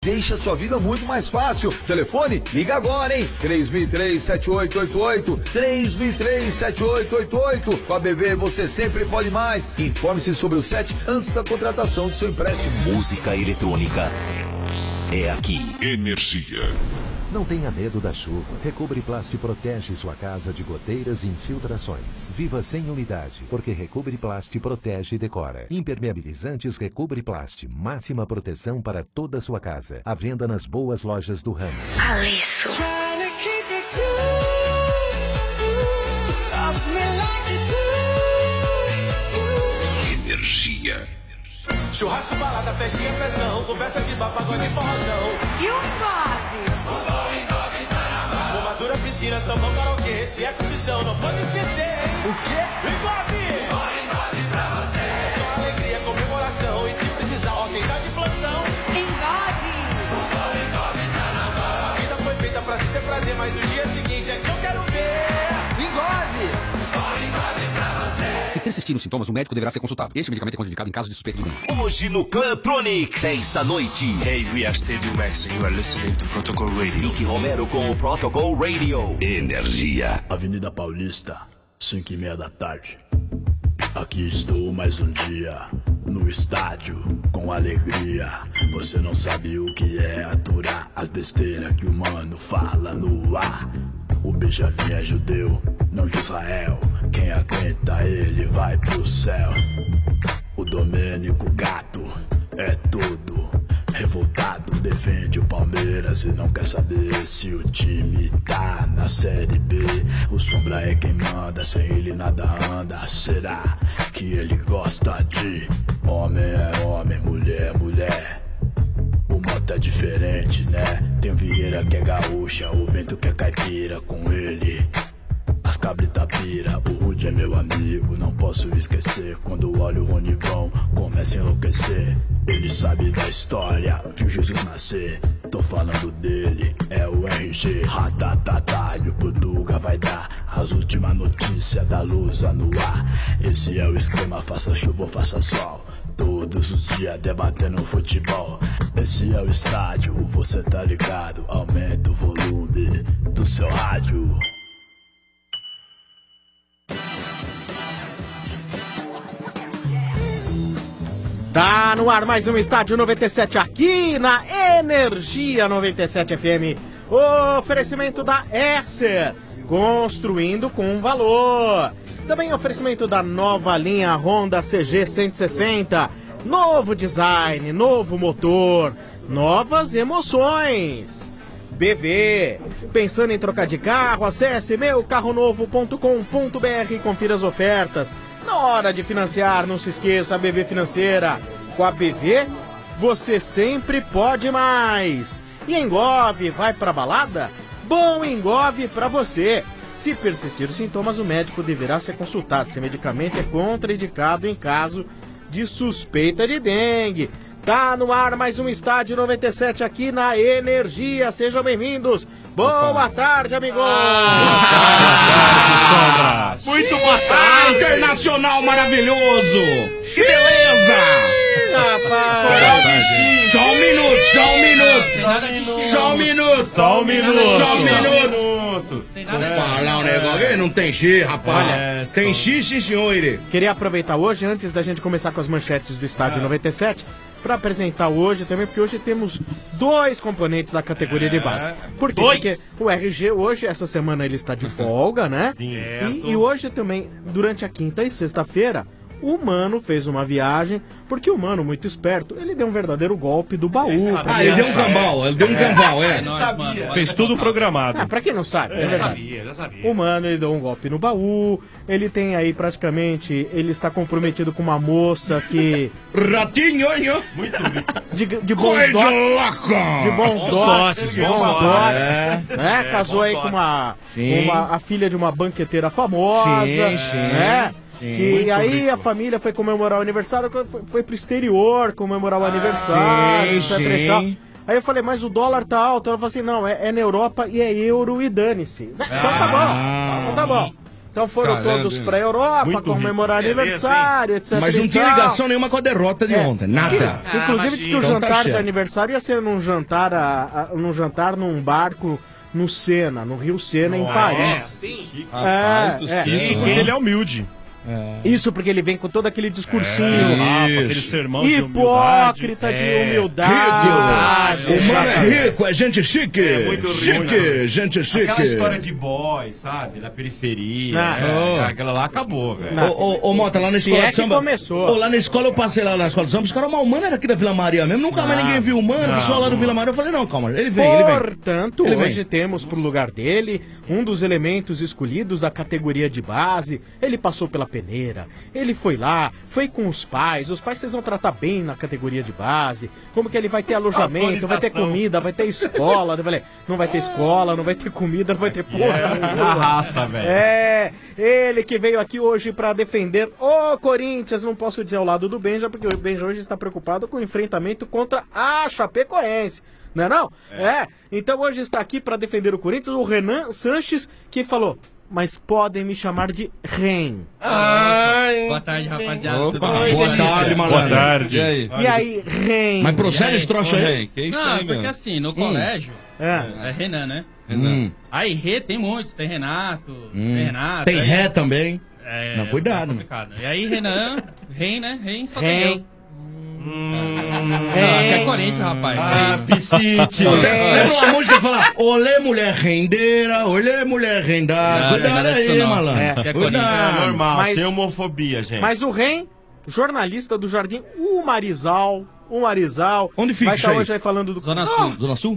Deixa a sua vida muito mais fácil. Telefone, liga agora, hein? 3003-7888. 3003-7888. Com a BV você sempre pode mais. Informe-se sobre o set antes da contratação do seu empréstimo. Música eletrônica é aqui. Energia. Não tenha medo da chuva. Recobriplast protege sua casa de goteiras e infiltrações. Viva sem umidade, porque Recobriplast protege e decora. Impermeabilizantes Recobriplast. Máxima proteção para toda a sua casa. À venda nas boas lojas do ramo. Alisso. Energia. Churrasco, balada, festinha, pressão, conversa de pagode e forrozão. E o engove? Formatura, piscina, sambão, karaokê. Se é curtição, não pode esquecer, hein? O quê? Engove pra você. É só alegria, comemoração. E se precisar, ó, quem tá de plantão. Engove A vida foi feita pra se ter prazer, mas o dia seguinte é que eu quero ver. Engove! Se persistir os sintomas, o médico deverá ser consultado. Este medicamento é contraindicado em caso de suspeita de dengue. Hoje no Clantronic, 10 da noite. Hey, we are Stadium Max and you are listening to Protocol Radio. Nick Romero com o Protocol Radio. Energia. Avenida Paulista, 5:30 da tarde. Aqui estou mais um dia, no estádio, com alegria. Você não sabe o que é aturar as besteiras que o mano fala no ar. O Benjamin é judeu, não de Israel. Quem aguenta ele vai pro céu. O Domênico Gato é tudo. Revoltado, defende o Palmeiras e não quer saber se o time tá na Série B. O Sombra é quem manda, sem ele nada anda. Será que ele gosta de homem é homem, mulher é mulher? O Mota é diferente, né? Tem o Vieira que é gaúcha, o Bento que é caipira. Com ele as cabrita pira. O Rude é meu amigo, não posso esquecer. Quando olho o Ronivão, começa a enlouquecer. Ele sabe da história, viu Jesus nascer. Tô falando dele, é o RG. Ratatata, e o Portuga vai dar as últimas notícias da Lusa no ar. Esse é o esquema, faça chuva ou faça sol. Todos os dias debatendo futebol. Esse é o estádio, você tá ligado. Aumenta o volume do seu rádio. Tá no ar mais um Estádio 97 aqui na Energia 97 FM. Oferecimento da Esser, construindo com valor. Também oferecimento da nova linha Honda CG 160. Novo design, novo motor, novas emoções. BV, pensando em trocar de carro? Acesse meucarronovo.com.br e confira as ofertas. Na hora de financiar, não se esqueça, a BV Financeira. Com a BV, você sempre pode mais. E Engove, vai pra balada? Bom Engove pra você. Se persistir os sintomas, o médico deverá ser consultado. Esse medicamento é contraindicado em caso de suspeita de dengue. Tá no ar mais um Estádio 97 aqui na Energia. Sejam bem-vindos. Boa tarde, amigos. Boa tarde, Sombra. Muito boa tarde. Internacional maravilhoso. Que beleza. Rapaz. Só um minuto, só um minuto. Só um minuto. Só um minuto. Só um minuto. Vamos falar um negócio aí, não tem X, rapaz. Tem X, sim, senhor. Queria aproveitar hoje, antes da gente começar com as manchetes do Estádio 97, para apresentar hoje também, porque hoje temos dois componentes da categoria de base. Por quê? Porque o RG hoje, essa semana, ele está de folga, né? E hoje também, durante a quinta e sexta-feira, o Mano fez uma viagem, porque o Mano, muito esperto, ele deu um verdadeiro golpe do baú. Ele deu um cambal, Fez tudo programado. Pra quem não sabe, eu sabia. O Mano, ele deu um golpe no baú, ele tem aí praticamente, ele está comprometido com uma moça que... Ratinho, muito de bons dotes. De bons dotes. Né? Casou aí com a filha de uma banqueteira famosa. Né? E aí a família foi comemorar o aniversário, foi pro exterior comemorar o aniversário, etc e tal. Aí eu falei, mas o dólar tá alto. Ela falou assim, não, é na Europa e é euro e dane-se. Então tá bom, então tá bom. Então foram todos pra Europa comemorar aniversário, etc. Mas não tinha ligação nenhuma com a derrota de ontem, nada. Inclusive diz que o jantar de aniversário ia ser num jantar num barco no Sena, no Rio Sena, em Paris. Sim. Isso porque ele é humilde. Isso porque ele vem com todo aquele discursinho aquele sermão de hipócrita de humildade. O mano é rico, é gente chique. Chique, gente chique. Aquela história de boy, sabe? Da periferia. Aquela lá acabou, velho. Ô, Mota, lá na escola de samba. Começou. Lá na escola eu passei lá na escola de samba. Os caras, o mano era aqui da Vila Maria mesmo. Nunca mais ninguém viu o mano. Pessoal lá do Vila Maria. Eu falei, não, calma, ele vem. Portanto, hoje temos pro lugar dele um dos elementos escolhidos da categoria de base. Ele passou pela peneira, ele foi lá, foi com os pais vocês vão tratar bem na categoria de base, como que ele vai ter alojamento, vai ter comida, vai ter escola, eu falei, não vai ter escola, não vai ter comida, não vai ter porra. Da raça, velho. Ele que veio aqui hoje pra defender o Corinthians, não posso dizer ao lado do Benja, porque o Benja hoje está preocupado com o enfrentamento contra a Chapecoense. Não é não? Então hoje está aqui pra defender o Corinthians o Renan Sanches, que falou: mas podem me chamar de Ren. Boa tarde, rapaziada. Boa tarde, malandro. Boa tarde. E aí, Ren? Mas procede esse troço aí? Que isso aí, porque assim, no colégio, é Renan, né? Aí, Rê tem muitos, tem Renato, tem Renato. Tem Ré também. Não, cuidado. E aí, Renan, Ren, né? Ren só tem eu. Aqui é Corinthians, rapaz. Piscite. Lembra uma música que fala: olê mulher rendeira, olê mulher rendada. Cuidado aí, malandro. É normal, sem homofobia, gente. Mas o Ren, jornalista do Jardim, o Marizal. Onde fica vai isso estar aí? hoje aí falando do Zona Sul. Zona Sul?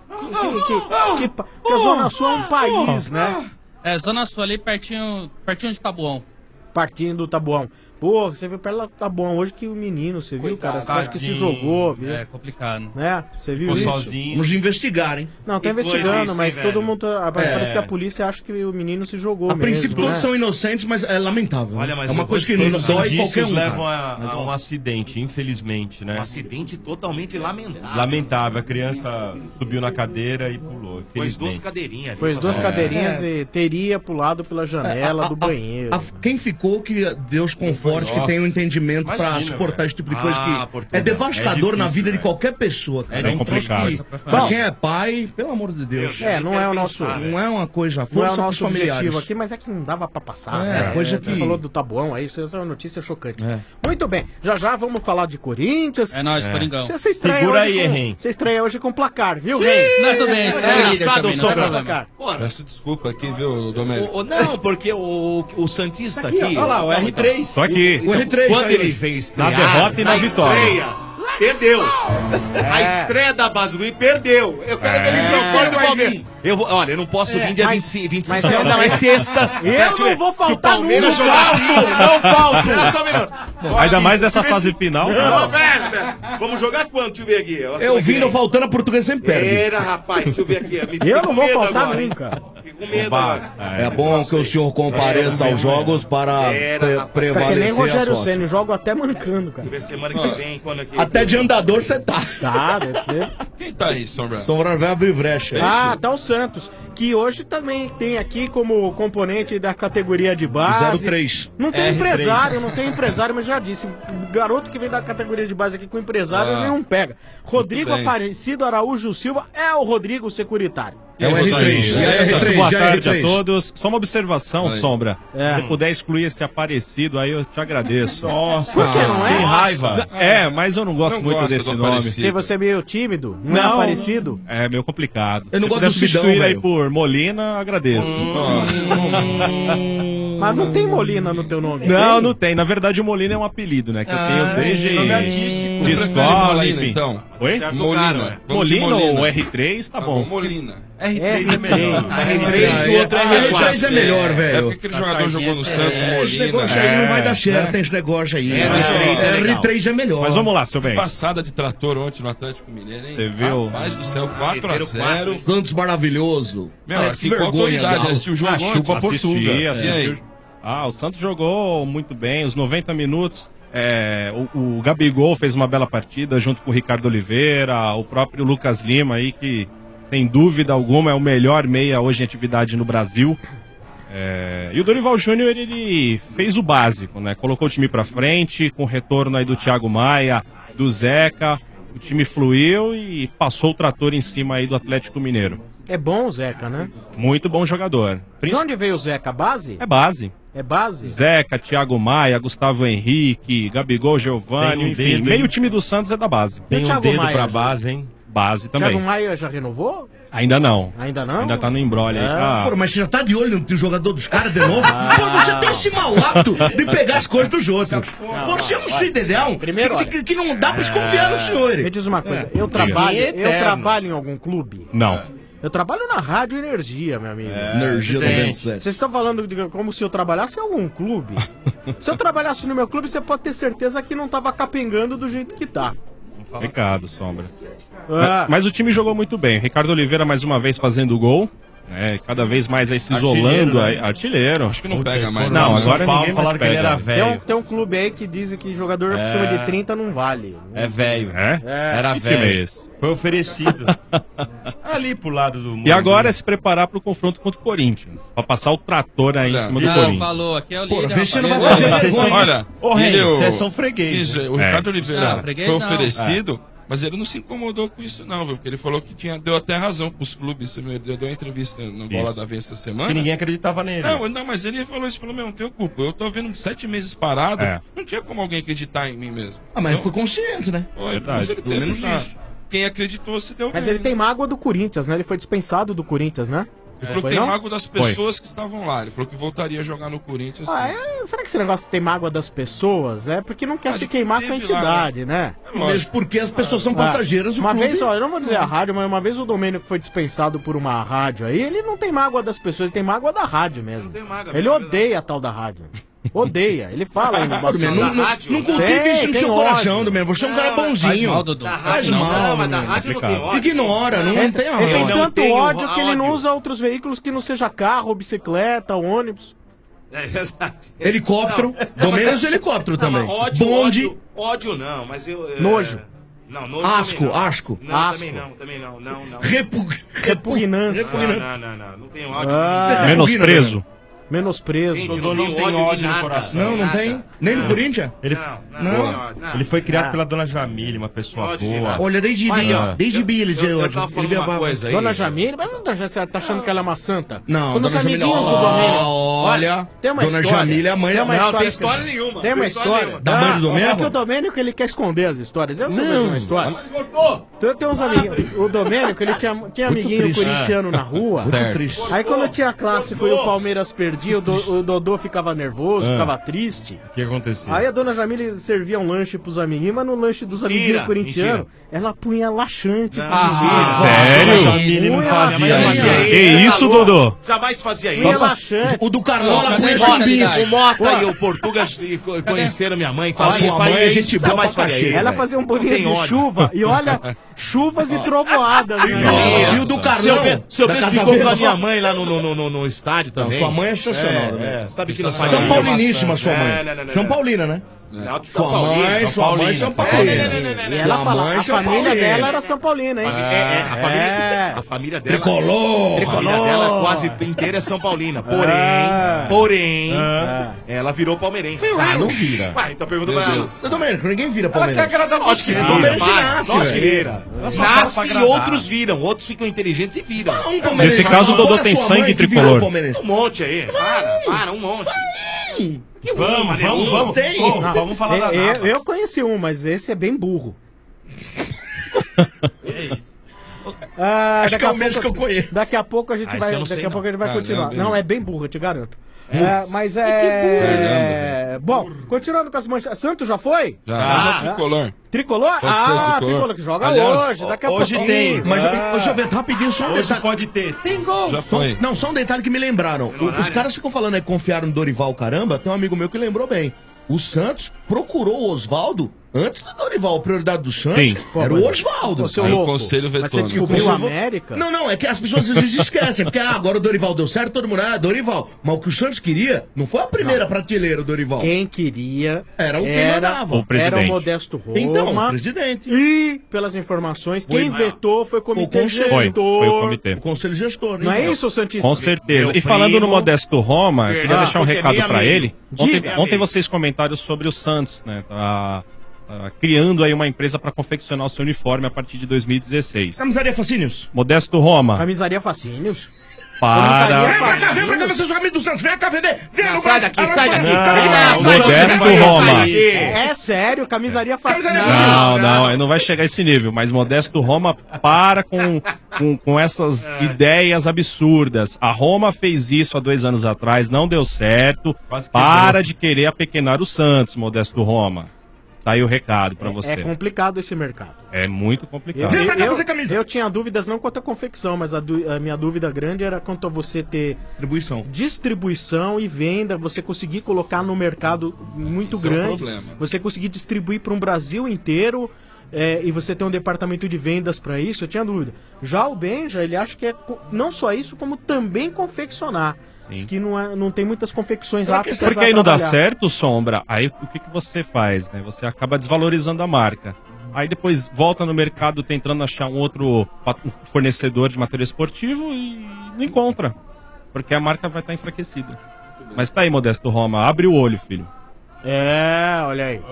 Porque a Zona Sul é um país, né? Zona Sul ali pertinho de Taboão. Partindo do Taboão. Pô, você viu perto do Taboão hoje que o menino, você viu, cara? Você acha que se jogou, viu? É complicado. Né? Você viu isso? Sozinho. Vamos investigar, hein? Não, tá investigando, mas todo mundo. Parece que a polícia acha que o menino se jogou. A princípio todos são inocentes, mas é lamentável. Olha, mas é uma coisa que não dói qualquer um. Levam a um acidente, infelizmente, né? Um acidente totalmente lamentável. Lamentável. A criança subiu na cadeira e pulou. Pôs duas cadeirinhas. Pôs duas cadeirinhas e teria pulado pela janela do banheiro. Quem ficou, que Deus conforte, que tem um entendimento pra suportar esse tipo de coisa que é devastador na vida de qualquer pessoa, cara. É complicado. Pra quem é pai, pelo amor de Deus. Não é o nosso. Não é uma coisa, Não é o força pros nosso familiares. objetivo aqui, mas é que não dava pra passar. Coisa que. Você falou do Taboão aí, isso é uma notícia chocante. Muito bem, já vamos falar de Corinthians. É nóis, Coringão. Você estreia Segura hoje aí, Ren. Você estreia hoje com placar, viu, Ren? Não, tudo bem, estreia líder também, não tem problema. Peço desculpa aqui, viu, Domênico? Não, porque o Santista aqui. Olha lá, o R3. Tô aqui. O R3 Quando ele veio estrear, Na derrota e na vitória. estreia, perdeu. A estreia da Basgui perdeu. Eu quero ver ele São Paulo do Palmeiras. Olha, eu não posso vir dia 25, mas não, é sexta. Eu não vou faltar nunca. Não falto. Espera só um minuto. Ainda mais nessa fase final. Não, velho. Vamos jogar quanto? Deixa eu ver aqui. Eu vindo faltando, a Portuguesa sempre perde. Pera, rapaz, deixa eu ver aqui. Eu não vou faltar nunca. Fico com medo agora. É bom que o senhor compareça aos jogos para Fica que nem prevalecer a Rogério sorte. Ceni, jogo até mancando, cara. Ver semana que vem, quando aqui. Até de andador você tá. Tá, deve ter. Quem tá aí, Sombra? Sombra vai abrir brecha. Tá o Santos, que hoje também tem aqui como componente da categoria de base. 03. Não tem empresário, mas já disse, o garoto que vem da categoria de base aqui com empresário, ele não pega. Rodrigo bem. Aparecido Araújo Silva é o Rodrigo Securitário. É o R3. Boa tarde a R3. todos. Só uma observação, Aí. Sombra. Se puder excluir esse Aparecido, aí eu te agradeço. Nossa, Por que não é? tem raiva. Mas eu não gosto Não muito gosta desse do nome. Aparecido. Porque você é meio tímido, não é Aparecido. É meio complicado. Eu não Se gosto puder do Sidão, substituir aí velho. por Molina, agradeço. Mas não tem Molina no teu nome. Não tem. Na verdade, o Molina é um apelido, né? Que eu tenho desde nome artístico. de escola, Molina, enfim. então. Oi? Molina. Vamos de Molina ou Molina. R3, tá bom. Molina. R3 é melhor. R3 e o outro é R3 é melhor, É velho. porque aquele jogador jogou no Santos, Esse Molina. negócio aí não vai dar certo, esse negócio aí. R3 é melhor. Mas vamos lá, seu bem. Passada de trator ontem no Atlético Mineiro, hein? Você viu? Rapaz do céu, 4-0. Santos maravilhoso. Meu, Que assim, com vergonha, autoridade, Gal. assistiu o jogo Chupa ontem. Portuga. aí? O Santos jogou muito bem, os 90 minutos. O Gabigol fez uma bela partida junto com o Ricardo Oliveira, o próprio Lucas Lima aí, que sem dúvida alguma é o melhor meia hoje em atividade no Brasil. E o Dorival Júnior, ele fez o básico, né? Colocou o time pra frente, com o retorno aí do Thiago Maia, do Zeca. O time fluiu e passou o trator em cima aí do Atlético Mineiro. É bom o Zeca, né? Muito bom jogador. De onde veio o Zeca? Base? É base. É base? Zeca, Thiago Maia, Gustavo Henrique, Gabigol, Giovani, enfim, meio time do Santos é da base. Tem um dedo pra base, hein? Base também. Thiago Maia já renovou? Ainda não. Ainda não? Ainda tá no embrolho aí. Pô, mas você já tá de olho no jogador dos caras de novo? Pô, você tem esse mau hábito de pegar as coisas dos outros. Você é um cidadão que não dá pra desconfiar no senhor. Me diz uma coisa, eu trabalho em algum clube? Não. Eu trabalho na Rádio Energia, meu amigo. Energia 97. Vocês estão falando como se eu trabalhasse em algum clube. Se eu trabalhasse no meu clube, você pode ter certeza que não tava capengando do jeito que tá. Pecado, Sombra. Mas o time jogou muito bem. Ricardo Oliveira mais uma vez fazendo gol. Cada vez mais aí se isolando. Artilheiro. Acho que não pega mais. Não, agora ninguém mais pega. Que ele era velho. Tem um clube aí que diz que jogador acima de 30 não vale. É velho. Era Que velho. time é esse? Foi oferecido. Ali pro lado do mundo. E agora é se preparar pro confronto contra o Corinthians. Pra passar o trator aí em cima do Corinthians. Falou, aqui é o líder. Porra, vê se não rapaz. vai fazer vergonha. Olha, Ô, Rei, ele- vocês são freguês. O Ricardo Oliveira freguês foi não. oferecido, mas ele não se incomodou com isso não, viu? Porque ele falou que deu até razão pros clubes. Ele deu uma entrevista no Bola da Vez essa semana. Que ninguém acreditava nele. Não, mas ele falou isso, falou, meu, não tenho culpa. Eu tô vendo 7 meses parado, não tinha como alguém acreditar em mim mesmo. Ah, mas ele foi consciente, né? Foi, Verdade. mas ele Pelo teve menos essa- isso. Quem acreditou se deu Mas bem. ele tem mágoa do Corinthians, né? Ele foi dispensado do Corinthians, né? Ele falou que tem mágoa das pessoas que estavam lá. Ele falou que voltaria a jogar no Corinthians. Será que esse negócio de ter mágoa das pessoas é porque não quer se de queimar quem com a teve lá, entidade, né? Mesmo porque as pessoas são passageiras do Uma clube. vez, ó, eu não vou dizer a rádio, mas uma vez o Domênico foi dispensado por uma rádio aí, ele não tem mágoa das pessoas, ele tem mágoa da rádio mesmo. Ele odeia a tal da rádio. Odeia, ele fala aí no bastidor. Não cultive isso no seu coração, Domênico. Você é um cara bonzinho. Faz mal, mas da rádio não tem ódio. Ignora, não tem Ele tem ódio. tanto tem ódio que ele ódio. não usa outros veículos que não seja carro, bicicleta, ônibus. É verdade. Helicóptero, Domênico de helicóptero Não, também. mas ódio, Bonde, ódio não, mas eu... Nojo. Não, nojo asco, também não. asco. Não, Asco. também não. Repugnância. Não tem ódio. Menosprezo. Menosprezo. Gente, Dodô não tem ódio no coração. Não, não tem? Nem no Corinthians? Ele, Não. ele foi criado pela dona Jamile, uma pessoa Ódio de boa. nada. Olha, desde Olha, Bia, ó, desde Bia ele tinha Eu ódio. tava Ele falando via uma baba. coisa aí. Dona Jamile, mas você tá achando que ela é uma santa? Não, Quando os Dona Jamile, amiguinhos do ó, Domênico. olha, tem uma Dona história. Jamile é a mãe tem da- uma Não, história tem que- história nenhuma. Tem uma Tem história história. nenhuma. Da mãe do Domênico? É que o Domênico, ele quer esconder as histórias. Eu sei Não. uma história. Tem uns amiguinhos. O Domênico, ele tinha amiguinho triste. corintiano na rua. Muito triste. Aí quando tinha clássico e o Palmeiras perdia, o Dodô ficava nervoso, ficava triste. O que aconteceu? Aí a dona Jamile servia um lanche pros amiguinhos, mas no lanche dos amiguinhos corintianos, ela punha laxante pro Sério? Dona Jamile não fazia isso. Que isso, Dodô? Jamais fazia Punha isso. laxante. O do Carlola Cadê punha essa chumbinho. idade? O Mota e o Portugas conheceram minha mãe. Fazia, Sua mãe é faria gente isso. boa Jamais pra faria cacete. isso. Ela fazia um bolinho Não tem de ódio. chuva e olha, chuvas e trovoadas. Né? E o do Carlão? Seu da Bento Casa ficou com a Verde. minha mãe lá no estádio também. Sua mãe é sensacional, né? Sabe que não faria São Pauliníssima, sua mãe. Não. São Paulina, né? Não, que Sua São Paulino. mãe, sua mãe, São Paulina. E ela Sua fala, mãe, a São família Paulina. dela era São Paulina, hein? A família dela. Tricolor. A família dela quase inteira é São Paulina. Porém, ela virou palmeirense. Ah, não vira. Ué, então pergunta pra ela. Ô, Domênico, ninguém vira palmeirense. Lógico que vira. Palmeirense nasce, Lógico que velho. vira. Nasce e outros viram. Outros ficam inteligentes e viram. Um palmeirense. Nesse caso, o Dodô Fora tem sua sangue mãe que virou tricolor. palmeirense. Um monte aí. Para, um monte. Vamos. Tem. Ô, vamos falar da Napa. Eu conheci um, mas esse é bem burro. Acho que é o mesmo que eu conheço. Daqui a pouco a gente Ah, vai, esse eu não sei, daqui a não. pouco a gente vai Caramba, continuar. hein? Não, é bem burro, eu te garanto. Mas é. Bom, continuando com as manchas. Santos já foi? Já, tricolor. Tricolor? Pode ser tricolor. Tricolor que joga Aliás, hoje, daqui a hoje pouquinho. tem, Mas, ô, Jovento, rapidinho, só um Hoje detalhe. pode ter. Tem gol. Já foi. Não, só um detalhe que me lembraram. Os caras ficam falando aí, confiaram no Dorival, caramba. Tem um amigo meu que lembrou bem. O Santos procurou o Osvaldo Antes do Dorival, a prioridade do Santos Sim. era o Oswaldo. Aí o conselho vetou. Mas você descobriu a América? Não, é que as pessoas às vezes esquecem, porque agora o Dorival deu certo, todo mundo, Dorival. Mas o que o Santos queria não foi a primeira prateleira, o Dorival. Quem queria era o que mandava. Era o Modesto Roma. Então, o presidente. E, pelas informações, quem vetou foi o comitê gestor. Foi o comitê. O conselho gestor, Não é isso, Santista? Com certeza. E falando no Modesto Roma, eu queria deixar um recado pra ele. Ontem vocês comentaram sobre o Santos, né? Tá criando aí uma empresa para confeccionar o seu uniforme a partir de 2016. Camisaria Facínios. Modesto Roma. Camisaria Facínios? Vem pra cá, vocês amigos do Santos. Vem cá, vender. Sai daqui. Modesto Roma. É sério, camisaria Facínios. Não, não vai chegar a esse nível. Mas Modesto Roma para com essas ideias absurdas. A Roma fez isso há 2 anos atrás, não deu certo. Para de querer apequenar o Santos, Modesto Roma. Tá aí o recado pra você. É complicado esse mercado. É muito complicado. Eu tinha dúvidas não quanto à confecção, mas a minha dúvida grande era quanto a você ter distribuição e venda, você conseguir colocar no mercado muito grande, você conseguir distribuir para um Brasil inteiro e você ter um departamento de vendas para isso. Eu tinha dúvida. Já o Benja, ele acha que é não só isso, como também confeccionar. Diz que não tem muitas confecções aptas. Porque aí não dá certo, Sombra, aí o que você faz, né? Você acaba desvalorizando a marca. Aí depois volta no mercado tentando achar um outro fornecedor de material esportivo e não encontra. Porque a marca vai estar enfraquecida. Mas tá aí, Modesto Roma, abre o olho, filho. Olha aí.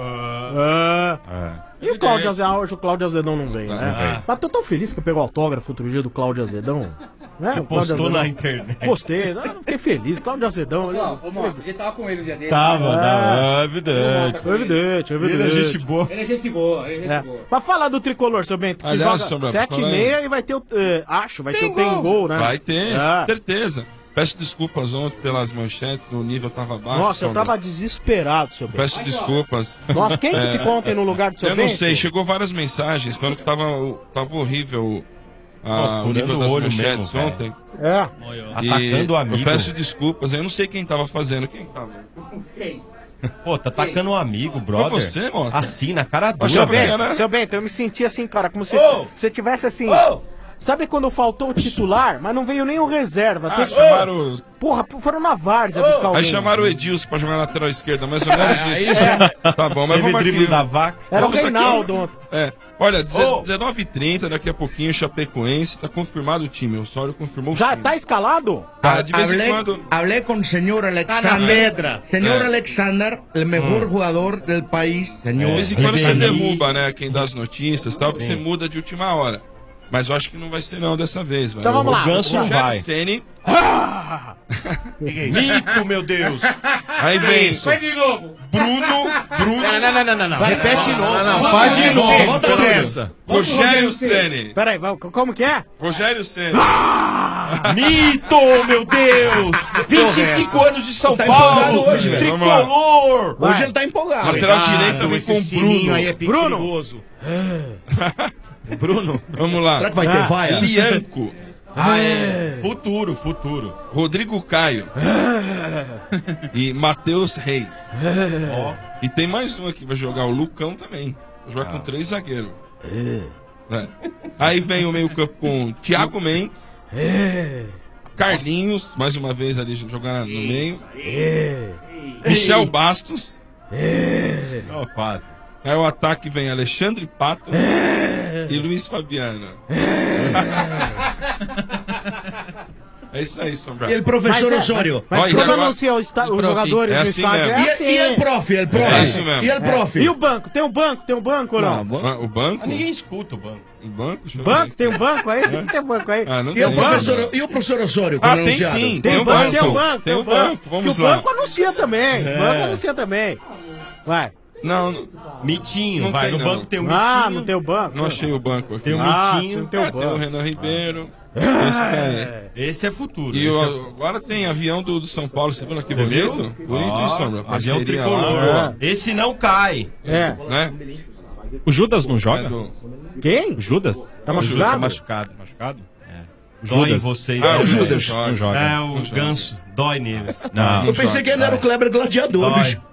E o Cláudio Azedão? Hoje o Cláudio Azedão não veio, né? Mas tô tão feliz que eu peguei o autógrafo outro dia do Cláudio Azedão. Né? Postou na internet. Postei, fiquei feliz. Cláudio Azedão. Ele tava com ele no dia dele. Tava, evidente. Evidente. Ele é gente boa. Ele é gente boa. Mas fala do Tricolor, seu Bento, que Aliás, joga Sombra, 7h30 e vai ter o... vai ter o Tem Gol, né? Vai ter, certeza. Peço desculpas ontem pelas manchetes, o nível tava baixo. Nossa, eu tava desesperado, seu Bento. Peço desculpas. Nossa, quem que ficou ontem no lugar do seu Bento? Eu não sei, chegou várias mensagens falando que tava horrível o nível das manchetes ontem. Atacando o amigo. Eu peço desculpas, eu não sei quem tava fazendo. Quem tava? Quem? Pô, tá atacando um amigo, brother. Foi você, Mota? Assim, na cara dura. Seu Bento, eu me senti assim, cara, como se você tivesse assim... Sabe quando faltou o titular, mas não veio nem o reserva? Chamaram Porra, foram na várzea buscar alguém. Aí chamaram o Edilson pra jogar na lateral esquerda, mais ou menos isso. Tá bom, mas vamos aqui. Da vaca. Era o Reinaldo ontem. Olha, 19h30, daqui a pouquinho, Chapecoense, tá confirmado o time. O Osório confirmou o time. Já tá escalado? De vez em quando... Hablé con señor Alexander. Señor Alexander, el mejor jugador del país. Señor. De vez em quando você derruba, né, quem dá as notícias e tal, porque você muda de última hora. Mas eu acho que não vai ser não dessa vez, velho. Então vamos lá. O Ganso não vai. Ceni... Mito, meu Deus. Aí vem Foi de novo. Bruno. Não. Repete de novo. Não, faz de novo. Volta dessa. Rogério Ceni. Peraí, como que é? Rogério Ceni. Mito, meu Deus. 25 anos de São Paulo. Hoje, velho. Tricolor. Hoje ele tá empolgado. Lateral direito também com o Bruno. Aí é perigoso. Bruno, vamos lá. Será que vai ter vaia? Bianco. Futuro. Rodrigo Caio. E Matheus Reis. E tem mais um aqui, vai jogar o Lucão também. Vai jogar com 3 zagueiros. Aí vem o meio campo com Thiago Mendes. Carlinhos, mais uma vez ali jogando no meio. Michel Bastos. Quase. Aí o ataque vem Alexandre Pato e Luiz Fabiano. É isso aí, Sombra. E o professor Osório. Mas quando anuncia os jogadores no estádio, é assim. E o prof? É isso mesmo. E o prof? E o banco? Tem um banco ou não? O banco? Ninguém escuta o banco. O banco? Tem um banco aí? Tem que ter banco aí. Não E o professor Osório? Tem sim. Tem um banco. Tem um banco. Vamos lá. O banco anuncia também. Vai. Não. Mitinho, não vai. Tem, no não. banco tem o Mitinho. Não tem o banco. Não achei o banco aqui. Tem o Mitinho. Tem o Tem o Renan Ribeiro. Esse é futuro. E agora tem avião do São Paulo, você viu aqui bonito? Bonito, Sombra. Avião tricolor. Esse não cai. Né? O Judas não joga? Quem? O Judas? Tá machucado? Tá machucado. Dói em vocês. o Judas. Não joga. É o Ganso. Dói neles. Eu pensei que ele era o Kleber Gladiador, bicho.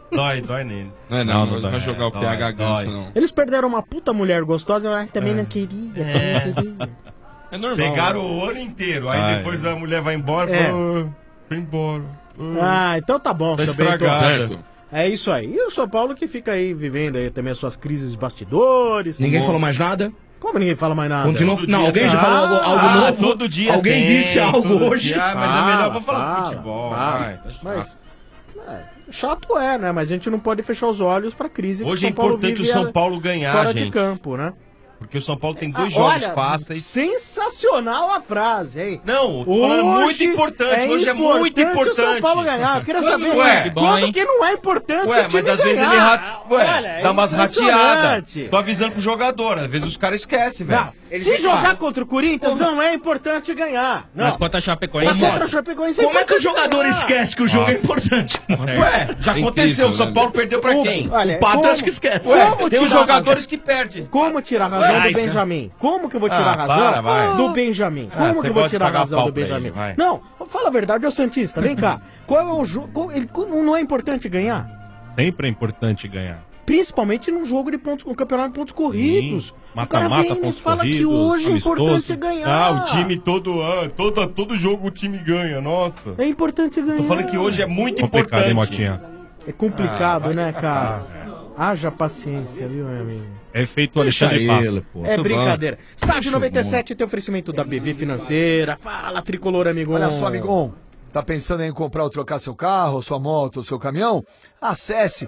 Dói neles. Não vai jogar o PH Ganso, não. Eles perderam uma puta mulher gostosa, eu também não queria, também não queria. É normal. Pegaram o ano inteiro, aí depois a mulher vai embora e fala, foi embora. Então tá bom, Tá seu Bento. estragado. É isso aí. E o São Paulo que fica aí vivendo aí também as suas crises de bastidores. Ninguém falou mais nada? Como ninguém fala mais nada? Continua... Não, alguém já falou algo novo? Todo dia alguém disse algo hoje? Mas é melhor pra falar do futebol. Vai, tá chato. Mas, chato né? Mas a gente não pode fechar os olhos pra crise Hoje que é o São Paulo importante o vive São Paulo ganhar, fora gente. de campo, né? Porque o São Paulo tem 2 jogos fáceis. Sensacional a frase, hein? Não, tô falando muito importante. Hoje é muito importante. O São Paulo ganhar. Eu queria saber quando que não é importante. Mas às vezes ele dá umas rateadas. Tô avisando pro jogador. Às vezes os caras esquecem, velho. Se jogar contra o Corinthians, não é importante ganhar. Mas contra a Chapecoense. Mas contra a Chapecoense como é que o jogador esquece que o jogo é importante? Já aconteceu. O São Paulo perdeu pra quem? O Pato acho que esquece. Tem os jogadores que perdem. Como tirar a razão do Benjamin? Como que eu vou tirar a razão do Benjamin? Como que eu vou tirar a razão do Benjamin? Não, fala a verdade, ô Santista, vem cá. Qual é o jogo? Não é importante ganhar? Sempre é importante ganhar. Principalmente num jogo de pontos, no campeonato de pontos corridos. Mata-mata, pontos fala corridos, que hoje amistoso. é importante ganhar. O time todo ano, todo jogo o time ganha, nossa. É importante ganhar. Tô falando que hoje é muito Complicado, hein, importante. Motinha? É complicado, né, cara? Haja paciência, viu, meu amigo? É feito Alexandre Pato. É brincadeira. Estádio 97 tem oferecimento da BV Financeira. Fala, tricolor, amigão. Olha só, amigão. Tá pensando em comprar ou trocar seu carro, sua moto ou seu caminhão? Acesse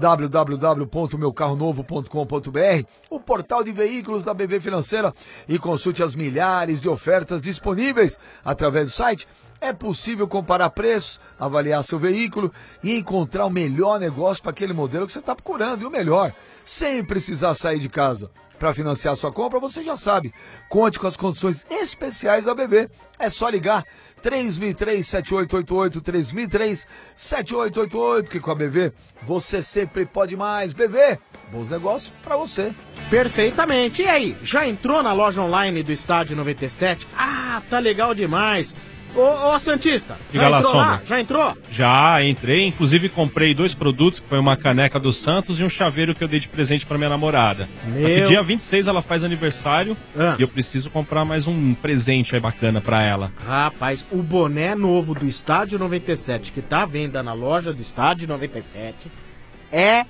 www.meucarronovo.com.br, o portal de veículos da BV Financeira, e consulte as milhares de ofertas disponíveis através do site. É possível comparar preços, avaliar seu veículo e encontrar o melhor negócio para aquele modelo que você está procurando. E o melhor, sem precisar sair de casa. Para financiar sua compra, você já sabe. Conte com as condições especiais da BV. É só ligar 3003-7888, 3003-7888, que com a BV você sempre pode mais. BV, bons negócios para você. Perfeitamente. E aí, já entrou na loja online do Estádio 97? Tá legal demais. Ô Santista, Diga lá, entrou Sombra. Já entrou? Já entrei, inclusive comprei 2 produtos, que foi uma caneca do Santos e um chaveiro que eu dei de presente pra minha namorada. Só que dia 26 ela faz aniversário e eu preciso comprar mais um presente aí bacana pra ela. Rapaz, o boné novo do Estádio 97, que tá à venda na loja do Estádio 97, é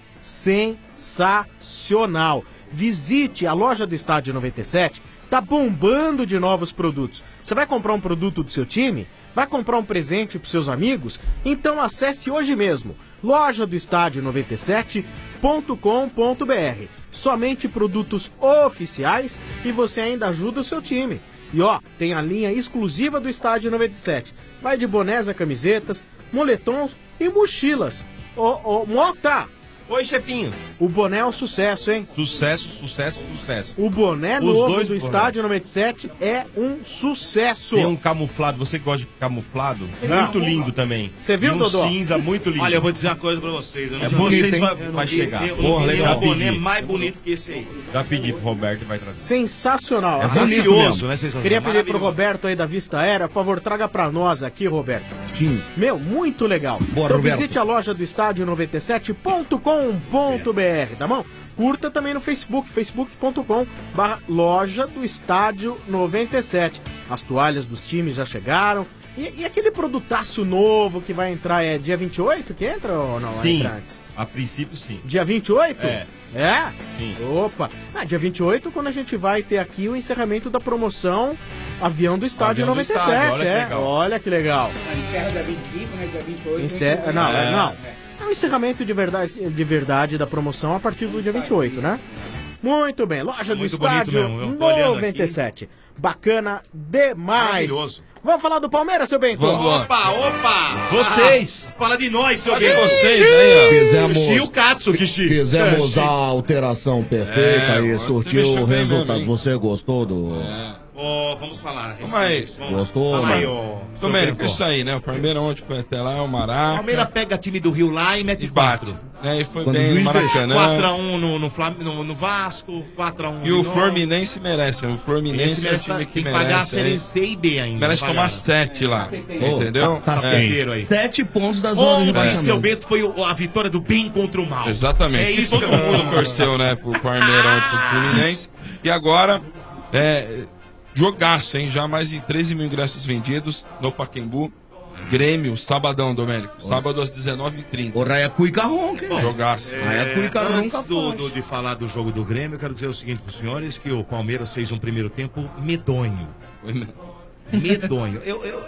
sensacional. Visite a loja do Estádio 97, tá bombando de novos produtos. Você vai comprar um produto do seu time? Vai comprar um presente para seus amigos? Então acesse hoje mesmo loja do estádio 97.com.br. Somente produtos oficiais e você ainda ajuda o seu time. E tem a linha exclusiva do Estádio 97. Vai de bonés a camisetas, moletons e mochilas. Mota! Oi, chefinho. O boné é um sucesso, hein? Sucesso. O boné novo do Estádio 97 é um sucesso. Tem um camuflado, você que gosta de camuflado? Muito lindo também. Você viu, Dodô? Cinza muito lindo. Olha, eu vou dizer uma coisa pra vocês. Vocês vai chegar. Legal. O boné mais bonito que esse aí. Já pedi pro Roberto e vai trazer. Sensacional. É maravilhoso, né? Queria pedir pro Roberto aí da Vista Aérea, por favor, traga pra nós aqui, Roberto. Sim. Meu, muito legal. Bora, então Roberto. visite a loja do Estádio 97.com.br, tá bom? Curta também no Facebook, facebook.com/loja do Estádio 97. As toalhas dos times já chegaram. E aquele produtaço novo que vai entrar, é dia 28 que entra ou não? Sim, entra antes? a princípio sim. Dia 28? É. Sim. Opa! Dia 28 quando a gente vai ter aqui o encerramento da promoção Avião do Estádio 97. Olha que legal. Encerra dia 25, né? Dia 28. Não. É o encerramento de verdade da promoção a partir do dia 28, né? Muito bem, loja do Estádio 97. Bacana demais. Maravilhoso. Vamos falar do Palmeiras, seu Bento? Opa! Vocês! Fala de nós, seu Cadê Bento. vocês aí, ó? Fizemos a alteração perfeita e surtiu o resultado. Você gostou do... Vamos falar. Gostou? Fala aí, Domênico, isso aí, né? O Palmeiras ontem foi até lá, o Mará. Palmeiras pega time do Rio lá e mete 4. né? E foi Quando o bem no juiz Maracanã. 4x1 no Vasco, 4x1 E o Fluminense merece. O Fluminense é um time que tem que merece. pagar a série aí. C e B ainda. Merece tomar 7 lá. Entendeu? Tá certo. aí. 7 pontos da zona de Ontem, rebaixamento. seu Bento, foi a vitória do bem contra o mal. Exatamente. É isso Todo que eu mundo falo. torceu, né, pro Parmeirão e pro Fluminense. E agora, jogaço, hein? Já mais de 13 mil ingressos vendidos no Pacaembu. Grêmio, sabadão, Domênico. Sábado às 19h30. O Raia Cuica ronca, hein? Jogaço. Antes de falar do jogo do Grêmio, eu quero dizer o seguinte pros senhores, que o Palmeiras fez um primeiro tempo medonho. Medonho.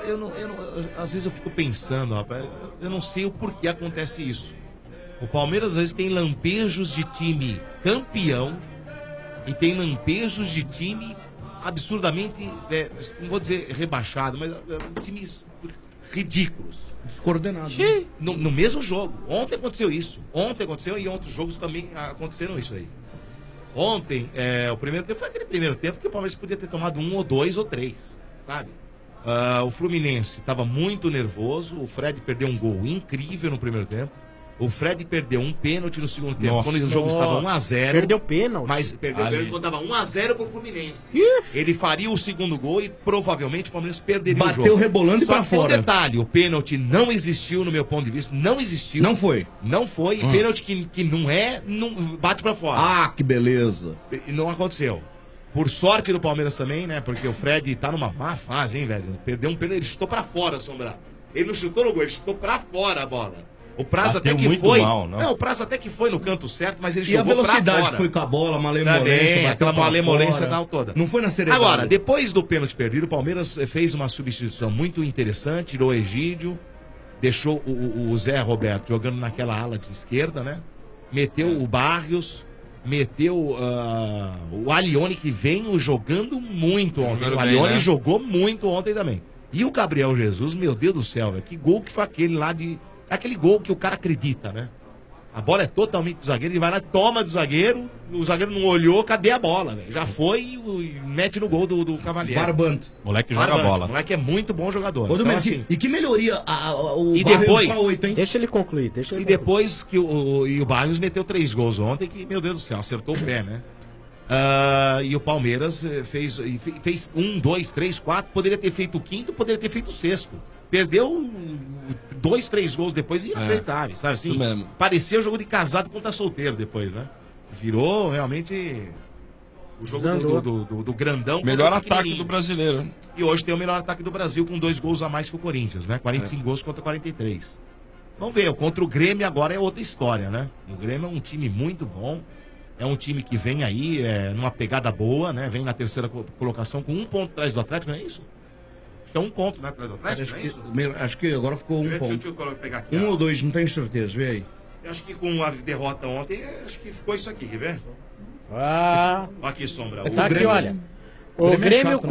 Às vezes eu fico pensando, rapaz, eu não sei o porquê acontece isso. O Palmeiras às vezes tem lampejos de time campeão e tem lampejos de time absurdamente, não vou dizer rebaixado, mas times ridículos. Descoordenados. No mesmo jogo. Ontem aconteceu isso. Ontem aconteceu e outros jogos também aconteceram isso aí. Ontem, o primeiro tempo foi aquele primeiro tempo que o Palmeiras podia ter tomado 1 ou 2 ou 3, sabe? O Fluminense estava muito nervoso. O Fred perdeu um gol incrível no primeiro tempo. O Fred perdeu um pênalti no segundo tempo, quando o jogo estava 1x0. Perdeu pênalti. Mas perdeu pênalti quando estava 1x0 pro Fluminense. Ele faria o segundo gol e provavelmente o Palmeiras perderia o jogo. Bateu rebolando e Só pra que tem um fora. detalhe, o pênalti não existiu no meu ponto de vista, não existiu. Não foi? Não foi, e pênalti que não bate pra fora. Ah, que beleza. E não aconteceu. Por sorte do Palmeiras também, né? Porque o Fred tá numa má fase, hein, velho? Perdeu um pênalti, ele chutou pra fora, Sombra. Ele não chutou no gol, ele chutou pra fora a bola. O Prazo Bateu até que muito foi. mal, não? O Prazo até que foi no canto certo, mas ele E a jogou pra velocidade fora. que foi com a bola, malemolência, Também, bateu aquela pra malemolência fora. tal toda. Não foi na cerebral. Agora, depois do pênalti perdido, o Palmeiras fez uma substituição muito interessante, tirou o Egídio, deixou o Zé Roberto jogando naquela ala de esquerda, né? Meteu o Barrios, meteu o Alione, que vem jogando muito ontem. Jogando O bem, Alione né? jogou muito ontem também. E o Gabriel Jesus, meu Deus do céu, velho, que gol que foi aquele lá de... Aquele gol que o cara acredita, né? A bola é totalmente do zagueiro, ele vai lá, toma do zagueiro, o zagueiro não olhou, cadê a bola, velho? Já foi e mete no gol do Cavalieri. Barbante. Moleque joga bola. O moleque é muito bom jogador. Ô, Então, Domênico, assim, e que melhoria o E Barrios depois- pra 8, hein? Deixa ele concluir, e depois que o Barrios meteu 3 gols ontem, que, meu Deus do céu, acertou o pé, né? E o Palmeiras fez 1, 2, 3, 4, poderia ter feito o quinto, poderia ter feito o sexto. Perdeu 2, 3 gols depois e inacreditável, sabe assim? isso mesmo. Parecia jogo de casado contra solteiro depois, né? Virou realmente o jogo do grandão. Melhor contra o ataque pequenininho. do brasileiro. E hoje tem o melhor ataque do Brasil com 2 gols a mais que o Corinthians, né? 45 gols contra 43. Vamos ver, contra o Grêmio agora é outra história, né? O Grêmio é um time muito bom. É um time que vem aí numa pegada boa, né? Vem na terceira colocação com 1 ponto atrás do Atlético, não é isso? Acho que é 1 ponto, né? Atrás do Atlético, não é isso? Acho que agora ficou 1 ponto. Deixa eu pegar aqui. 1 ó. ou 2, não tenho certeza, vê aí. Eu acho que com a derrota ontem, acho que ficou isso aqui, quer ver? Ah, Aqui, Sombra. tá aqui, olha. O Grêmio é Grêmio chato, né?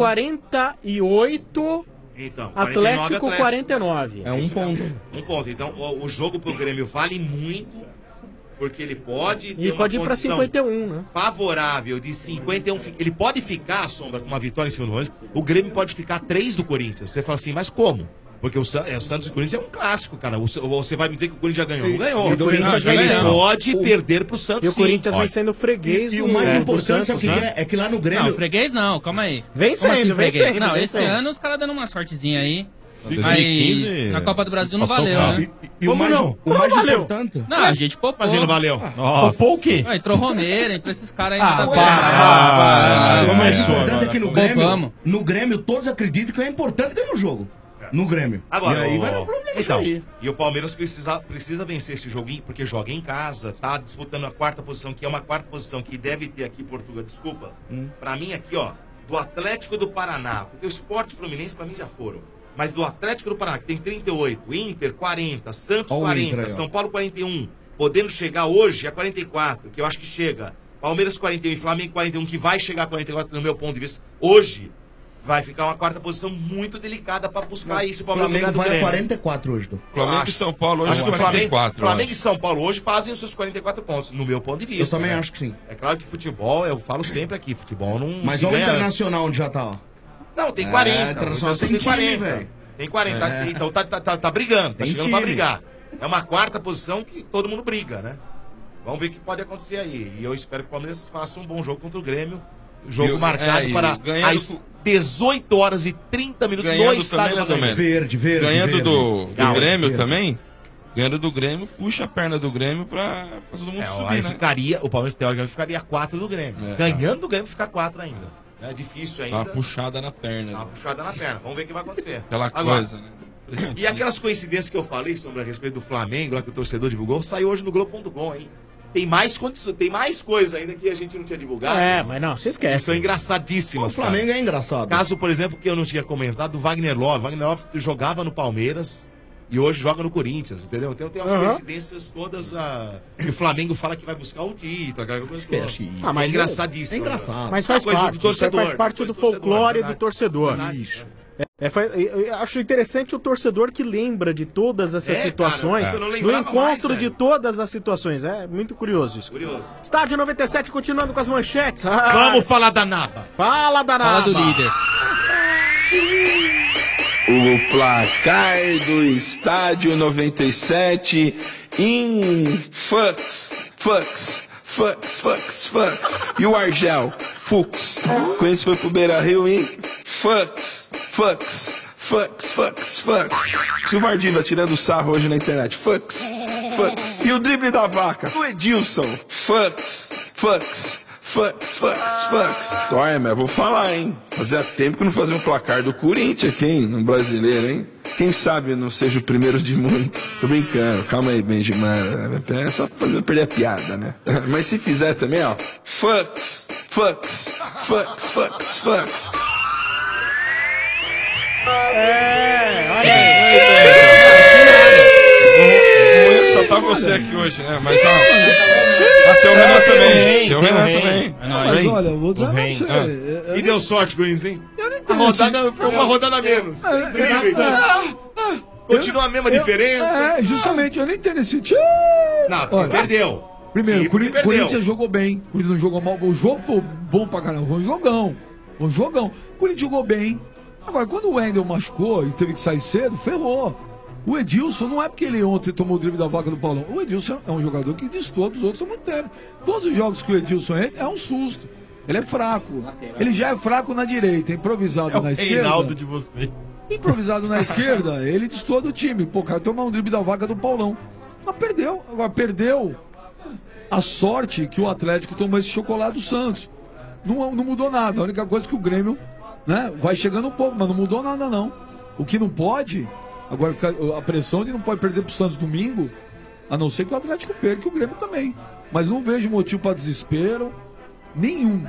48, Então, Atlético 49. É 1 ponto. 1 ponto. Então, o jogo pro Grêmio vale muito, porque ele pode ter E uma pode ir pra condição 51, né? favorável de 51. Ele pode ficar, Sombra, com uma vitória em cima do Corinthians. O Grêmio pode ficar 3 do Corinthians. Você fala assim, mas como? Porque o Santos e o Corinthians é um clássico, cara. Você vai me dizer que o Corinthians já ganhou. Não ganhou. E o Corinthians vai Ele sendo- pode perder pro Santos, E o Corinthians sim. vai sendo freguês E do o mais do importante Santos, é, né? é que lá no Grêmio... Não, freguês não, calma aí. Vem Como sendo, vem freguês? sendo, Não, vem esse sendo. ano os caras dando uma sortezinha aí. 2015, Mas na Copa do Brasil não passou valeu, o carro. né? E o mais, o mais importante... Não, a gente poupou. Mas ele não valeu. Nossa. Poupou o quê? Ah, entrou Romero, entrou esses caras aí. Ah, tá- para. O mais Começou importante agora. é que Poupamos. no Grêmio todos acreditam que é importante ganhar o jogo. No Grêmio. Agora, e aí vai no Fluminense então, aí. e o Palmeiras precisa vencer esse joguinho, porque joga em casa, tá disputando a 4ª posição, que é uma 4ª posição que deve ter aqui em Portugal, desculpa. Pra mim aqui, ó, do Atlético do Paraná, porque o Sport e o Fluminense pra mim já foram. Mas do Atlético do Paraná, que tem 38, Inter 40, Santos Ó o 40, Inter aí, ó. São Paulo 41, podendo chegar hoje a 44, que eu acho que chega. Palmeiras 41 e Flamengo 41, que vai chegar a 44 no meu ponto de vista. Hoje vai ficar uma 4ª posição muito delicada pra buscar isso. O Flamengo vai a Grêmio. 44 hoje. Flamengo e São Paulo hoje Acho que o Flamengo, 44. Flamengo e São Paulo hoje fazem os seus 44 pontos, no meu ponto de vista. Eu também né? acho que sim. É claro que futebol, eu falo sempre aqui, futebol não Mas se olha o ganha... Internacional onde já tá, ó. Não, tem 40. Internacional o tem time, 40. velho. Tem 40. É. Então tá brigando, tá Tem chegando time. pra brigar. É uma 4ª posição que todo mundo briga, né? Vamos ver o que pode acontecer aí. E eu espero que o Palmeiras faça um bom jogo contra o Grêmio. Jogo E marcado para ganhando às 18 horas e 30 minutos no Ganhando estádio também, do né, Domênico? Ganhando do Grêmio também. Ganhando do Grêmio, puxa a perna do Grêmio pra todo mundo subir, aí né? ficaria, o Palmeiras teoricamente ficaria 4 do Grêmio. É. Ganhando do Grêmio fica 4 ainda. É difícil ainda. Dá uma puxada na perna. Dá uma puxada na perna. Vamos ver o que vai acontecer. Aquela Agora, coisa, né? E aquelas coincidências que eu falei sobre a respeito do Flamengo, lá que o torcedor divulgou, saiu hoje no Globo.com, hein? Tem mais coisa ainda que a gente não tinha divulgado. Mas não, se esquece. São engraçadíssimas. O Flamengo é engraçado. Caso, por exemplo, que eu não tinha comentado, do Wagner Love. Wagner Love jogava no Palmeiras e hoje joga no Corinthians, entendeu? Então tem umas coincidências todas que o Flamengo fala que vai buscar o título, aquela coisa toda. Mas é engraçadíssimo. É engraçado. Mas faz Coisa parte, do torcedor, faz parte do folclore do torcedor. Eu acho interessante o torcedor que lembra de todas essas situações, cara, eu não do lembrava encontro mais, de todas as situações. É muito curioso isso. Curioso. Estádio 97, continuando com as manchetes. Vamos falar da Naba. Fala da Naba. Fala do líder. O placar do Estádio 97 em Fux. E o Argel, Fux. Com isso foi pro Beira-Rio em Fux. Se o Vardim vai tirando sarro hoje na internet, Fux. E o drible da vaca, o Edilson, Fux. Olha, mas vou falar, hein? Fazia tempo que não fazia um placar do Corinthians aqui, hein? No brasileiro, hein? Quem sabe não seja o primeiro de muito. Tô brincando, calma aí, Benjamin. É só fazer perder a piada, né? Mas se fizer também, ó. Fux. Olha aí. Só tá você aqui hoje, né? Mas tem o Renan também. Tem o Renan também. Mas olha, eu vou dizer pra você. E deu sorte, Corinthians, hein? A rodada foi uma rodada a menos. Continua a mesma diferença. Justamente, eu nem entendo esse time. Não, perdeu. Primeiro, o Corinthians jogou bem. O Corinthians não jogou mal. O jogo foi bom pra caramba. Foi um jogão. O Corinthians jogou bem. Agora, quando o Wendel machucou e teve que sair cedo, ferrou. O Edilson não é porque ele ontem tomou o drible da vaca do Paulão. O Edilson é um jogador que destoa dos outros há muito tempo. Todos os jogos que o Edilson entra é um susto. Ele é fraco. Ele já é fraco na direita, improvisado na esquerda. Reinaldo de você. Improvisado na esquerda, ele destoa do time. Pô, cara, tomar um drible da vaca do Paulão. Mas perdeu. Agora, perdeu a sorte que o Atlético tomou esse chocolate do Santos. Não mudou nada. A única coisa que o Grêmio, né, vai chegando um pouco, mas não mudou nada, não. O que não pode... Agora fica a pressão de não pode perder pro Santos domingo, a não ser que o Atlético perca e o Grêmio também. Mas não vejo motivo para desespero nenhum.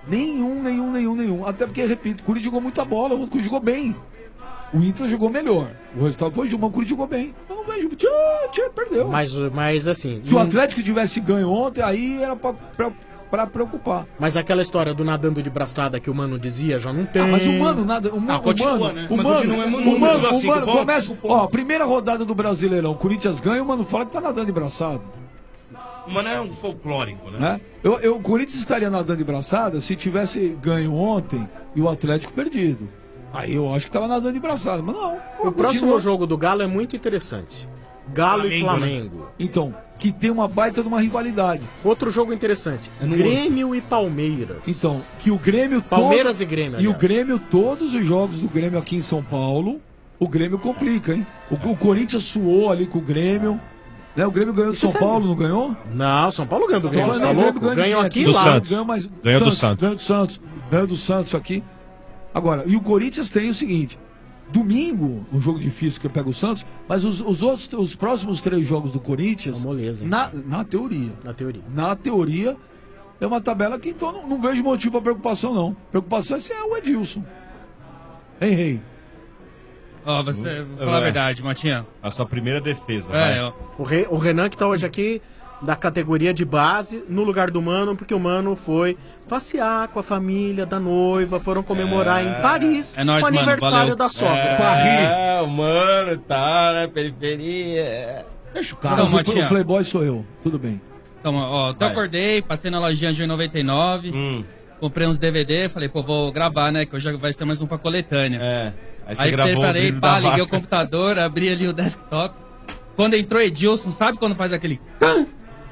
Até porque, repito, o Corinthians jogou muita bola, o Corinthians jogou bem. O Inter jogou melhor. O resultado foi justo, mas o Corinthians jogou bem. Eu não vejo. Perdeu. Mas assim. Se o Atlético tivesse ganho ontem, aí era pra preocupar. Mas aquela história do nadando de braçada que o Mano dizia, já não tem. Mas o Mano nada. Continua, né? O Mano começa. Ó, primeira rodada do Brasileirão. O Corinthians ganha, o Mano fala que tá nadando de braçada. O Mano é um folclórico, né? O Corinthians estaria nadando de braçada se tivesse ganho ontem e o Atlético perdido. Aí eu acho que tava nadando de braçada. Mas não. O próximo jogo do Galo é muito interessante. Galo e Flamengo. Né? Então, que tem uma baita de uma rivalidade. Outro jogo interessante. Grêmio e Palmeiras. Então, que o Grêmio... Palmeiras e Grêmio, aliás. E o Grêmio, todos os jogos do Grêmio aqui em São Paulo, o Grêmio complica, hein? O Corinthians suou ali com o Grêmio. Né? O Grêmio ganhou do São Paulo, não ganhou? Não, São Paulo ganhou do Grêmio. Tá louco? Ganhou aqui do lá. Santos. Ganhou do Santos aqui. Agora, e o Corinthians tem o seguinte... Domingo, um jogo difícil que pega o Santos, mas os próximos 3 jogos do Corinthians, moleza, na teoria, é uma tabela que então não vejo motivo para preocupação, não. Preocupação é se é o Edilson. Hein, Rei? Ó, vou falar a verdade, Matinha. A sua primeira defesa. O Renan que tá hoje aqui, da categoria de base, no lugar do Mano, porque o Mano foi passear com a família da noiva, foram comemorar em Paris nóis, o aniversário mano, da sogra. O Mano tá na periferia. Deixa o cara, o Playboy sou eu, tudo bem. Então, ó, eu acordei, passei na lojinha de 99, comprei uns DVD, falei, pô, vou gravar, né, que hoje vai ser mais um pra coletânea. Aí preparei, liguei o computador, abri ali o desktop. Quando entrou Edilson, sabe quando faz aquele...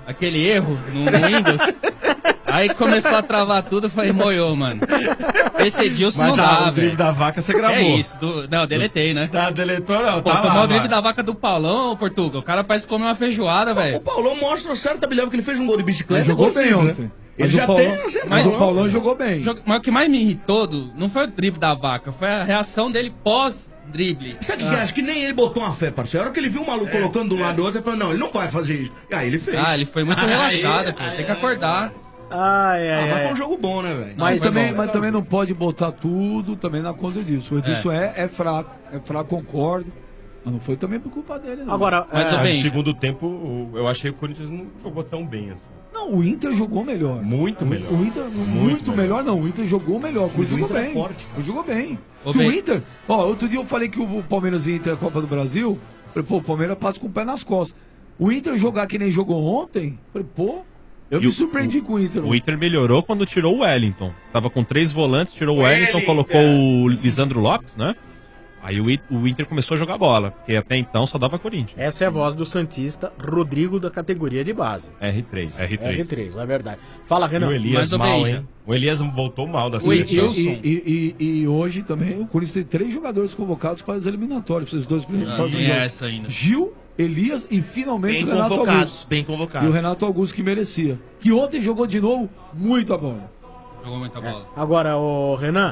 aquele erro no Windows. Aí começou a travar tudo, eu falei, moiou, mano. Esse Edilson não dá, o drible velho. da vaca você gravou. É isso. Não, deletei, né? Tá, deletou não, Pô, tá tomou lá, o drible vai. da vaca do Paulão, Portugal. O cara parece comer uma feijoada, velho. O Paulão mostra certa habilidade, porque ele fez um gol de bicicleta. Ele jogou bem golzinho, ontem. né? Ele já Paulão, tem acertado. mas o Paulão jogou bem. Mas o que mais me irritou não foi o drible da vaca, foi a reação dele pós-drible. Sabe o que eu acho? Que nem ele botou uma fé, parceiro. A hora que ele viu o maluco colocando de um lado do outro, ele falou, não, ele não vai fazer isso. Aí ele fez. Ah, ele foi muito relaxado, pô. Tem que acordar. Mas foi um jogo bom, né, velho? Mas também não pode botar tudo também na conta disso. O Edilson é fraco, concordo. Mas não foi também por culpa dele, não. Agora, Mas no segundo tempo, eu achei que o Corinthians não jogou tão bem assim. Não, o Inter jogou melhor. Muito melhor. O Inter, muito melhor não. O Inter jogou melhor. O Corinthians jogou bem. Ele jogou bem. Se o Inter... Ó, outro dia eu falei que o Palmeiras e Inter, a Copa do Brasil, falei, pô, o Palmeiras passa com o pé nas costas. O Inter jogar que nem jogou ontem, falei, pô, eu me surpreendi com o Inter. O Inter melhorou quando tirou o Wellington. Tava com 3 volantes, tirou o Wellington, colocou o Lisandro Lopes, né? Aí o Inter começou a jogar bola, porque até então só dava Corinthians. Essa é a voz do santista Rodrigo da categoria de base. R3. R3, é verdade. Fala, Renan. E o Elias mal, hein? O Elias voltou mal da seleção. E hoje também o Corinthians tem 3 jogadores convocados para as eliminatórias, para os 2 primeiros jogos. Essa ainda. Gil, Elias e finalmente Bem o Renato convocados, Augusto. bem convocados. E o Renato Augusto que merecia. Que ontem jogou de novo muita bola. Jogou muita bola. Agora, o Renan...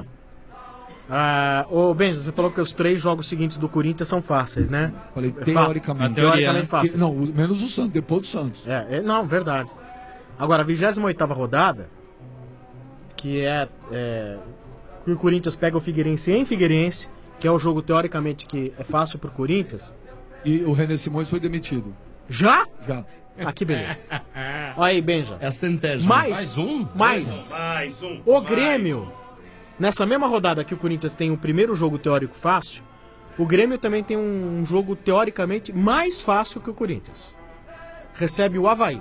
Ô Benja, você falou que os 3 jogos seguintes do Corinthians são fáceis, né? Falei teoricamente. Teoricamente fáceis. Não, menos o Santos, depois do Santos. Não, verdade. Agora, a 28ª rodada, que que o Corinthians pega o Figueirense em Figueirense, que é o jogo teoricamente que é fácil pro Corinthians. E o René Simões foi demitido. Já? Já. Ah, que beleza. Olha aí, Benja. É a centésima. Mais um. O Grêmio... Nessa mesma rodada que o Corinthians tem o primeiro jogo teórico fácil, o Grêmio também tem um jogo teoricamente mais fácil que o Corinthians. Recebe o Avaí.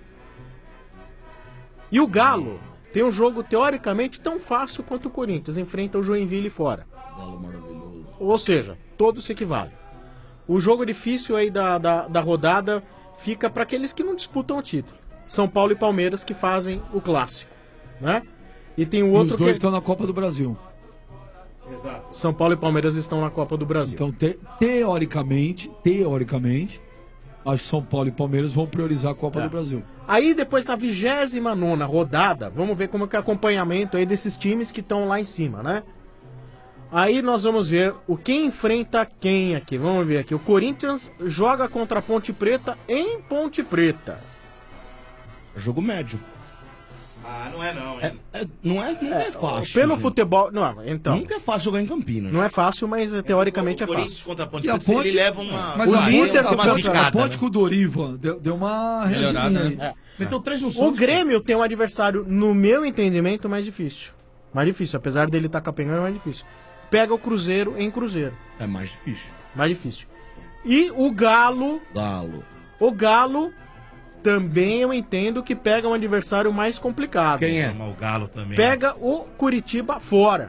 E o Galo tem um jogo teoricamente tão fácil quanto o Corinthians. Enfrenta o Joinville fora. Galo maravilhoso. Ou seja, todos se equivalem. O jogo difícil aí da rodada fica para aqueles que não disputam o título. São Paulo e Palmeiras que fazem o clássico, né? E tem o outro os dois estão na Copa do Brasil. Exato. São Paulo e Palmeiras estão na Copa do Brasil. Então, teoricamente, acho que São Paulo e Palmeiras vão priorizar a Copa do Brasil. Aí depois na 29ª rodada, vamos ver como que é o acompanhamento aí desses times que estão lá em cima, né? Aí nós vamos ver o quem enfrenta quem aqui. Vamos ver aqui. O Corinthians joga contra a Ponte Preta em Ponte Preta. Jogo médio. Ah, não é não, hein? Não é fácil. Pelo gente. futebol... Não, então... Nunca é fácil jogar em Campinas. Não é fácil, mas teoricamente é Corinthians fácil. contra a Ponte E a Preta, Ponte, ele leva uma... Mas o a líder Ponte, do a zicada, Ponte com o Dorival deu uma... Melhorada, reagidinha né? aí. Meteu 3 no O Santos. Grêmio tem um adversário, no meu entendimento, mais difícil. Mais difícil, apesar dele estar capengando, é mais difícil. Pega o Cruzeiro em Cruzeiro. É mais difícil. Mais difícil. E o Galo... O Galo... Também eu entendo que pega um adversário mais complicado. Quem é? O Galo também. Pega o Curitiba fora.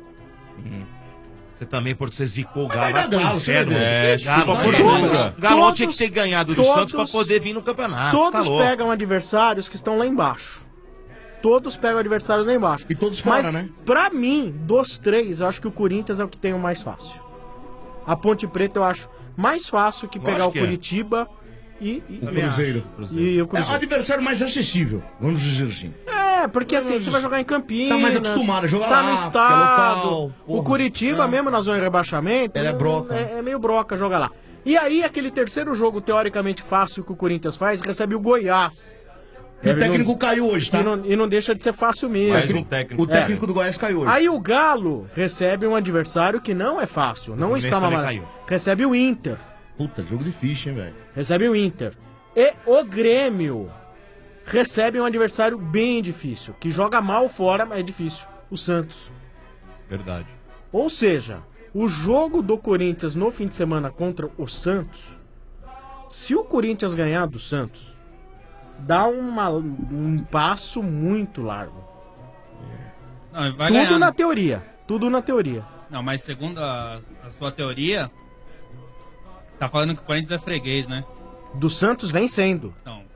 Você também, por você zicou o Mas Galo, vai vai dar pro Galo, inferno. você Galo, desculpa, Galo, todos- tinha que ter ganhado do todos- Santos pra poder vir no campeonato. Todos tá louco. pegam adversários que estão lá embaixo. Todos pegam adversários lá embaixo. E todos fora, Mas, né? pra mim, dos 3, eu acho que o Corinthians é o que tem o mais fácil. A Ponte Preta eu acho mais fácil que pegar acho o que é. Curitiba e O Cruzeiro. e o É um Cruzeiro. adversário mais acessível, vamos dizer assim. Porque assim, você vai jogar em Campinas. Tá mais acostumado a jogar tá lá, no porque é estado. local, O porra. Curitiba, mesmo na zona de rebaixamento, Ele é broca. É meio broca jogar lá. E aí, aquele terceiro jogo teoricamente fácil que o Corinthians faz, recebe o Goiás. E o técnico caiu hoje, tá? E não deixa de ser fácil mesmo. Mais um técnico. O técnico do Goiás caiu hoje. Aí o Galo recebe um adversário que não é fácil, não Fluminense está na também maravilha. caiu. Recebe o Inter. Puta, jogo difícil, hein, velho? Recebe o Inter. E o Grêmio recebe um adversário bem difícil, que joga mal fora, mas é difícil. O Santos. Verdade. Ou seja, o jogo do Corinthians no fim de semana contra o Santos, se o Corinthians ganhar do Santos, dá um passo muito largo. Não, vai Tudo ganhar. na teoria. Tudo na teoria. Não, mas segundo a sua teoria, tá falando que o Corinthians é freguês, né? Do Santos vencendo. Não.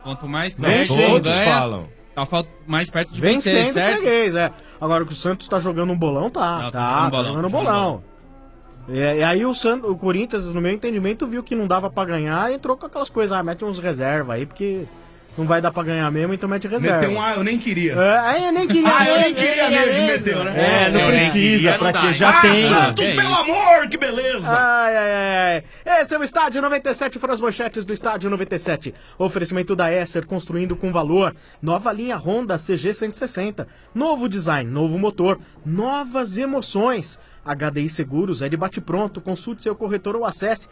Quanto mais Vem perto sempre. ganha, falam. tá mais perto de Vem você, sendo certo? freguês, Agora que o Santos tá jogando um bolão, tá jogando um bolão. E aí o Corinthians, no meu entendimento, viu que não dava pra ganhar e entrou com aquelas coisas, mete uns reserva aí, porque não vai dar pra ganhar mesmo, então mete reserva. Meteu eu nem queria. Eu nem queria. Eu nem queria mesmo, meteu, né? Não precisa, pra que já tem. Santos, pelo amor, que beleza! Ai. Esse é o Estádio 97, foram as manchetes do Estádio 97. Oferecimento da Esser, construindo com valor. Nova linha Honda CG 160. Novo design, novo motor, novas emoções. HDI Seguros é de bate-pronto. Consulte seu corretor ou acesse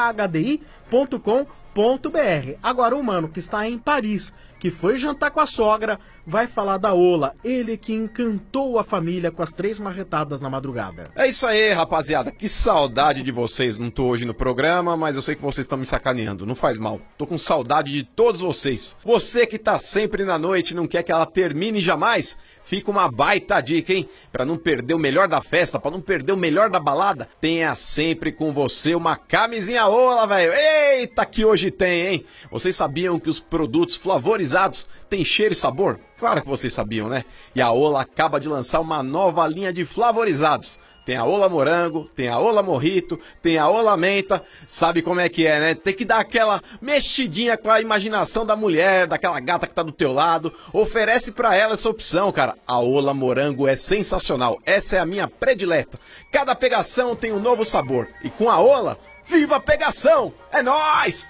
ahdi.com.br. Agora o mano que está em Paris, que foi jantar com a sogra, vai falar da Ola. Ele que encantou a família com as 3 marretadas na madrugada. É isso aí, rapaziada. Que saudade de vocês. Não tô hoje no programa, mas eu sei que vocês estão me sacaneando. Não faz mal. Tô com saudade de todos vocês. Você que tá sempre na noite e não quer que ela termine jamais, fica uma baita dica, hein? Pra não perder o melhor da festa, pra não perder o melhor da balada, tenha sempre com você uma camisinha Ola, velho. Eita, que hoje tem, hein? Vocês sabiam que os produtos flavorizados têm cheiro e sabor? Claro que vocês sabiam, né? E a Ola acaba de lançar uma nova linha de flavorizados. Tem a Ola Morango, tem a Ola Morrito, tem a Ola Menta. Sabe como é que é, né? Tem que dar aquela mexidinha com a imaginação da mulher, daquela gata que tá do teu lado. Oferece pra ela essa opção, cara. A Ola Morango é sensacional. Essa é a minha predileta. Cada pegação tem um novo sabor. E com a Ola, viva a pegação! É nóis!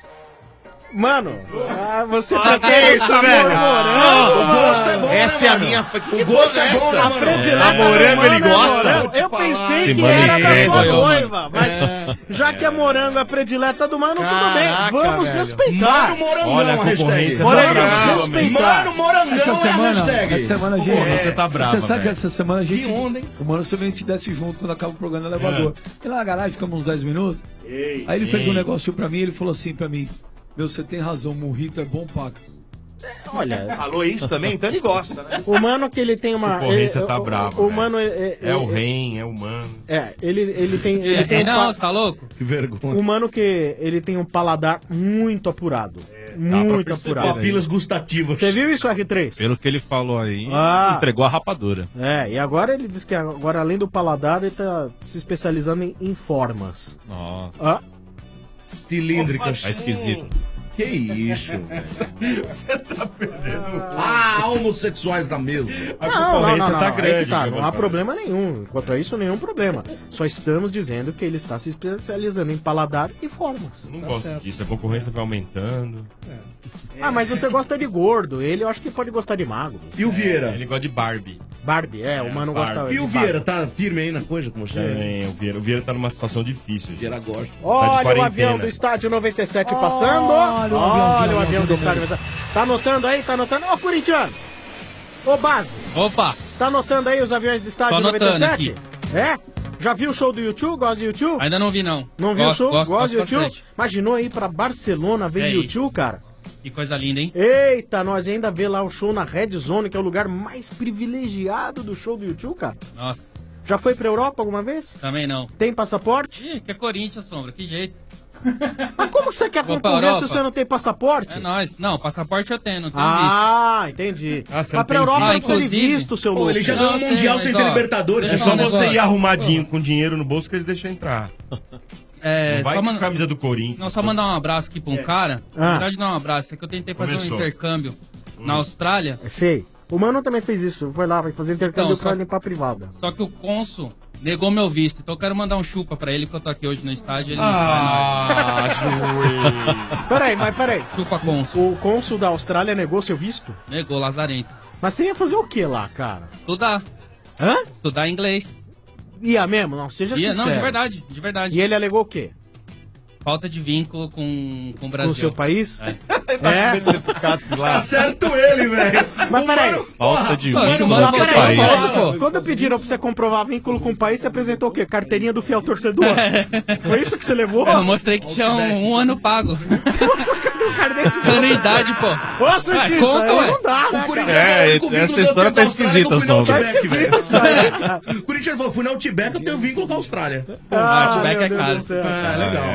Mano, você tá prefere o sabor morango? O gosto é bom, Essa é a minha. O gosto é bom, A predileta A morango ele gosta? Eu pensei que era da sua noiva, mas já que é morango a predileta do mano, tudo bem. Vamos respeitar. Mano morangão, Olha, a a hashtag. concorrência Vamos respeitar. Mano morangão Essa é a semana, hashtag. essa semana, gente. Você tá bravo, Você sabe que velho. essa semana a gente. Que onda, hein? O mano, se a gente desce junto quando acaba o programa no elevador. E lá na garagem ficamos uns 10 minutos. Aí ele fez um negócio pra mim, ele falou assim pra mim: Meu, você tem razão, morrito é bom, Pacas. Olha, Falou isso também? Então ele gosta, né? o mano que ele tem uma. A concorrência tá brava, O velho. mano É o rei, é o mano. ele tem. Ele tem Não, você tá louco? Que vergonha. o mano que ele tem um paladar muito apurado. Muito perceber, apurado. Papilas gustativas. Você viu isso, R3? Pelo que ele falou aí, Ah. entregou a rapadura. E agora ele diz que agora, além do paladar, ele tá se especializando em formas. Nossa, Cilíndricas. tá esquisito. Que isso, velho. Você tá perdendo. Homossexuais da mesa. Não, tá aí que grande, tá, meu não há patrão. problema nenhum. Quanto a isso, nenhum problema. Só estamos dizendo que ele está se especializando em paladar e formas. Não gosto disso, a concorrência vai aumentando. Ah, mas você gosta de gordo. Ele eu acho que pode gostar de magro. E o Vieira? Ele gosta de Barbie. Barbie, o mano Barbie. gosta E o de Vieira? Tá firme aí na coisa com você? O Vieira tá numa situação difícil, gente. Vieira gosta. Olha o quarentena. avião do estádio 97 passando. Olha o avião do estádio 97. Tá anotando aí? Tá anotando? Ô, corintiano! Ô, base! Opa! Tá anotando aí os aviões do estádio Tô anotando 97? Já viu o show do YouTube? Gosta de YouTube? Ainda não vi, não. Não viu o show? Gosta de YouTube? bastante. Imaginou ir pra Barcelona ver É YouTube, cara? Que coisa linda, hein? Eita, nós ainda vê lá o show na Red Zone, que é o lugar mais privilegiado do show do YouTube, cara. Nossa, Já foi pra Europa alguma vez? também não. Tem passaporte? Ih, que é Corinthians, Sombra, que jeito. Mas como que você quer Vou pra concorrer se Europa. você não tem passaporte? É nóis. Não, passaporte eu tenho, não tenho Entendi. Ah, você Mas não pra tem Europa visto. não precisa de Inclusive- visto, seu Pô, louco. ele já Não, ganhou um sei, Mundial mas, sem ó, ter Libertadores. É deixa só um você negócio. ir arrumadinho com dinheiro no bolso que eles deixam entrar. É, Não vai só com manda- a camisa do Corinthians. Não, só mandar um abraço aqui pra um cara. Na verdade, não é um abraço, é que eu tentei fazer Começou. um intercâmbio na Austrália. Sei. O mano também fez isso. Foi lá, vai fazer intercâmbio Então, pra só- limpar a privada. Só que o cônsul negou meu visto. Então eu quero mandar um chupa pra ele, porque eu tô aqui hoje no estádio. Ele Peraí. Chupa cônsul. O cônsul da Austrália negou seu visto? Negou, lazarento. Mas você ia fazer o que lá, cara? Estudar. Hã? Estudar inglês. Ia mesmo? Não, seja Ia, sincero. não, de verdade, de verdade. E ele alegou o quê? Falta de vínculo com o Brasil. Com o seu país? É. É? Você ficasse lá. Tá certo ele, velho. Mas peraí. Falta de Pô, vínculo isso com mano, o peraí, país. pô. Quando pediram pra você comprovar vínculo com o país, você apresentou o quê? Carteirinha do fiel torcedor? Foi isso que você levou? Eu mostrei que tinha um ano pago. Anuidade, pô. Ô, Santista, conta, aí ué. não dá, né, cara? Essa história tá esquisita, só. só. Tá esquisito isso aí, cara. O Corinthians falou, fui na Outback, eu tenho vínculo com a Austrália. Outback meu é Deus caro. do céu. Ah, legal. Mostrou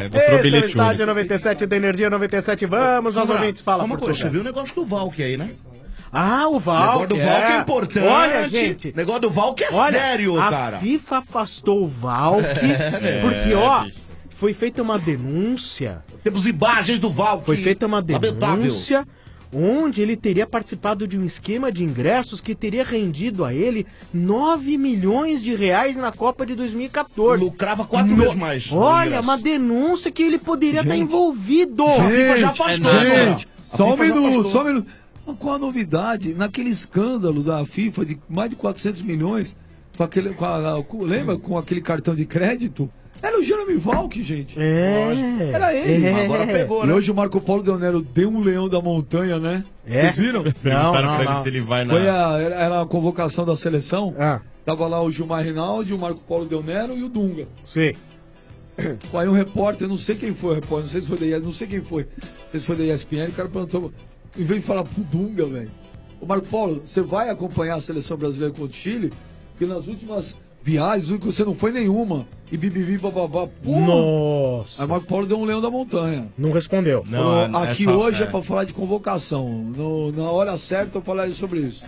Esse é o Estádio 97 da Energia 97. Vamos aos ouvintes. Fala, uma coisa, Portugal. você viu o negócio do Valk aí, né? Ah, o O Valk. negócio do Valk é importante. Olha, gente. O negócio do Valk é Olha, sério, a cara. FIFA afastou o Valk porque, ó, foi feita uma denúncia. Temos imagens do Valk. Foi feita uma Lamentável. denúncia onde ele teria participado de um esquema de ingressos que teria rendido a ele 9 milhões de reais na Copa de 2014. Lucrava 4 vezes mais. no Olha, ingresso. uma denúncia que ele poderia estar envolvido. A FIFA já afastou, Gente, A só um FIFA já minuto, afastou. só um minuto. Mas qual a novidade? Naquele escândalo da FIFA de mais de 400 milhões, lembra com aquele cartão de crédito? Era o Jeremy Valk, gente. Era ele. Agora pegou, E né? hoje o Marco Polo Del Nero deu um leão da montanha, né? Vocês viram? Perguntaram pra ele se ele vai na... Era a convocação da seleção. Tava lá o Gilmar Rinaldi, o Marco Polo Del Nero e o Dunga. Sim. Aí um repórter, não sei quem foi o repórter, não sei se foi da não sei quem foi. Não sei se foi da ESPN, o cara perguntou, em vez de falar pro Dunga, velho. Ô Marco Polo, você vai acompanhar a seleção brasileira contra o Chile? Porque nas últimas viagens, você não foi nenhuma. E bibibi, bababá, pô. Nossa. Aí Marco Paulo deu um leão da montanha. Não respondeu. Falou, aqui hoje é pra falar de convocação. Na hora certa eu falarei sobre isso.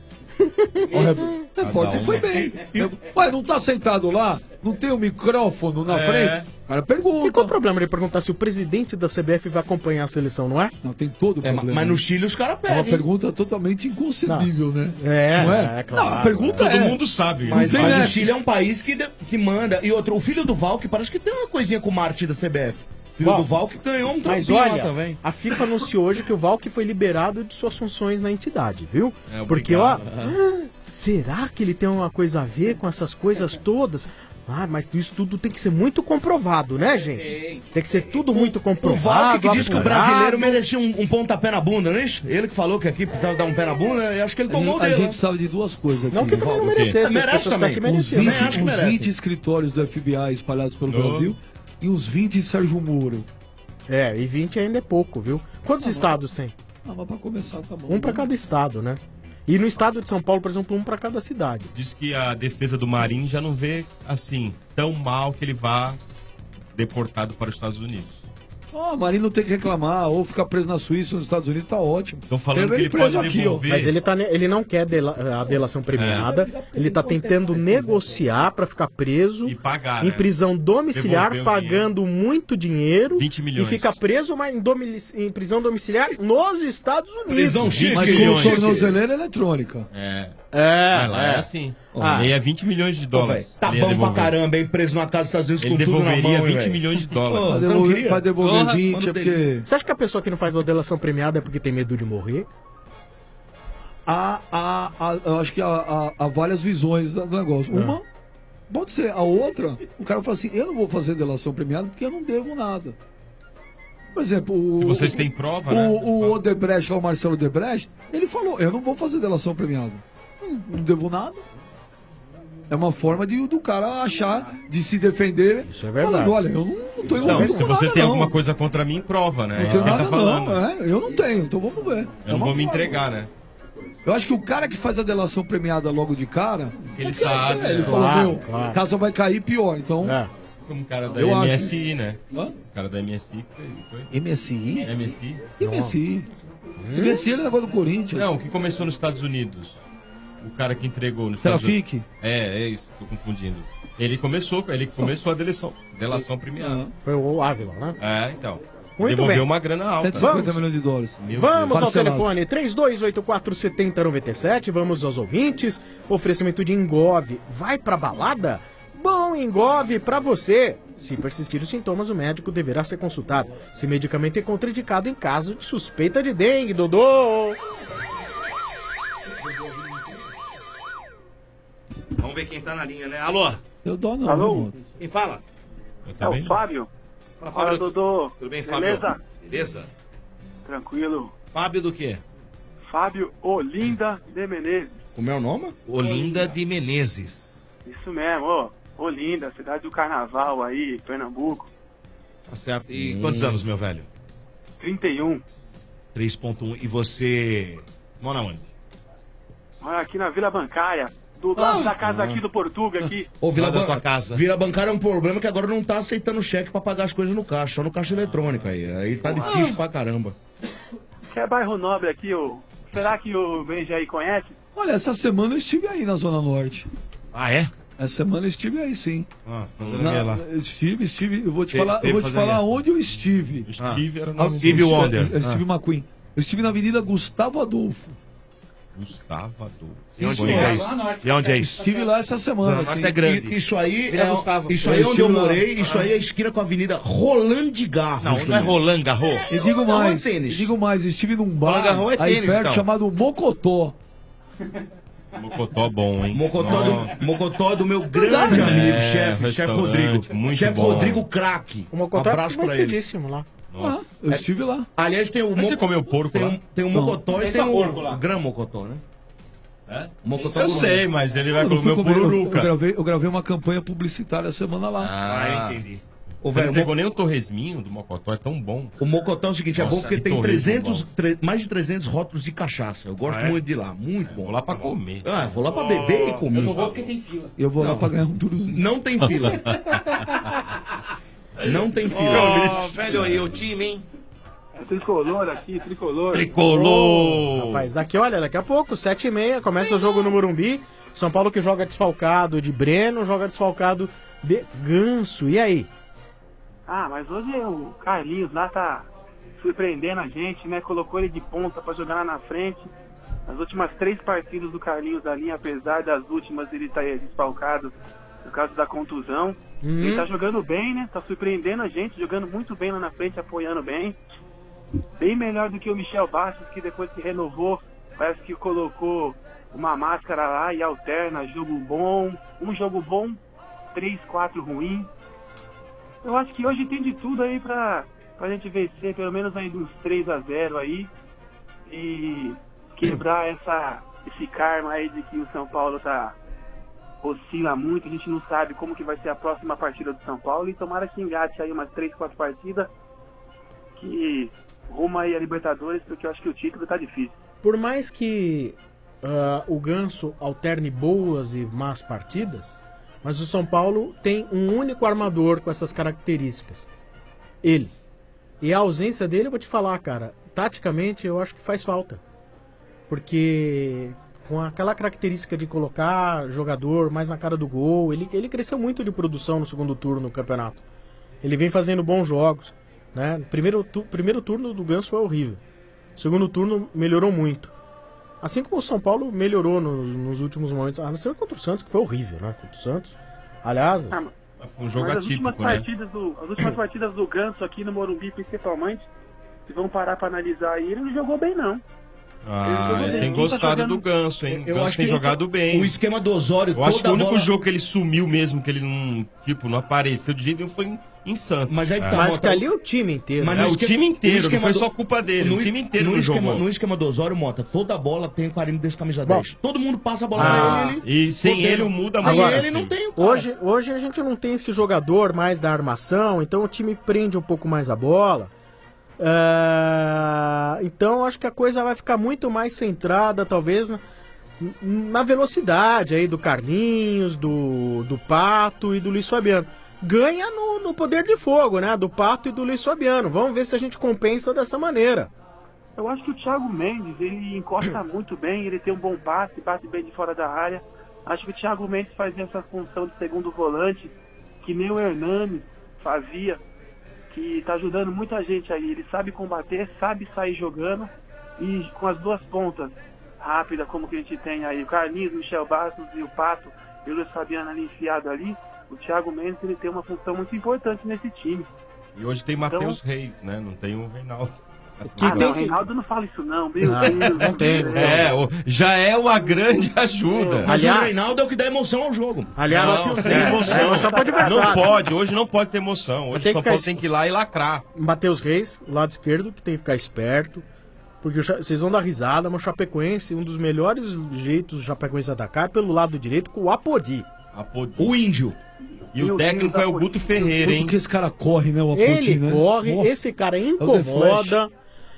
O repórter foi bem. Ué, não tá sentado lá? Não tem um micrófono na frente? O cara pergunta. E qual o problema de perguntar se o presidente da CBF vai acompanhar a seleção, não é? Não, tem todo o problema. Mas no Chile os caras É uma pedem. pergunta totalmente inconcebível, né? É, Não é? claro. Não, a pergunta Todo é... mundo sabe. Mas, tem mas o nessa. Chile é um país que manda. E outro, o filho do Valk parece que tem uma coisinha com o Marte da CBF. O filho Bom, do Valk ganhou um Mas tropinho lá olha, também. a FIFA anunciou hoje que o Valk foi liberado de suas funções na entidade, viu? É, Porque, ó, obrigado. será que ele tem uma coisa a ver com essas coisas todas? Ah, mas isso tudo tem que ser muito comprovado, né, gente? Tem que ser tudo muito O comprovado. Valk que disse que o apurado. brasileiro merecia um pontapé na bunda, não é isso? Ele que falou que aqui precisava dar um pé na bunda, e acho que ele tomou o A dele. gente precisava de duas coisas aqui. Não que também não Valdo. merecesse, Merece as pessoas também. que Uns mereciam. 20, Também acho que uns merece. 20 escritórios do FBI espalhados pelo No. Brasil e uns 20 em Sérgio Moro. É, e 20 ainda é pouco, viu? Quantos estados tem? Ah, mas pra começar tá bom. Um pra cada estado, né? E no estado de São Paulo, por exemplo, um pra cada cidade. Diz que a defesa do Marinho já não vê, assim, tão mal que ele vá deportado para os Estados Unidos. Ah, o Marinho não tem que reclamar, ou ficar preso na Suíça ou nos Estados Unidos, tá ótimo. Estão falando Leva que ele preso pode aqui, ó. devolver. Mas ele não quer a delação premiada, ele tá tentando negociar pra ficar preso E pagar, em né? prisão domiciliar, Devolver o pagando muito dinheiro 20 milhões. e fica preso mas em prisão domiciliar nos Estados Unidos. Prisão X Mas com milhões. tornozeleira eletrônica. É. É, Mas lá é assim. Ah. E é 20 milhões de Pô, dólares. velho, tá Ele ia bom pra devolver. caramba, hein? Preso na casa dos Estados Unidos Ele com tudo na devolveria mão, hein, 20 velho? milhões de Pra dólares. não devolver, queria? pra devolver Porra, 20 é manda porque... Você acha que a pessoa que não faz a delação premiada é porque tem medo de morrer? Eu acho que há várias visões do negócio. Uma, pode ser. A outra, o cara fala assim, eu não vou fazer delação premiada porque eu não devo nada. Por exemplo, Se vocês têm prova, né? o Odebrecht, lá, o Marcelo Odebrecht, ele falou, eu não vou fazer delação premiada. Não devo nada. É uma forma do cara achar, de se defender. Isso é verdade. Falando, olha, eu não tô Não, envolvido se com você nada, tem não. alguma coisa contra mim, prova, né? Não É tem isso que ele nada tá falando. não, eu não tenho, então vamos ver. Eu não vou me entregar, né? Eu acho que o cara que faz a delação premiada logo de cara, Ele é que sabe, ele né? falou, Claro, claro. a casa vai cair pior, então... Como o cara da Eu acho. MSI, né? Hã? O cara da MSI. Foi? MSI? MSI? Que MSI? MSI é negócio do Corinthians. Não, o que começou nos Estados Unidos. O cara que entregou nos Estados Unidos. Trafique? É isso, tô confundindo. Ele começou a delação premiada. Foi o Ávila, né? É, então. Muito Devolveu bem. uma grana alta. 150 milhões de dólares. Meu Vamos Deus. ao telefone 3284-7097. Vamos aos ouvintes. Oferecimento de Engove. Vai pra balada? Bom Engove pra você. Se persistir os sintomas, o médico deverá ser consultado. Se medicamento é contraindicado em caso de suspeita de dengue, Dodô. Vamos ver quem tá na linha, né? Alô? Eu dou não. Alô? mano. Quem fala? É o Fábio. Fala, Fala, Fábio. Dodô. Tudo bem, Fábio? Beleza? Beleza? Tranquilo. Fábio do quê? Fábio Olinda de Menezes. Como é o nome? Olinda de Menezes. Isso mesmo, ó. Olinda, cidade do carnaval aí, Pernambuco. Tá certo. E quantos anos, meu velho? 31. 3.1. E você mora onde? Mora aqui na Vila Bancária. do lado da casa aqui do Portuga aqui. Ô, Vila Bancária é um problema que agora não tá aceitando cheque pra pagar as coisas no caixa, só no caixa eletrônico aí. Aí tá difícil pra caramba. Que é bairro nobre aqui, será que o Benja aí conhece? Olha, essa semana eu estive aí na Zona Norte. Ah, é? Essa semana eu estive aí, sim. fazendo o quê lá? Estive, eu vou te falar onde eu estive. Steve era o Steve Wonder. Eu estive McQueen. Eu estive na Avenida Gustavo Adolfo. Gustavo Adolfo. E onde é isso? E onde é isso? Estive lá essa semana. Zona Norte é grande. Isso aí é onde eu morei, isso aí é a esquina com a Avenida Roland Garros. Não é Roland Garros. E digo mais, estive num bar aí perto chamado Mocotó. Mocotó bom, hein? Mocotó do meu grande amigo, chefe Rodrigo. Chefe Rodrigo Craque. O Mocotó abraço é pra ele. conhecidíssimo lá. Eu estive lá. Aliás, tem o Você comeu porco lá? Tem o Mocotó e tem o Gran Mocotó, né? Mocotó eu sei, mas ele vai comer o pururuca. Eu gravei uma campanha publicitária a semana lá. Eu entendi. Você não pegou nem o torresminho do Mocotó, é tão bom. O Mocotó é o seguinte, é bom porque tem mais de 300 rótulos de cachaça. Eu gosto muito de ir lá, muito bom. Vou lá pra comer. Vou lá pra beber e comer. Eu não vou porque tem fila. Eu vou lá pra ganhar um turuzinho. Não tem fila. Não tem fila. Velho, aí o time, hein? É tricolor aqui, tricolor. Tricolor! Rapaz, daqui a pouco, 7h30, começa o jogo no Morumbi. São Paulo que joga desfalcado de Breno, joga desfalcado de Ganso. E aí? Mas hoje o Carlinhos lá tá surpreendendo a gente, né? Colocou ele de ponta pra jogar lá na frente. As últimas 3 partidas do Carlinhos da linha, apesar das últimas ele tá desfalcado por causa da contusão. Ele tá jogando bem, né? Tá surpreendendo a gente, jogando muito bem lá na frente, apoiando bem. Bem melhor do que o Michel Bastos, que depois que renovou, parece que colocou uma máscara lá e alterna jogo bom, 3, 4 ruim. Eu acho que hoje tem de tudo aí pra gente vencer, pelo menos aí dos 3-0 aí, e quebrar esse karma aí de que o São Paulo oscila muito, a gente não sabe como que vai ser a próxima partida do São Paulo, e tomara que engate aí umas 3, 4 partidas que rumo aí a Libertadores, porque eu acho que o título tá difícil. Por mais que o Ganso alterne boas e más partidas, mas o São Paulo tem um único armador com essas características. Ele. E a ausência dele, eu vou te falar, cara, taticamente eu acho que faz falta. Porque com aquela característica de colocar jogador mais na cara do gol, ele cresceu muito de produção no segundo turno no campeonato. Ele vem fazendo bons jogos, né? Primeiro turno do Ganso foi horrível. Segundo turno melhorou muito. Assim como o São Paulo melhorou nos últimos momentos. A não ser contra o Santos, que foi horrível, né? Contra o Santos. Aliás, foi um jogo atípico, as últimas partidas do Ganso aqui no Morumbi, principalmente, se vão parar pra analisar aí, ele não jogou bem, não. Ele tem gostado do Ganso, hein? O Ganso tem jogado bem. O esquema do Osório, eu acho que o único jogo que ele sumiu mesmo, que ele não apareceu de jeito nenhum, foi em Santos. Mas aí mas que ali o time inteiro. Mas o time inteiro, não foi só culpa dele. O time inteiro não jogou. No esquema do Osório, Mota, toda bola tem o carimbo desse camisa 10. Todo mundo passa a bola pra ele. E sem ele muda muito. Agora, ele não tem o cara. Hoje a gente não tem esse jogador mais da armação, então o time prende um pouco mais a bola. Então acho que a coisa vai ficar muito mais centrada, talvez, na velocidade aí do Carlinhos, do Pato e do Luiz Fabiano. Ganha no poder de fogo, né? Do Pato e do Luiz Fabiano. Vamos ver se a gente compensa dessa maneira. Eu acho que o Thiago Mendes, ele encosta muito bem, ele tem um bom passe, bate bem de fora da área. Acho que o Thiago Mendes faz essa função de segundo volante, que nem o Hernanes fazia, que tá ajudando muita gente aí. Ele sabe combater, sabe sair jogando, e com as duas pontas rápidas, como que a gente tem aí, o Carlinhos, o Michel Bastos e o Pato, e o Luiz Fabiano ali enfiado ali, o Thiago Mendes, ele tem uma função muito importante nesse time. E hoje tem Matheus Reis, né? Não tem o Reinaldo. O Reinaldo não fala isso não, meu Deus. Não tem. Já é uma grande ajuda. Mas aliás, o Reinaldo é o que dá emoção ao jogo. Aliás, não tem emoção. Só pode versar. Não pode, hoje não pode ter emoção. Hoje São Paulo tem que ir lá e lacrar. Matheus Reis, lado esquerdo, que tem que ficar esperto. Porque vocês vão dar risada, mas o Chapecoense, um dos melhores jeitos do Chapecoense atacar é pelo lado direito com o Apodi. O índio. E o técnico é o Guto Ferreira, hein? Porque esse cara corre, né? O Apodi, ele corre, esse cara incomoda.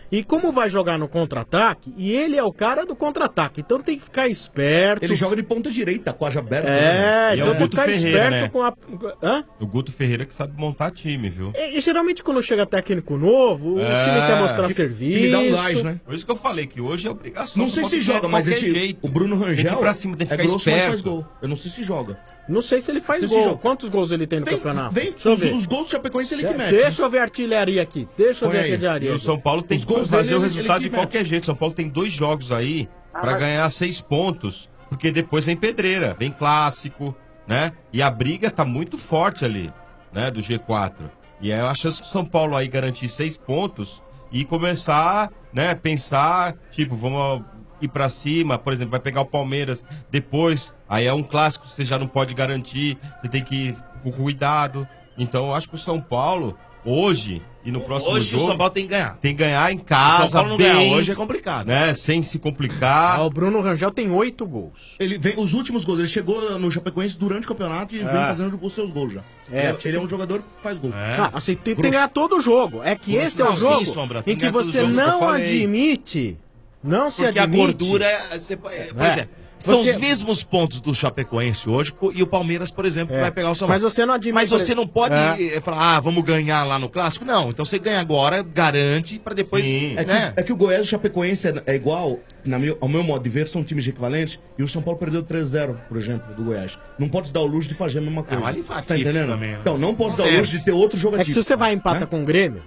E como vai jogar no contra-ataque, e ele é o cara do contra-ataque, então tem que ficar esperto. Ele joga de ponta direita, quase aberta. Então tem que ficar esperto com a... Hã? O Guto Ferreira que sabe montar time, viu? E geralmente quando chega técnico novo, o time quer mostrar serviço. Time dá um gás, né? Por isso que eu falei que hoje é obrigação. Não sei se joga, mas o Bruno Rangel tem que ir pra cima, tem que ficar grosso, mas faz esperto. gol. Eu não sei se joga. Não sei se ele faz gol. Quantos gols ele tem no campeonato? Deixa eu ver. Os gols do Chapecoense ele que mete. Deixa eu ver a artilharia aqui. Deixa eu ver a artilharia. E o São Paulo tem que fazer o resultado de qualquer jeito. São Paulo tem 2 jogos aí pra ganhar 6 pontos, porque depois vem pedreira, vem clássico, né? E a briga tá muito forte ali, né? Do G4. E aí eu acho que o São Paulo aí garantir 6 pontos e começar, né? Pensar, tipo, vamos ir pra cima, por exemplo, vai pegar o Palmeiras depois, aí é um clássico, você já não pode garantir, você tem que ir com cuidado. Então eu acho que o São Paulo, hoje e no próximo Hoje jogo... o São Paulo tem que ganhar. Tem que ganhar em casa, Se o São Paulo não bem, ganhar hoje é complicado. né? Sem se complicar. O Bruno Rangel tem 8 gols. Ele vem, os últimos gols, ele chegou no Chapecoense durante o campeonato e vem fazendo os seus gols já. Ele é um jogador que faz gol. Assim, tem que ganhar todo o jogo. É que esse é o jogo em que você não admite... Não se Porque admite. a gordura por exemplo, são os mesmos pontos do Chapecoense hoje e o Palmeiras, por exemplo, que vai pegar o São Paulo. Mas você não admite. Mas você não pode falar, vamos ganhar lá no Clássico. Não, então você ganha agora, garante, pra depois... É que o Goiás e o Chapecoense é igual, ao meu modo de ver, são times equivalentes, e o São Paulo perdeu 3-0, por exemplo, do Goiás. Não pode se dar o luxo de fazer a mesma coisa. ali tá entendendo? também, né? Então, não pode dar o luxo de ter outro jogador. É que se você vai empata com o Grêmio,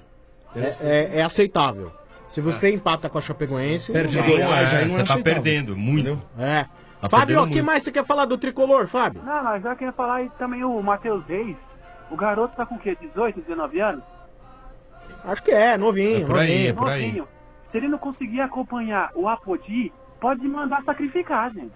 é aceitável. Se você empata com a Chapecoense... Perde o Goiás, aí não é Você tá aceitável. perdendo muito. Tá Fábio, perdendo o que muito. mais você quer falar do Tricolor, Fábio? Não, mas já queria falar aí também o Matheus Reis. O garoto tá com o quê? 18, 19 anos? Acho que novinho. por aí, Novinho. Se ele não conseguir acompanhar o Apodi, pode mandar sacrificar, gente.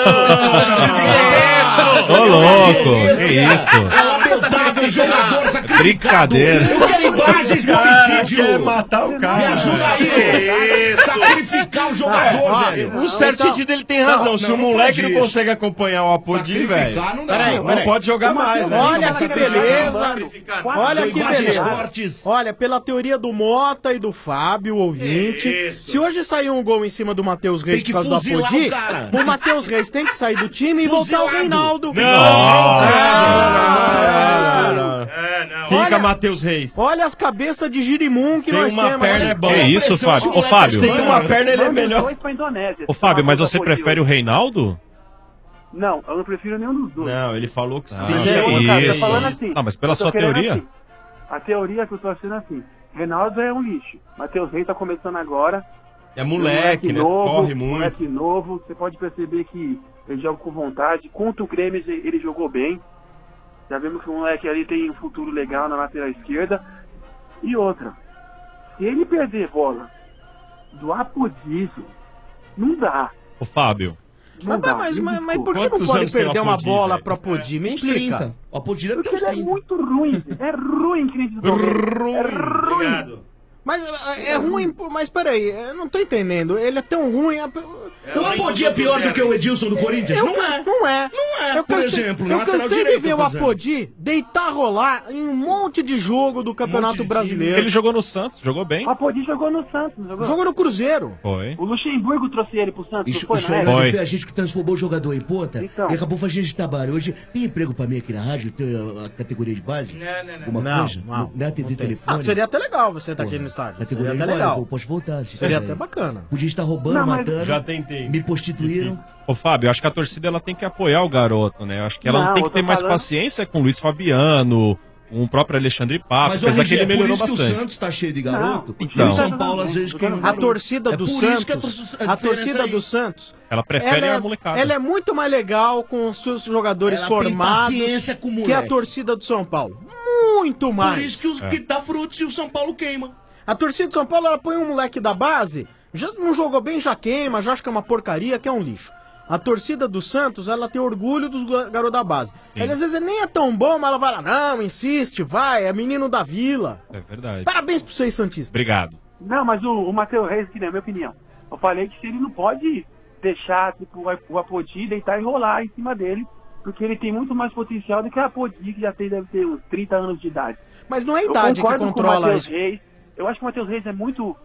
Ô, louco, que isso? É lamentável jogador sacrificado. Brincadeira. Eu quero imagens de homicídio. Quer matar o cara. Me ajuda aí. Sacrificar o jogador, velho. No certo sentido ele tem razão. Se o moleque não consegue acompanhar o Apodi, velho, Sacrificar não dá. Peraí. pode jogar mais, né? Olha que beleza. Olha que Imagens beleza. fortes. Olha, pela teoria do Mota e do Fábio, ouvinte, se hoje sair um gol em cima do Matheus Reis Tem por que causa do fuzilar Apodi, o cara. o Matheus Reis tem que sair do time e voltar o Fuzilado. Reinaldo. Fica Matheus Reis. Olha as cabeças de girimum que Tem nós uma temos. perna aqui. é bom. Que isso, Fábio? Ô, Fábio. Tem uma perna, ele é melhor. Dois pra Indonésia. Ô, Fábio, mas você prefere o Reinaldo? Não, eu não prefiro nenhum dos dois. Não, ele falou que sim. Mas Tá falando assim. Ah, mas pela Eu tô sua querendo teoria? assim. A teoria que eu tô achando assim. Reinaldo é um lixo. Matheus Reis tá começando agora. É moleque, né? Novo, Corre muito. Moleque novo. Você pode perceber que ele joga com vontade. Contra o Grêmio ele jogou bem. Já vimos que o moleque ali tem um futuro legal na lateral esquerda. E outra. Se ele perder bola do Apodício, não dá. Ô, Fábio. Não dá. Mas por que não Quantos pode anos tem o perder uma Apodi, bola velho? pro Apodi? Me Uns explica. 30. O Apodi deve ter Porque uns ele é 30. muito ruim. É ruim, querido. É ruim. Mas é ruim, mas peraí, eu não tô entendendo. Ele é tão ruim. O Apodi é pior do que o Edilson do Corinthians? Não é. Não é. Não é, Eu por cansei, exemplo, eu lateral cansei de direito, ver o por exemplo. Apodi deitar rolar em um monte de jogo do Campeonato Brasileiro. Ele jogou no Santos, jogou bem. O Apodi jogou no Santos, não jogou? Jogou no Cruzeiro. Foi. O Luxemburgo trouxe ele pro Santos, Isso, não o foi, senhor né? Foi. a gente que transformou o jogador em ponta Então. e acabou fazendo esse trabalho. Hoje tem emprego pra mim aqui na rádio, tem a categoria de base? Alguma Não, coisa? não atender tem. telefone? Seria até legal você estar aqui no estádio. Categoria Seria de até base, legal. eu posso voltar. se Seria quiser. até bacana. Podia estar roubando, Não, mas- matando. Já tentei. Me prostituíram. Ô, Fábio, eu acho que a torcida ela tem que apoiar o garoto, né? Eu acho que ela Não, tem que eu tô ter mais falando- paciência com o Luiz Fabiano, com o próprio Alexandre Papo, Mas apesar hoje que ele é por melhorou isso que o bastante. Santos tá cheio de garoto. Não, então. E o São Paulo, às vezes, quem não A torcida do por isso que Santos, a a torcida diferença do Santos, Ela prefere a molecada. ela é muito mais legal com os seus jogadores Ela tem formados paciência com o que a moleque. torcida do São Paulo. Muito mais. Por isso que dá frutos e o São Paulo queima. A torcida do São Paulo, ela põe um moleque da base, já não jogou bem, já queima, já acha que é uma porcaria, que é um lixo. A torcida do Santos, ela tem orgulho dos garotos da base. Sim. Ele, às vezes ele nem é tão bom, mas ela vai lá, não, insiste, vai, é menino da vila. É verdade. Parabéns pro vocês, Santistas. Obrigado. Não, mas o Matheus Reis, que na minha opinião, eu falei que ele não pode deixar tipo, o Apodi deitar e rolar em cima dele, porque ele tem muito mais potencial do que o Apodi, que já tem, deve ter uns 30 anos de idade. Mas não é a Eu idade que concordo com o controla Matheus isso. Reis. Eu acho que o Matheus Reis é muito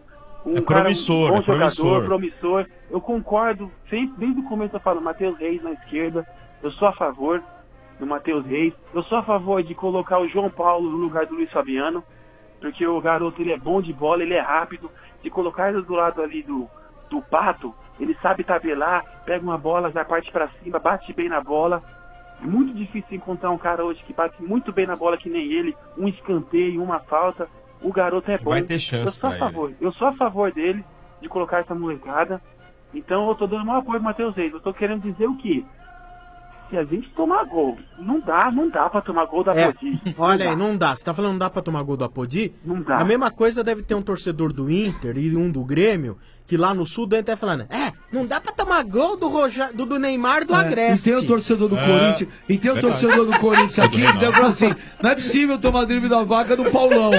Um promissor, bom é promissor. jogador, promissor. Eu concordo, sempre, desde o começo eu falo, Matheus Reis na esquerda, eu sou a favor do Matheus Reis. Eu sou a favor de colocar o João Paulo no lugar do Luiz Fabiano, porque o garoto ele é bom de bola, ele é rápido. De colocar ele do lado ali do Pato, ele sabe tabelar, pega uma bola, já parte pra cima, bate bem na bola. É muito difícil encontrar um cara hoje que bate muito bem na bola que nem ele, um escanteio, uma falta. O garoto é bom. Vai ter chance eu sou a favor. Eu sou a favor dele, de colocar essa molecada. Então eu tô dando maior apoio pro Matheus Reis. Eu tô querendo dizer o quê? Se a gente tomar gol, não dá pra tomar gol da Apodi. Olha aí, não dá. Você tá falando não dá pra tomar gol do Apodi? Não dá. A mesma coisa deve ter um torcedor do Inter e um do Grêmio, que lá no Sul deve estar falando, não dá pra tomar gol do Neymar do Agreste. E tem o torcedor do Corinthians, e tem o torcedor do Corinthians aqui, que deve falar assim, não é possível tomar drible da vaca do Paulão.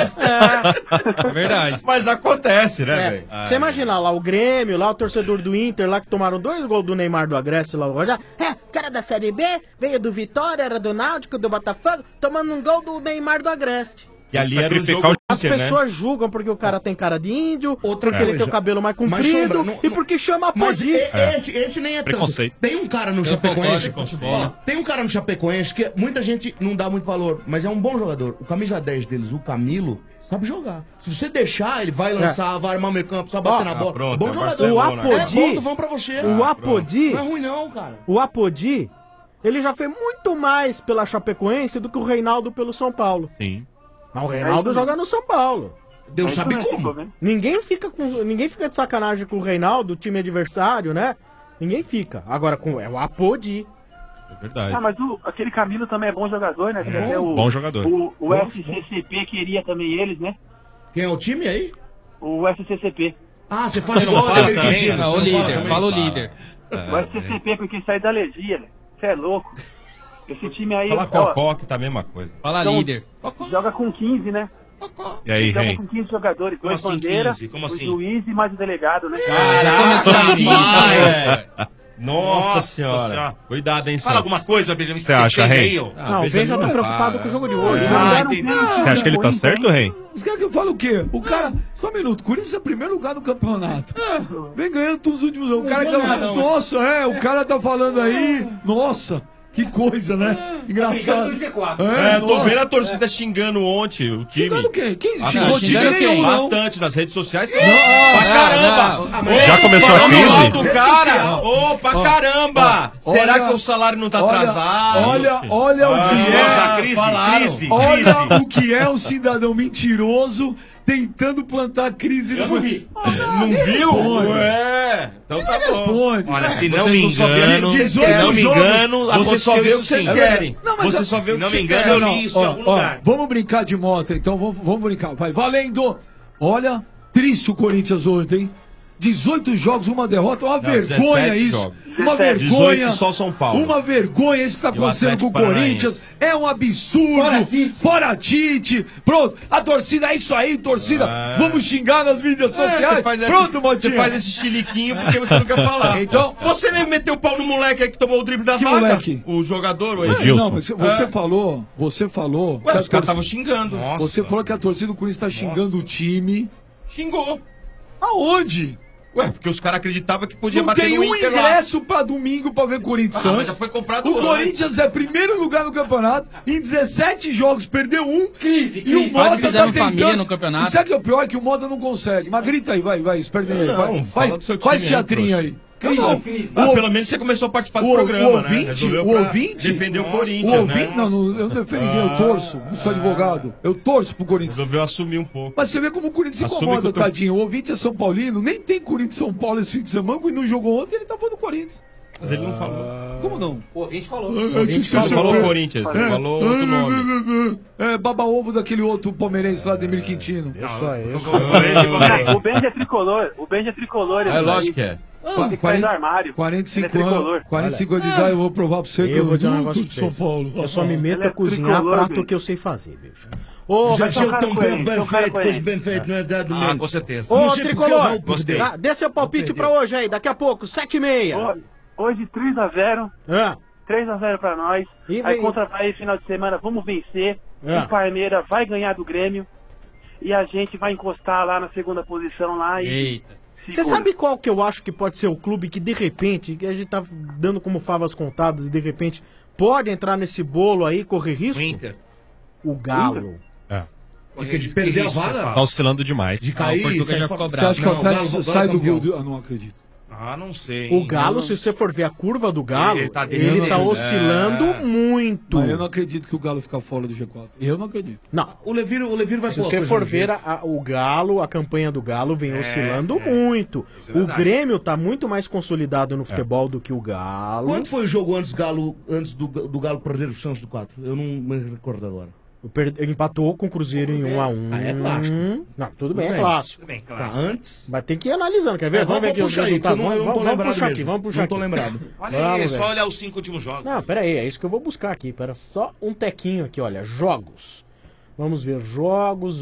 É verdade. Mas acontece, né, velho? Você imagina lá o Grêmio, lá o torcedor do Inter, lá que tomaram 2 gols do Neymar do Agreste, lá já, cara da Série B, veio do Vitória, era do Náutico, do Botafogo, tomando um gol do Neymar do Agreste. E ali era o jogo As pessoas julgam porque o cara tem cara de índio, porque ele tem o cabelo mais Mas, comprido Sombra, e porque chama Mas Apodi. esse nem é tanto. Preconceito. Tem um cara no Eu Chapecoense. concordo, Ó, tem um cara no Chapecoense que muita gente não dá muito valor, mas é um bom jogador. O camisa 10 deles, o Camilo, sabe jogar. Se você deixar, ele vai lançar, vai armar o meio campo, sabe bater na bola. pronto, bom é jogador. O Apodi, É bom, tô falando pra você. o Apodi, Não é ruim não, cara. o Apodi, ele já fez muito mais pela Chapecoense do que o Reinaldo pelo São Paulo. Sim. Mas o Reinaldo joga no São Paulo. Deus sabe como. Ninguém fica de sacanagem com o Reinaldo, o time adversário, né? Ninguém fica. Agora é o Apodi. É verdade. Ah, mas aquele Camilo também é bom jogador, né? Bom jogador. O SCCP queria também eles, né? Quem é o time aí? O SCCP. Ah, você faz Você não igual fala aquele também? Quintino, Não, você o não líder, também? fala o líder. O SCCP porque saiu da alergia, velho. Você é louco. Esse time aí, Fala Cocó, que tá a mesma coisa. Fala Então, líder. joga com 15, né? E aí, Joga Rei? com 15 jogadores, Como 2 assim, bandeiras, 15? Como o assim? juiz e mais o delegado, né? Nossa senhora. Cuidado, hein, Fala alguma coisa, Benjamin. Você acha, Rei? Não, o Ben já tá preocupado com o jogo de hoje. entendi. Você acha que ele tá certo, Rei? Os caras que falam o quê? O cara. Só um minuto, Corinthians é primeiro lugar no campeonato. Vem ganhando todos os últimos anos. O cara tá. Nossa, o cara tá falando aí. Nossa, que coisa, né? Engraçado. Tô vendo a torcida xingando ontem o time. Xingando quem? Quem Ah, xingou o time nenhum, não. bastante nas redes sociais. Pra caramba! Já começou a Falando mal crise? do cara! Ô, pra caramba! Será que o salário não tá atrasado? Olha o que é. Crise. Olha o que é um cidadão mentiroso tentando plantar crise no. Não viu? Ué! Então tá bom. Responde. Olha, se não Vocês me não só vê engano, ali 18 se não me jogos, engano, Você só aconteceu vê o isso que vocês sim. querem. Não, mas Você só vê o se que não me você engano, quer. eu li isso em algum lugar. Vamos brincar de moto, então. Vamos brincar. Vai, valendo! Olha, triste o Corinthians hoje, hein? 18 jogos, uma derrota, uma vergonha 17 isso. jogos. Uma 18 vergonha. só São Paulo. Uma vergonha isso que tá E o acontecendo com o Atlético Corinthians. É um absurdo. Fora Tite. Pronto, a torcida é isso aí, torcida. Vamos xingar nas mídias sociais. Pronto, Motinha. Você faz esse chiliquinho porque você não quer falar. Então, você mesmo meteu o pau no moleque aí que tomou o drible da Que vaca. moleque? O jogador, o Não, Edilson. mas você falou. Ué, que a os caras estavam xingando. Você falou que a torcida do Corinthians tá xingando o time. Xingou. Aonde? Ué, porque os caras acreditavam que podia Não bater tem no um Inter lá. ingresso pra domingo pra ver Corinthians Ah, mas Santos. já foi comprado O antes. Corinthians é primeiro lugar no campeonato. Em 17 jogos perdeu um. Crise. E o Quase Mota tá fizemos família tentando. no campeonato. E sabe o que é o pior? Que o Mota não consegue. Mas grita aí, vai, esperneia aí. Não, Faz, fala do seu faz time teatrinho aí, aí. Não, Ah, pelo menos você começou a participar do o programa, ouvinte, né? Resolveu o pra ouvinte, defender o o Corinthians, ouvinte, né? não, eu não defendo ninguém, eu torço, não sou advogado, eu torço pro Corinthians. Resolveu assumir um pouco. Mas você vê como o Corinthians se Assume incomoda, que eu tô- tadinho. O ouvinte é São Paulino, nem tem Corinthians e São Paulo esse fim de semana, e não jogou ontem, ele tá falando do Corinthians. Mas ele não falou. Como não? O ouvinte falou. O ouvinte falou Corinthians, ele falou outro nome. É, baba-ovo daquele outro palmeirense lá, Demir Quintino. O Benji é tricolor. O Benji é tricolor. É lógico que é. Tem que sair do armário. 45 Ele é anos, tricolor. 45 anos de idade, eu vou provar pra você que Eu vou dizer um sou negócio de pra São vocês. Paulo. Eu só me meto Ele a é cozinhar tricolor, prato bicho. que eu sei fazer, bicho. Ô, Já Mas tinha é um cara tão coerente, bem é um cara feito, coisa coerente. bem feita, não é verdade Ah, mesmo. com certeza. Ô, Não sei porque eu Tricolor, vou Gostei. dê seu palpite pra hoje aí, daqui a pouco, 7h30. Hoje 3x0. Ah, 3x0 pra nós. E Aí vem- contra vai final de semana, vamos vencer. É. O Palmeiras vai ganhar do Grêmio. e a gente vai encostar lá na segunda posição lá e... Eita. Você sabe qual que eu acho que pode ser o clube que de repente, que a gente tá dando como favas contadas e de repente pode entrar nesse bolo aí, correr risco? O Inter. O Galo. É. Porque de perder a vaga? Tá oscilando demais. De cair, o Portugal sai já fora. ficou Você bravo. acha que o Não, Atlético o Galo sai do campeão. gol? Eu não acredito. Ah, não sei. O Galo, se você for ver a curva do Galo, Ele tá ele descendo. tá oscilando muito. Mas eu não acredito que o Galo fica fora do G4. Eu não acredito. Não. O Levir vai Se pôr você coisa for no ver jeito. o Galo, a campanha do Galo vem oscilando muito. Isso é O verdade. Grêmio tá muito mais consolidado no futebol do que o Galo. Quanto foi o jogo antes do Galo perder o Santos do 4? Eu não me recordo agora. Empatou com o Cruzeiro em 1-1. Ah, é clássico. Não, tudo bem, Tudo é bem. clássico. Tudo bem, Tá, clássico. antes... Vai ter que ir analisando, quer ver? Vamos ver aqui os puxar aí, resultados. porque eu não tô Vamos lembrado puxar aqui, mesmo. vamos puxar Não aqui. tô lembrado. Olha aí, Vamos é ver. só olhar os 5 últimos jogos. Não, pera aí, é isso que eu vou buscar aqui. Pera, só um tequinho aqui, olha. Jogos. Vamos ver, jogos.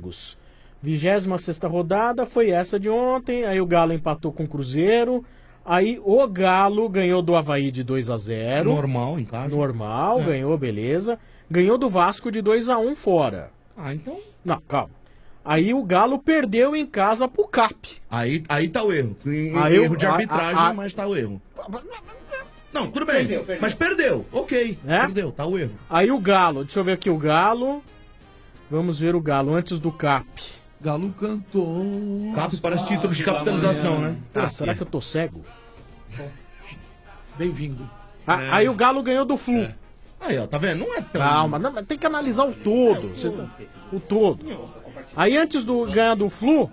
26ª rodada foi essa de ontem. Aí o Galo empatou com o Cruzeiro. Aí o Galo ganhou do Avaí de 2-0. Normal, em casa. Normal, ganhou, beleza. Ganhou do Vasco de 2-1 fora. Ah, então... Não, calma. Aí o Galo perdeu em casa pro CAP. Aí tá o erro. Aí Erro de arbitragem, mas tá o erro. Não, tudo bem. Perdeu. Mas perdeu. Ok. É? Perdeu, tá o erro. Aí o Galo, deixa eu ver aqui o Galo. Vamos ver o Galo antes do CAP. Galo cantou. CAP parece título de capitalização, né? Pô, será que eu tô cego? Bem-vindo. Aí o Galo ganhou do Flu. Aí, ó, tá vendo? Não é tão... Calma, não, mas tem que analisar o todo. O todo. Aí antes do ganhar do Flu,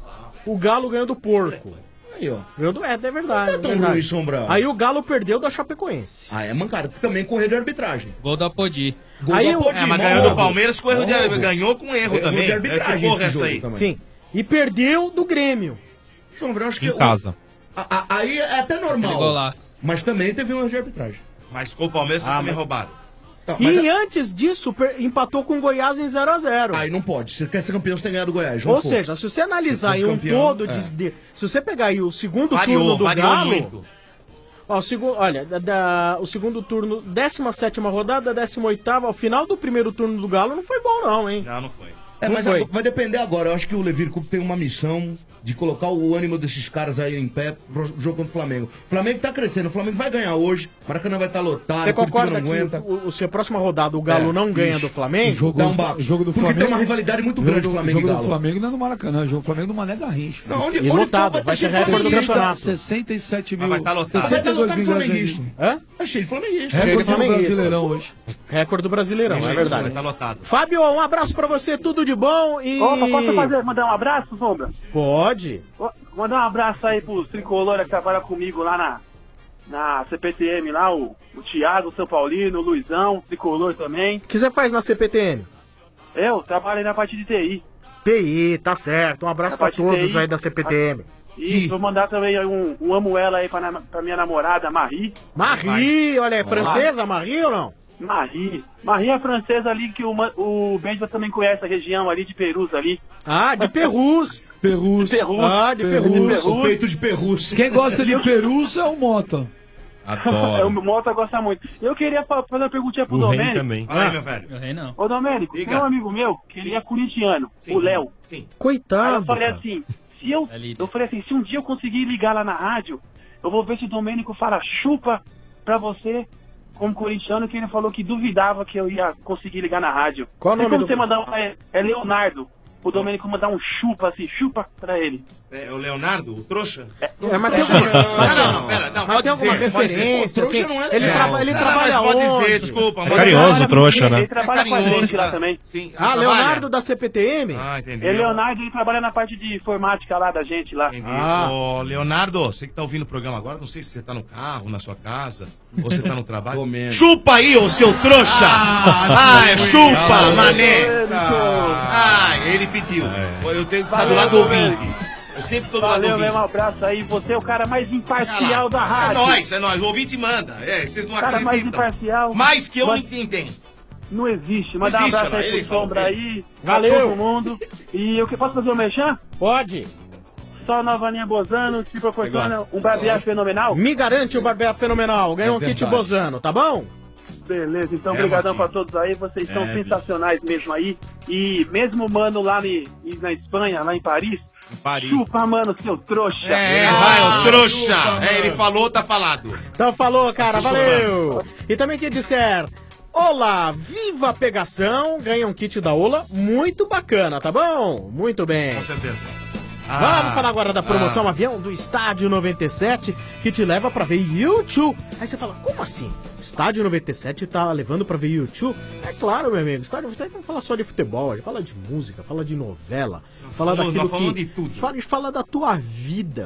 o Galo ganhou do Porco. Aí, ó. Ganhou do... É verdade. Não é tão verdade. ruim, Sombra. Aí o Galo perdeu da Chapecoense. Ah, é mancada. Também correr de arbitragem. Gol do Apodi. Gol Aí do o- Apodi, Mas ganhou do Palmeiras com erro de... Morro. Ganhou com erro também. de É que arbitragem porra é esse essa jogo aí? também. Sim. E perdeu do Grêmio. Sombra, eu acho que... Em casa. Aí é até Aquele normal. golaço. Mas também teve um erro de arbitragem. Mas com o Palmeiras vocês também roubaram. Tá, mas E antes disso, empatou com o Goiás em 0-0. aí não pode. Se quer ser campeão, você tem que ganhar do Goiás. Ou seja, se você analisar aí um campeão, todo, se você pegar aí o segundo Variou, turno do variou Galo... muito. Ó, olha, o segundo turno, 17ª rodada, 18ª, ao final do primeiro turno do Galo não foi bom não, hein? Não, não foi. É, Não mas foi. vai depender agora. Eu acho que o Levir Coupe tem uma missão de colocar o ânimo desses caras aí em pé pro jogo contra o Flamengo. O Flamengo tá crescendo, o Flamengo vai ganhar hoje, o Maracanã vai estar lotado, Você o Curitiba concorda não que aguenta. se a próxima rodada o Galo não ganha do Flamengo? Dá um baque. Jogo do Porque Flamengo. tem uma rivalidade muito grande Flamengo e jogo do Galo. Flamengo não é no Maracanã, jogo do Flamengo no Mané Garrincha. Não, onde E lotado, vai ser recorde do campeonato. 67 mil. Mas vai estar lotado. Vai estar 62 lotado mil flamenguista. Hã? É cheio de flamenguista. Cheio de Recorde do flamenguista. Brasileirão hoje. Recorde do Brasileirão, é Vai verdade. estar lotado. Fábio, um abraço pra você, tudo de bom e... Opa, posso mandar um abraço, Sombra? Pode. Mandar um abraço aí pros tricolores que trabalham comigo lá na CPTM, lá, o Thiago, o São Paulino, o Luizão, tricolor também. O que você faz na CPTM? Eu trabalho aí na parte de TI. TI, tá certo. Um abraço Na pra parte de todos TI. aí da CPTM. E vou mandar também um amo ela aí pra minha namorada, Marie. Marie, olha, é francesa, Marie ou não? Marie é francesa ali que o Benja também conhece a região ali de Perus ali. Ah, de Perus. Perus. Ah, de Perus. O peito de Perus. Quem gosta de Perus é o Mota. O Mota gosta muito. Eu queria fazer uma perguntinha pro O Rei Domênico. também. Fala aí, meu velho. Eu rei não. Ô Domênico, tem um amigo meu que ele é corintiano, o Léo. Sim. Aí Coitado. eu falei cara. assim, É líder. eu falei assim, se um dia eu conseguir ligar lá na rádio, eu vou ver se o Domênico fala chupa pra você, como corintiano, que ele falou que duvidava que eu ia conseguir ligar na rádio. Qual o Tem nome como do- você mandar é Leonardo. O Domênico mandar um chupa assim, chupa pra ele. É o Leonardo, o trouxa? Mas tem alguma, Não, pera, não, mas pode tem alguma dizer, pode dizer. referência, Pô, trouxa assim, não é ele, legal. ele Não, trabalha mas pode onde? dizer, desculpa. É carinhoso o trouxa, né? Ele trabalha com a gente lá tá? também. Sim. Ah, Leonardo da CPTM? Ah, entendeu. Ele, Leonardo, ele trabalha na parte de informática lá da gente lá. Entendi. Ah. Ô, Leonardo, você que tá ouvindo o programa agora, não sei se você tá no carro, na sua casa, ou você tá no trabalho. Comendo. Chupa aí, ô seu trouxa! Chupa, mané! Ele pediu. Eu tenho que estar do lado do ouvinte. Eu sempre tô do lado do Valeu, ouvinte. mesmo, um abraço aí. Você é o cara mais imparcial da É rádio. nóis, o ouvinte manda. Vocês não O cara mais acreditam. imparcial. Mais que eu Mas- não entendo. Não existe. Manda um Existe, abraço olha lá, aí ele pro Sombra falou. aí. Valeu. Pra todo mundo. E eu que posso fazer o merchan? Pode. Só Nova Linha Bozano te proporciona um barbear fenomenal. Me garante o barbear fenomenal. Ganhou É um kit verdade. Bozano, tá bom? Beleza, então É, obrigadão Martinho. pra todos aí, vocês são É, sensacionais mesmo aí. E mesmo, mano, lá na Espanha, lá em Paris, chupa, mano, seu trouxa. Vai, ô trouxa! Ele falou, tá falado. Então falou, cara, Chupa. valeu! E também quem disser... Olá, viva a pegação, ganha um kit da Ola, muito bacana, tá bom? Muito bem. Com certeza. Vamos falar agora da promoção Avião do Estádio 97, que te leva pra ver YouTube. Aí você fala, como assim? Estádio 97 tá levando pra ver YouTube? É claro, meu amigo, Estádio 97 não fala só de futebol, a gente fala de música, fala de novela, fala daquilo falando que... de tudo. Fala da tua vida.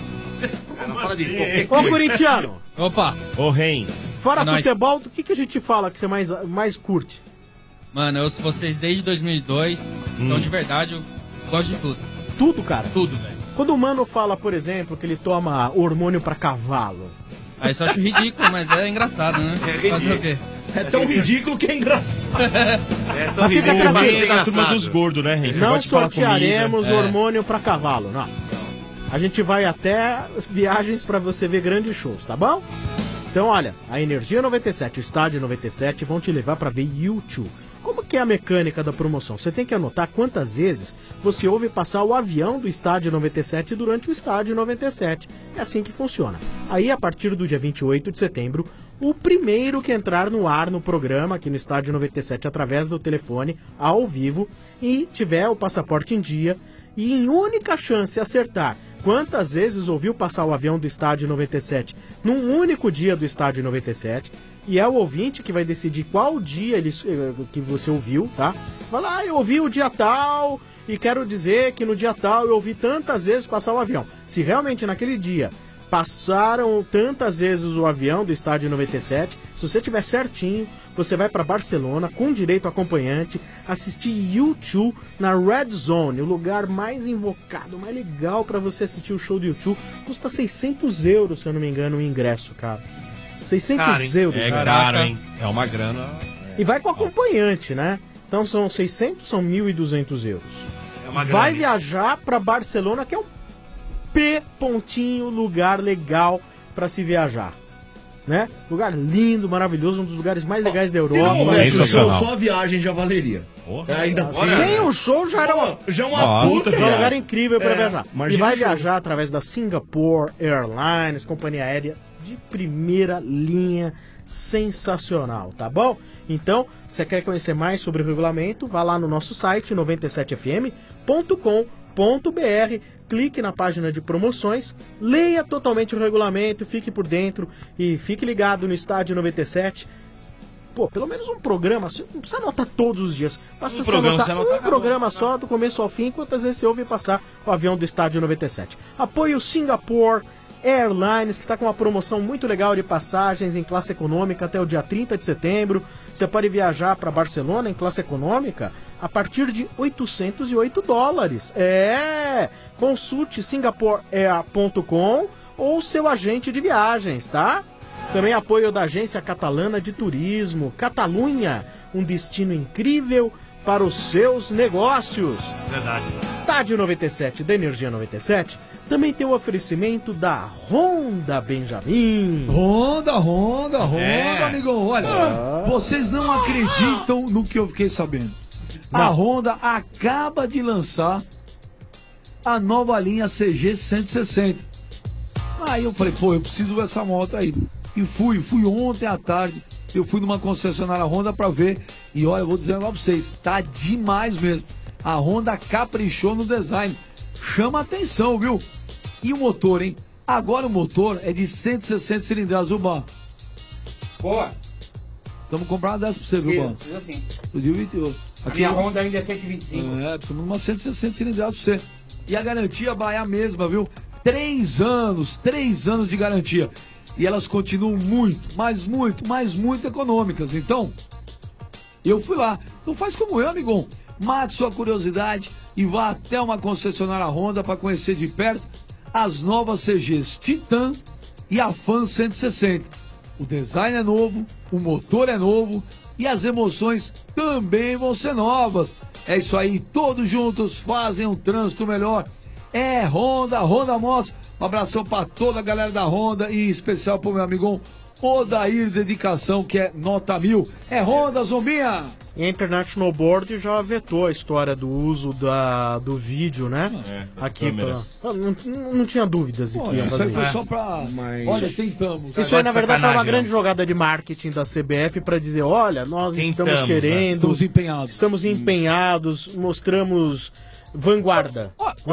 Não fala de qualquer Ô, coisa. corintiano, Opa! Ô, Ren. fora É nóis. futebol, do que a gente fala que você mais curte? Mano, eu ouço vocês desde 2002, então de verdade eu gosto de tudo. Tudo, cara? Tudo, velho. Quando o mano fala, por exemplo, que ele toma hormônio pra cavalo. Aí isso eu acho ridículo, mas é engraçado, né? Fazer o quê? É tão ridículo que é engraçado. É tão Mas fica ridículo, mas tranquilo, é Da turma engraçado. dos gordos, né, Ren? Você Não gosta de falar sortearemos comida. hormônio pra cavalo, não. A gente vai até viagens pra você ver grandes shows, tá bom? Então, olha, a Energia 97 e o Estádio 97 vão te levar pra ver YouTube. Como que é a mecânica da promoção? Você tem que anotar quantas vezes você ouve passar o avião do Estádio 97 durante o Estádio 97. É assim que funciona. Aí, a partir do dia 28 de setembro, o primeiro que entrar no ar no programa, aqui no Estádio 97, através do telefone, ao vivo, e tiver o passaporte em dia, e em única chance acertar quantas vezes ouviu passar o avião do Estádio 97 num único dia do Estádio 97, e é o ouvinte que vai decidir qual dia que você ouviu, tá? Vai lá, eu ouvi o dia tal e quero dizer que no dia tal eu ouvi tantas vezes passar o avião. Se realmente naquele dia passaram tantas vezes o avião do Estádio 97, se você tiver certinho, você vai para Barcelona com direito a acompanhante, assistir U2 na Red Zone, o lugar mais invocado, mais legal para você assistir o show do U2. Custa 600 euros, se eu não me engano, o ingresso, cara. 600 euros. É cara. caro, hein? É uma grana. E vai com acompanhante, né? Então são 600, são 1.200 euros. É uma Vai grana. viajar para Barcelona, que é o lugar legal para se viajar. Né? Lugar lindo, maravilhoso, um dos lugares mais legais da Se não Europa. houvesse o show, só a viagem já valeria. Porra. Ainda Sem o show já era uma, já é uma puta é um viagem. lugar incrível para É, viajar. E imagina vai o show. viajar através da Singapore Airlines, companhia aérea de primeira linha, sensacional, tá bom? Então, se você quer conhecer mais sobre o regulamento, vá lá no nosso site 97fm.com.br, clique na página de promoções, leia totalmente o regulamento, fique por dentro e fique ligado no Estádio 97. Pô, pelo menos um programa, você não precisa anotar todos os dias. Basta Um você programa, anotar você anota, um acabou. programa só, do começo ao fim, quantas vezes você ouve passar o avião do Estádio 97. Apoie o Singapore Airlines, que está com uma promoção muito legal de passagens em classe econômica até o dia 30 de setembro. Você pode viajar para Barcelona em classe econômica a partir de $808. Consulte singaporeair.com ou seu agente de viagens, tá? Também apoio da Agência Catalana de Turismo, Catalunha, um destino incrível para os seus negócios. Verdade. Estádio 97 da Energia 97 também tem o oferecimento da Honda Benjamin. Honda, É. amigão. Olha, vocês não acreditam no que eu fiquei sabendo. A Honda acaba de lançar a nova linha CG 160. Aí eu falei, pô, eu preciso ver essa moto aí. E fui ontem à tarde. Eu fui numa concessionária Honda pra ver. E olha, eu vou dizer um negócio pra vocês, tá demais mesmo. A Honda caprichou no design. Chama atenção, viu? E o motor, hein? Agora o motor é de 160 cilindradas, o Ban. Boa. Vamos comprar uma dessas pra você, viu, Ban? Precisa sim. Do dia 28. A minha Honda ainda é 125. Precisamos de uma 160 cilindradas pra você. E a garantia vai a mesma, viu? 3 anos de garantia. E elas continuam muito econômicas. Então, eu fui lá. Não faz como eu, amigão. Mate sua curiosidade e vá até uma concessionária Honda para conhecer de perto as novas CGs Titan e a Fan 160. O design é novo, o motor é novo e as emoções também vão ser novas. É isso aí, todos juntos fazem um trânsito melhor. É Honda Motos. Um abração para toda a galera da Honda e em especial pro meu amigão Odair Dedicação, que é nota 1000. É Honda, Zombinha! E a International Board já vetou a história do uso do vídeo, né? Aqui não tinha dúvidas de que ia Isso fazer. aí foi só pra... Olha, tentamos. Isso aí, na verdade, foi uma grande jogada de marketing da CBF para dizer, olha, nós estamos querendo... Estamos empenhados, mostramos vanguarda.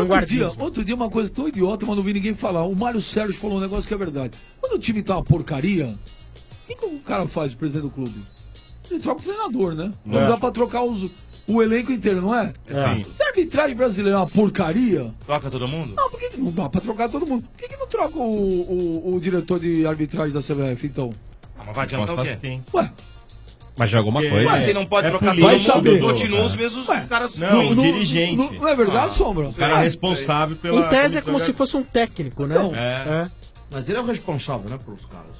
Outro dia, uma coisa tão idiota, mas não vi ninguém falar. O Mário Sérgio falou um negócio que é verdade. Quando o time tá uma porcaria, o que o cara faz, o presidente do clube? Ele troca o treinador, né? Não dá pra trocar o elenco inteiro, não é? Sim. Se a arbitragem brasileira é uma porcaria... Troca todo mundo? Não, por que não dá pra trocar todo mundo? Por que não troca o diretor de arbitragem da CBF, então? Mas vai adiantar o quê? Ué, mas de alguma coisa. Mas você não pode trocar todo mundo, continua os mesmos caras. Não, o dirigente. Não é verdade, Sombra? O cara é responsável pela... Em tese é como se fosse um técnico, né? Mas ele é o responsável, né, pelos caras.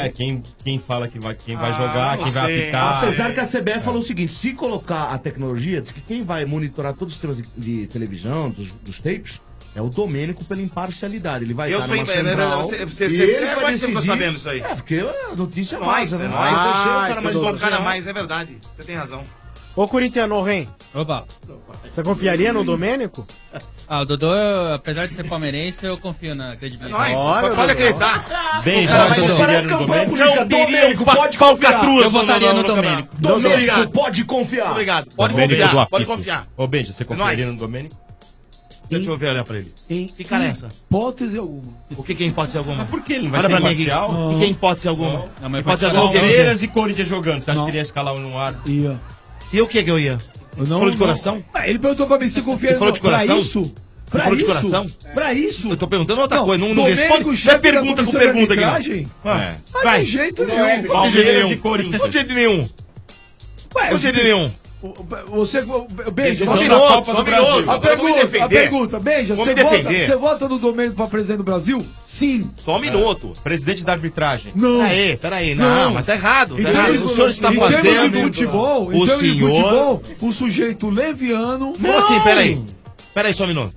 Quem fala que vai, quem vai jogar, quem vai apitar. Apesar que a CBF falou o seguinte, se colocar a tecnologia, diz que quem vai monitorar todos os sistemas de televisão, dos tapes, é o Domênico pela imparcialidade. Ele vai estar numa central, Você ficou sabendo isso aí? Porque a notícia é nóis, vaza, é né? nóis. Mas colocar a mais, é verdade. Você tem razão. Ô, corintiano, Ren. Opa. Você confiaria no Domênico? O Dodô, apesar de ser palmeirense, eu confio na credibilidade. Pode acreditar. Bem, parece campanha política. Domênico, pode confiar. Eu votaria no Domênico. Domênico, pode confiar. Obrigado. Pode confiar. Ô, Benja, você confiaria no Domênico? Deixa eu ver, olhar pra ele. Que cara é essa? Hipótese alguma. O que é hipótese alguma? Mas por que ele não vai Olha ser pra mim aqui. imparcial? O que é hipótese alguma? Hipótese alguma. Palmeiras e Corinthians jogando. Você acha que ele ia escalar um no ar? Ia. E o que eu ia? Falou de coração? Ele perguntou pra mim se confia. Ele falou de coração? Pra isso? Falou de coração? Pra isso? Eu tô perguntando outra coisa. Não Domênico, responde. Não chefe é pergunta da com comissão pergunta de aqui, não. arbitragem? Mas de jeito nenhum. Palmeiras e Corinthians. Não de jeito nenhum. Não de jeito nenhum. Você, Beija, Só um minuto. A pergunta, Beija, Vou me você defender. vota no Domênico pra presidente do Brasil? Sim. Só um minuto. Presidente da arbitragem. Não. Peraí. Não, mas tá errado. Em Tá errado. O senhor está termos fazendo. de futebol, O senhor. o sujeito leviano. Como assim? Peraí só um minuto.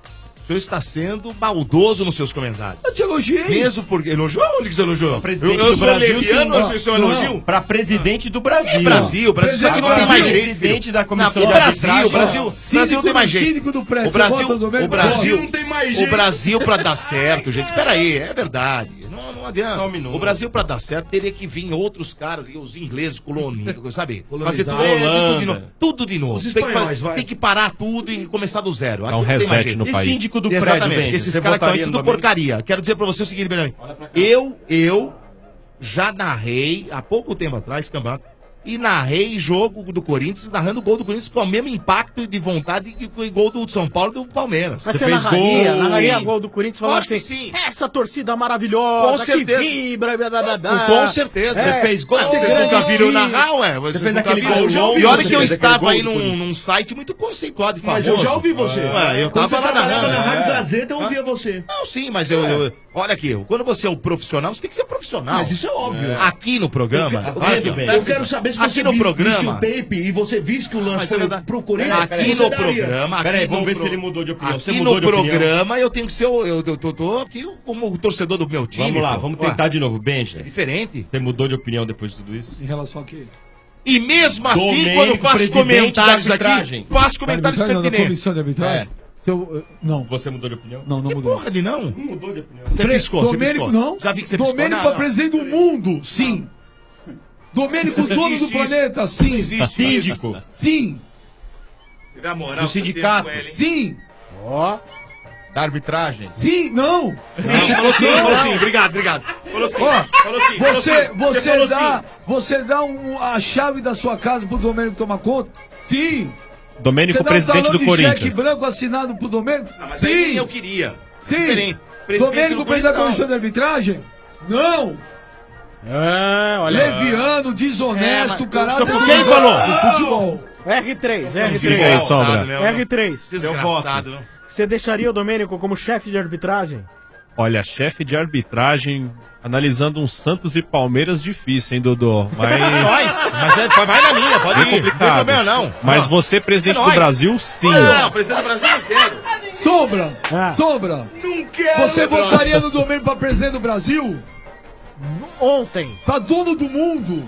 O senhor está sendo maldoso nos seus comentários. Eu te elogiei. Mesmo porque. Elogiou? Onde que você elogiou? Presidente Eu do sou Brasil, leviano sim. ou isso é um elogio? Pra presidente do Brasil. Brasil isso aqui não tem mais jeito. Presidente da comissão O de arbitragem. Brasil não tem mais jeito. Síndico do prédio. O Brasil não tem mais jeito. O Brasil pra dar certo, gente. Peraí, é verdade. Não adianta. Só um minuto. O Brasil pra dar certo teria que vir outros caras, os ingleses, sabe? Fazer tudo de novo. Os espanhóis, vai. Tem que parar tudo e começar do zero. Dá um Aqui não tem mais reset jeito. no E país. síndico do Exatamente. prédio, Benja, Esses você caras estão aí votaria tudo no Domênico? porcaria. Quero dizer pra você o seguinte, Benjamin. Eu já narrei há pouco tempo atrás, campeonato, e narrei jogo do Corinthians, narrando o gol do Corinthians com o mesmo impacto de vontade que o gol do São Paulo e do Palmeiras. Mas você fez narraria gol. gol do Corinthians falando Lógico assim, que sim. essa torcida maravilhosa, Com certeza. que vibra, blá, blá, blá, blá. Com certeza. É, Você fez gol. mas Vocês você nunca grande. viram narrar, ué? Vocês fez nunca aquele viram. gol longo, E olha você que eu fez aquele estava aí gol do num site muito conceituado e Mas famoso. eu já ouvi você. Ué, eu Quando tava lá você trabalhava na narrando. Rádio Gazeta, eu ouvia você. Não, sim, mas eu olha aqui, quando você é o profissional, você tem que ser profissional. Mas isso é óbvio. Aqui no programa. olha aqui, Eu presta quero atenção. saber se aqui você no visse o programa. tape e você visse que o lance Mas é foi verdade. pro Corinthians. Aqui no programa. Peraí, aqui vamos no ver se ele mudou de opinião. Você Aqui mudou no de opinião? programa eu tenho que ser. Eu tô aqui como torcedor do meu time. Vamos lá, pô. vamos Ué, tentar de novo. Benja, É diferente. você mudou de opinião depois de tudo isso? Em relação a quê? E mesmo assim, Domênico, quando eu faço presidente comentários da aqui, arbitragem. faço comentários Arbitragem, não, da pertinentes. comissão de arbitragem? Não. Você mudou de opinião? Não Que mudou. porra de não? Não mudou de opinião. Você piscou, você Domênico, piscou. não. Já vi que você piscou. Domênico Não, pra presidente do mundo, sim. Domênico dono do existe isso. planeta, sim. Existe Síndico. Sim. Você dá moral, Do sindicato. Sim. Ó. Da arbitragem. Sim, não. Falou sim. Obrigado. Falou sim. Ó, Falou sim. você dá a chave da sua casa pro Domênico tomar conta? Sim. Domênico, Você dá presidente talão do de Corinthians. cheque branco assinado pro Domênico? Não, mas Sim. aí nem eu queria. Sim. Diferente. Presidente Domênico, do presidente da Corinthians, comissão de arbitragem? Não. É, olha. Leviano, desonesto, caralho. Quem falou? Do futebol. R3. Diz aí, Sombra. R3. Desgraçado, viu? Você deixaria o Domênico como chefe de arbitragem? Olha, chefe de arbitragem, analisando um Santos e Palmeiras difícil, hein, Dodô? Mas Vai na minha, pode ir. Não tem complicado. problema, não. Mas você, presidente É do nóis. Brasil, sim. Não, presidente do Brasil não quero. Sombra. Ah. Sombra. Não quero. Você votaria no Domênico pra presidente do Brasil? Ontem. Pra dono do mundo.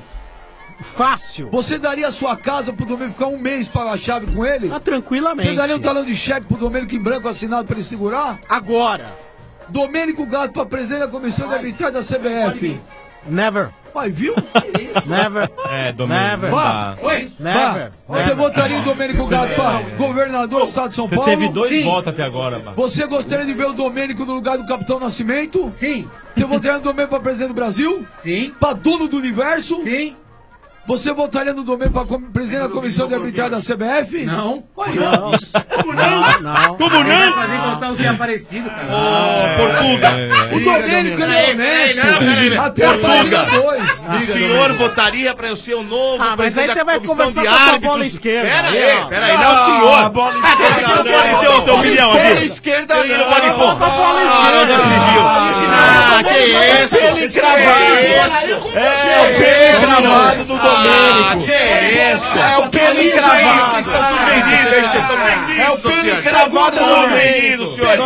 Fácil. Você daria a sua casa pro Domênico ficar um mês pagar a chave com ele? Tranquilamente. Você daria um talão de cheque pro Domênico em branco assinado pra ele segurar? Agora. Domênico Gato pra presidente da comissão de arbitragem da CBF. Never. Vai, viu? Never. Domênico. Never. Vá. Never. Você votaria em Domênico Gato pra governador do estado de São Você Paulo? teve 2 votos até agora, Bá. Você gostaria de ver o Domênico no lugar do Capitão Nascimento? Sim. Você votaria no Domênico pra presidente do Brasil? Sim. Pra dono do universo? Sim. Você votaria no Domênico pra presidente da comissão de arbitragem da CBF? Não. Vai, Como não? Como não? Vai fazer voltar o Zé Aparecido, cara. Portuga. O Domênico ele é honesto. Até Portuga. a O senhor votaria pra eu ser o novo mas aí presidente você da vai comissão conversar de com a árbitros? bola esquerda. Pera aí, não é o senhor. A bola Quer dizer que você não pode ter outra opinião aqui? Bola esquerda Ele não pode pôr. Com a bola esquerda. Não se viu. Ah, que isso? Pele cravado. É o pele cravado do Domênico. É o pele cravado. Vocês são tudo vendidos, hein? Vocês são vendidos, É o pele senhor. cravado do Tudo Domênico. vendido, senhor.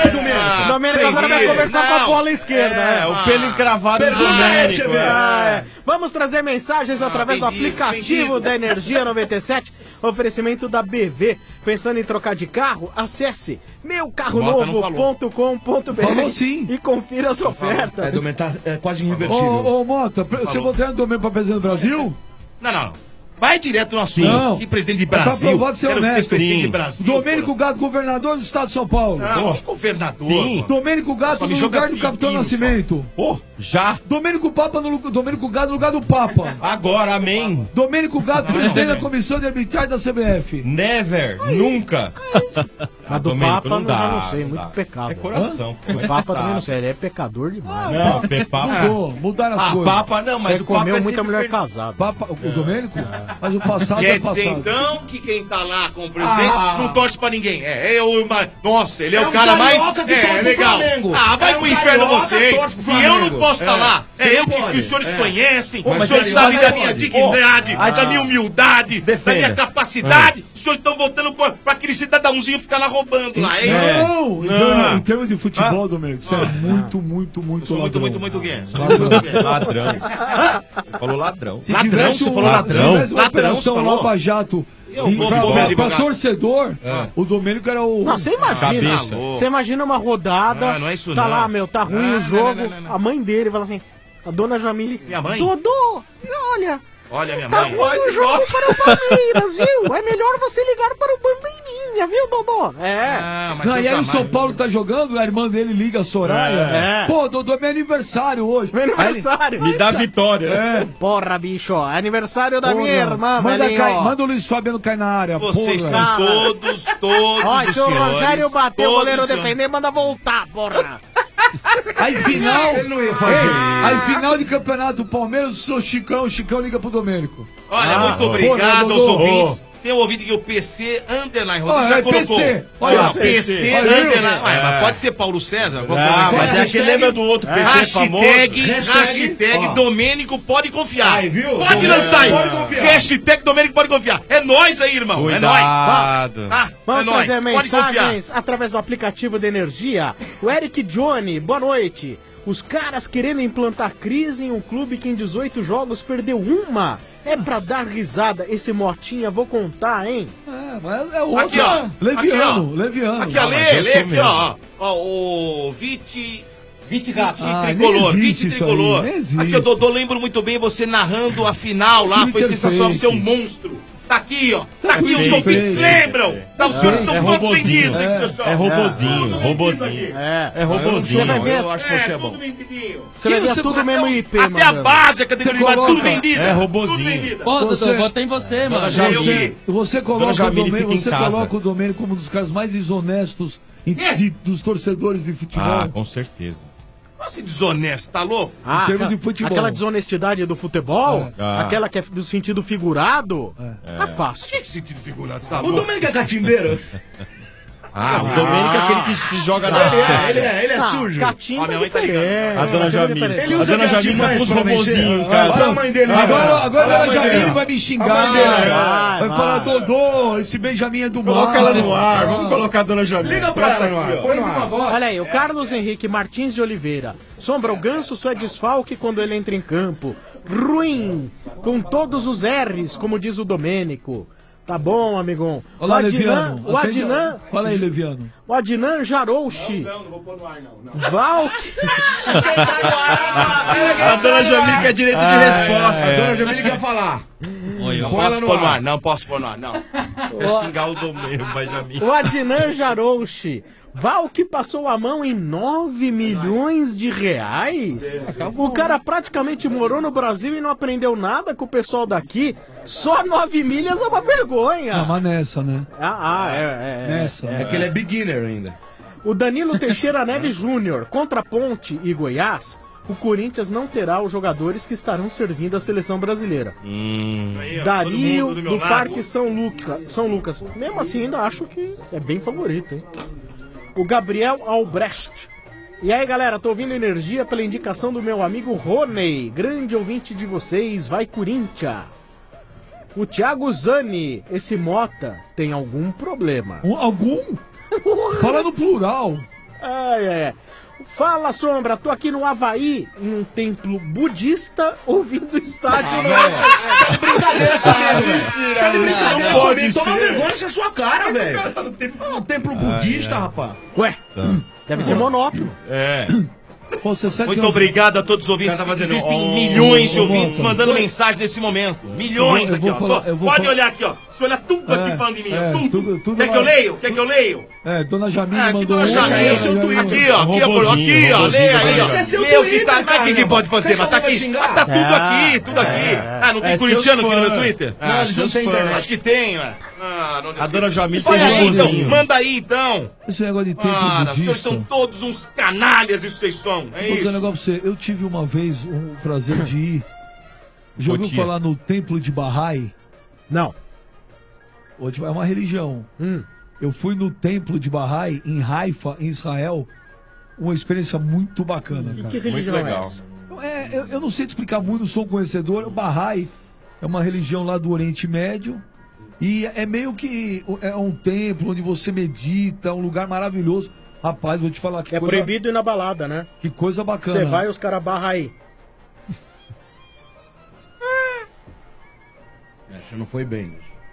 O Domênico agora vai conversar com a bola esquerda. É, o pelo encravado do Domênico. Vamos trazer mensagens através do aplicativo da Energia 97. Oferecimento da BV. Pensando em trocar de carro? Acesse meucarronovo.com.br Falou sim. e confira as ofertas. É quase irreversível. Ô, Mota, você votaria no Domênico pra presidente do Brasil? Não. Vai direto no assunto. Não. Que presidente de Tá Brasil. provado ser Quero honesto. ser presidente de Brasil. Domênico Gato, governador do estado de São Paulo. Não, que governador. Sim. pô. Domênico Gato Só me no joga lugar do Capitão pepino, Nascimento. Já. Domênico Gato no lugar do Papa. Agora, amém. Domênico Gato, presidente da comissão de arbitragem da CBF. Never. Nunca. A do Domênico, Papa não dá, já não sei, não muito dá. pecado. É coração. O Papa também não sei, ele é pecador demais. Não, Papa. Mudaram as coisas. Papa não, mas Você o Papa comeu é muita sempre mulher casada. Papa, o Domênico? Mas o passado Quer é passado. dizer, então, que quem tá lá como presidente não torce pra ninguém. Nossa, ele é o cara mais... carioca que torce pro legal. Flamengo. Vai É pro um inferno carioca, vocês. torce pro E eu não Flamengo. posso estar lá. Você Eu não que pode. os senhores conhecem. Os mas senhores carioca sabem da pode. minha dignidade, da minha humildade, da minha capacidade. Os senhores estão votando pra aquele cidadãozinho ficar lá roubando lá. É isso? Não, em termos de futebol, Domênico, você é muito ladrão. Muito o quê? Ladrão. Falou ladrão. Se tivesse Você falou ladrão? Se tivesse uma Ladrão, operação você falou? Lava Jato Eu vou pôr meu pra advogado. torcedor, o Domênico era o... Não, você imagina. Cabeça. Você imagina uma rodada. Não é isso tá não. lá, tá ruim Não, o jogo. não. A mãe dele fala assim: a dona Jamile. Minha mãe? Dodô, olha. Olha, minha Tá mãe. ruim o jogo para o Palmeiras, viu? É melhor você ligar para o Bandeirinha, viu, Dodô? Mas Não, eu e aí o jamais- São Paulo tá jogando, a irmã dele liga a Soraya. É. Pô, Dodô, é meu aniversário hoje. Meu aniversário. Me dá vitória. É. Porra, bicho, é aniversário da minha irmã, manda, velhinho. manda o Luiz Fabiano cair na área. Vocês porra. são todos Ó, os se o senhores. Rogério bater, o todos goleiro os senhores. defender, manda voltar, porra. Aí final. Ele não ia fazer. Aí final de campeonato do Palmeiras, o Chicão liga pro Domênico. Olha, muito obrigado aos ouvintes. Tem um ouvinte que o PC Underline Rodrigo já colocou. PC. Olha, PC Olha, Underline. Mas pode ser Paulo César? Mas é que lembra do outro PC famoso. Hashtag Domênico pode confiar. Aí, viu? Pode Domênico lançar aí. pode confiar. Hashtag Domênico pode confiar. É nóis aí, irmão. É nóis. Cuidado. Vamos é nóis. trazer Pode confiar. mensagens através do aplicativo de energia. O Eric Johnny, boa noite. Os caras querendo implantar crise em um clube que em 18 jogos perdeu uma. É pra dar risada. Esse Motinha, vou contar, hein? Mas é outro. Aqui, ó. Leviano, Leviano. Aqui, ó, lê aqui, ó. Ó, o Vite gato. Tricolor, nem Vite existe isso Tricolor. aí, nem existe. Aqui, eu Dodô, lembro muito bem você narrando a final lá, foi Twitter sensacional, fake. você é um monstro. Tá aqui, ó. Tá aqui, os Twitter ouvintes fake. lembram? Tá, os senhores são todos robozinho. vendidos, hein, seus É robozinho, robozinho. É robozinho. Você vai ver, Eu acho que você é bom. tudo vendidinho. você vai ver tudo mesmo IP, Até a mandando. base, a categoria de base, tudo coloca- vendida. É robozinho. Tudo vendida. Pô, Dodô, Você- vota em você, mano. Você coloca, Dona o Jamile Domênico, fica em você casa. coloca o Domênico como um dos caras mais desonestos dos torcedores de futebol. Ah, com certeza. Nossa, desonesto, tá louco? Em termos de futebol. Aquela desonestidade do futebol, Ah. aquela que é do sentido figurado, é fácil. Que sentido figurado, tá O louco? Domênico é catimbeiro. Ah, o Domênico é aquele que se joga na... Ele é sujo. Catimba Ó, minha mãe tá ligando. A dona Jamila. Ele usa A dona Jamila de pôs pra robozinho, mexer. cara. Olha a mãe dele. Agora a Olha dona mãe Jamile dele. vai me xingar. Vai falar, Dodô, esse Benjamin é do mal. Coloca ela no ar, vamos colocar a dona Jamila. Liga pra ela no ar. Põe no ar. Olha aí, o Carlos Henrique Martins de Oliveira. Sombra, o Ganso só é desfalque quando ele entra em campo. Ruim, com todos os R's, como diz o Domênico. Tá bom, amigão. Olá, Leviano. O Adnan... Fala aí, Leviano. O Adnan Jarouchi. Não vou pôr no ar, não. Valk... A dona Jamila quer direito de resposta. A dona Jamila quer falar. Não posso pôr no ar, não posso pôr no ar, não. Quer xingar o Domênico, vai Jamila. O Adnan Jarouchi. Valk passou a mão em 9 milhões de reais? O cara praticamente morou no Brasil e não aprendeu nada com o pessoal daqui. Só 9 milhas é uma vergonha. Não, mas nessa, né? Nessa. É que ele é beginner ainda. O Danilo Teixeira Neves Júnior, contra Ponte e Goiás, o Corinthians não terá os jogadores que estarão servindo a seleção brasileira. Dario do Parque São Lucas. Mesmo assim, ainda acho que é bem favorito, hein? O Gabriel Albrecht. E aí, galera, tô ouvindo Energia pela indicação do meu amigo Rony, grande ouvinte de vocês, vai Corinthians. O Thiago Zani, esse Mota tem algum problema? Algum? Fala no plural. Fala, Sombra, tô aqui no Havaí, em um templo budista, ouvindo o estádio. Brincadeira comigo, mentira. Tá de brincadeira Não pode comigo. Toma ser. vergonha, isso é sua cara, velho. O cara tá no templo. Um templo budista, rapaz. Ué, deve ser monótono. É. Pô, você sabe Muito que obrigado a todos os ouvintes. Tá fazendo- Existem milhões de Ô, ouvintes Mota. mandando mensagem nesse momento. Milhões Eu aqui, vou ó. falar- eu vou Pode falar- olhar aqui, ó. Você olha tudo aqui falando de mim, ó. Tudo. tudo Quer que eu lá. leio? Quer que eu leio? Dona Jamila Aqui, mandou dona um. Jamila, Aí, seu aí, Twitter. aí, Aqui, ó. Aqui, ó. Robozinho, Leia aí, ó. Esse é seu Lê o que Twitter, tá. O que cara. pode fazer? Você Mas tá só vai aqui. xingar? Mas tá tudo aqui, tudo aqui. Ah, não tem É corintiano seus aqui no meu fãs. Twitter? Não, eles não têm internet. Acho que tem, ué. Ah, não A dona Jamila Olha tem aí, então. robozinho. Manda aí, então. Esse negócio de templo Cara, vocês budista. são todos uns canalhas, isso vocês são. É Vou dizer um isso. negócio pra você. Eu tive uma vez o prazer de ir. Já ouviu Cotia. falar no templo de Bahá'í? Não. É uma religião. Eu fui no templo de Bahá'í em Haifa, em Israel. Uma experiência muito bacana, cara. Que religião Muito legal. é essa? Eu não sei te explicar muito, não sou conhecedor. O Bahá'í é uma religião lá do Oriente Médio. E é meio que é um templo onde você medita, um lugar maravilhoso. Rapaz, vou te falar que É coisa, proibido ir na balada, né? que coisa bacana. Você vai e os caras barram aí. Essa não foi bem.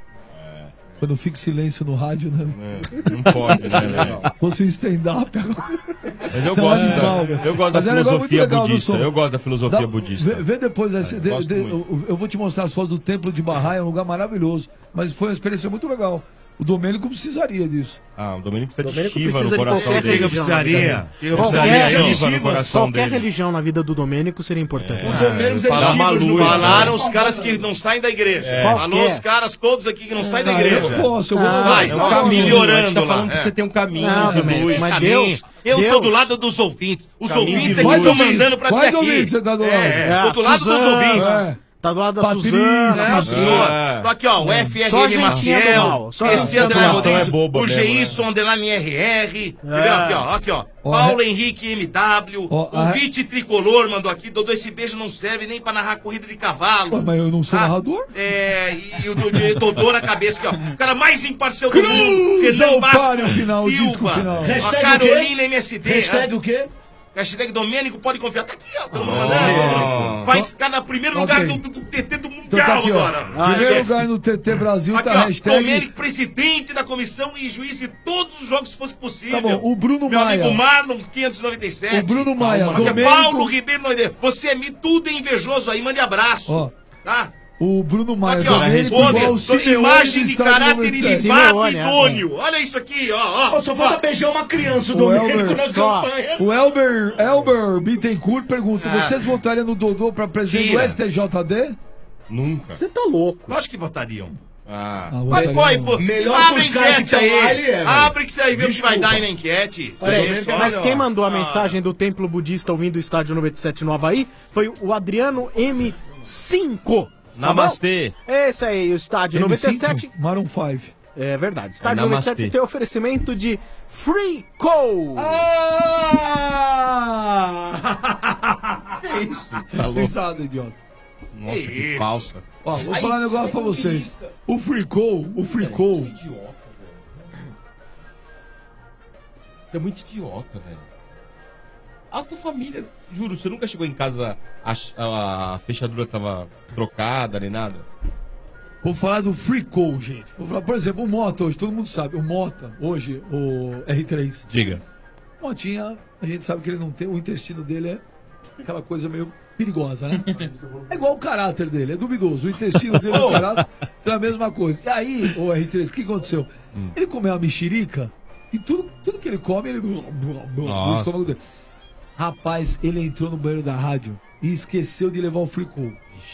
Quando fica silêncio no rádio, né? Não pode, né, velho? Fosse um stand-up agora. Mas eu Tá gosto, animal, velho. eu gosto da Mas é um negócio muito filosofia legal do budista. som. Eu gosto da filosofia budista. Vê depois, gosto muito. eu vou te mostrar as fotos do templo de Bahá'í, é um lugar maravilhoso. Mas foi uma experiência muito legal. O Domênico precisaria disso. Ah, o Domênico precisa Domênico de Shiva precisa no de coração qualquer dele. Eu precisaria. Eu Qualquer precisaria. Shiva no coração Qualquer dele. religião na vida do Domênico seria importante. O Domênico Dá uma luz. Falaram os caras que não saem da igreja. Qual Falou que é? os caras todos aqui que não saem da Eu igreja. não posso, eu vou Sai, É um nós caminho, melhorando a gente tá lá. falando que você tem um caminho Não, de Domênico, luz. mas Caminho. Deus- Eu tô Deus- do lado dos ouvintes. Os Caminho ouvintes de é que luz. estão mandando pra Quais vir aqui. ouvintes você tá do lado? É, tô do a lado dos Suzana. ouvintes. Tá do lado da Patrícia. Suzana. É, senhor. É. Tô aqui, ó, o Só FRM gentinha do Maciel, mal, só esse gentinha do André mal. Rodrigues, É boba o mesmo, Geisson Underline RR, entendeu? Aqui, ó. Ó, Paulo Henrique MW, Ó, o Vite Tricolor mandou aqui, Dodô, esse beijo não serve nem pra narrar corrida de cavalo. Ué, mas eu não sou Tá? narrador? É, e o Dodô na cabeça aqui, ó. O cara mais imparcial do mundo, Cruza Renan o Basco páreo final, o disco Silva, final. a Hashtag Carolina MSD. Hashtag o quê? Hashtag Domênico pode confiar. Tá aqui, ó. Todo mundo mandando. Vai ficar no primeiro lugar Ok. do TT do Então tá Mundial aqui, ó. agora. Primeiro lugar no TT Brasil Aqui, tá ó, a hashtag. Domênico, presidente da comissão e juiz de todos os jogos, se fosse possível. Tá bom, o Bruno Meu Maia. amigo Marlon, 597. O Bruno Maia, Aqui, Domênico- Paulo Ribeiro Noide. Você é tudo invejoso aí, mande abraço. Ó. Tá? O Bruno Maia, Aqui, ó, Domênico, outra, igual o Simeone imagem do de estádio caráter 97. ilibado Simeone, idôneo. Olha isso aqui, ó. Só falta beijar uma criança, o O Domênico Elber, na só. campanha. O Elber Bittencourt pergunta: vocês votariam no Dodô pra presidente Tira. do STJD? Nunca. Você tá louco. Lógico que votariam. Ah. Mas votaria põe, não. pô. Melhor Abre que os caras que enquete estão lá, aí. ele é, velho. Abre que você aí vê o que vai Desculpa. dar aí na enquete. Olha aí, Isso aí, mas ó. quem mandou a mensagem do templo budista ouvindo o estádio 97 no Havaí foi o Adriano M5. Tá Namastê. bom? Esse aí, o estádio 97. M5, Maroon 5. É verdade. Estádio namastê. 97 tem oferecimento de Free Call. Que isso? Tá louco. Idiota. Nossa, que falsa. Ó, vou falar um negócio pra vocês. O Free Call. É muito idiota, velho. A tua família, juro, você nunca chegou em casa, a fechadura tava trocada nem nada? Vou falar do Free Call, gente. Vou falar, por exemplo, o Mota hoje, todo mundo sabe. O Mota, hoje, o R3. Diga. Motinha, a gente sabe que ele não tem, o intestino dele é aquela coisa meio perigosa, né? É igual o caráter dele, é duvidoso. O intestino dele e o caráter é a mesma coisa. E aí, o R3, o que aconteceu? Ele comeu uma mexerica e tudo que ele come, ele... no estômago dele. Rapaz, ele entrou no banheiro da rádio e esqueceu de levar o Free Call.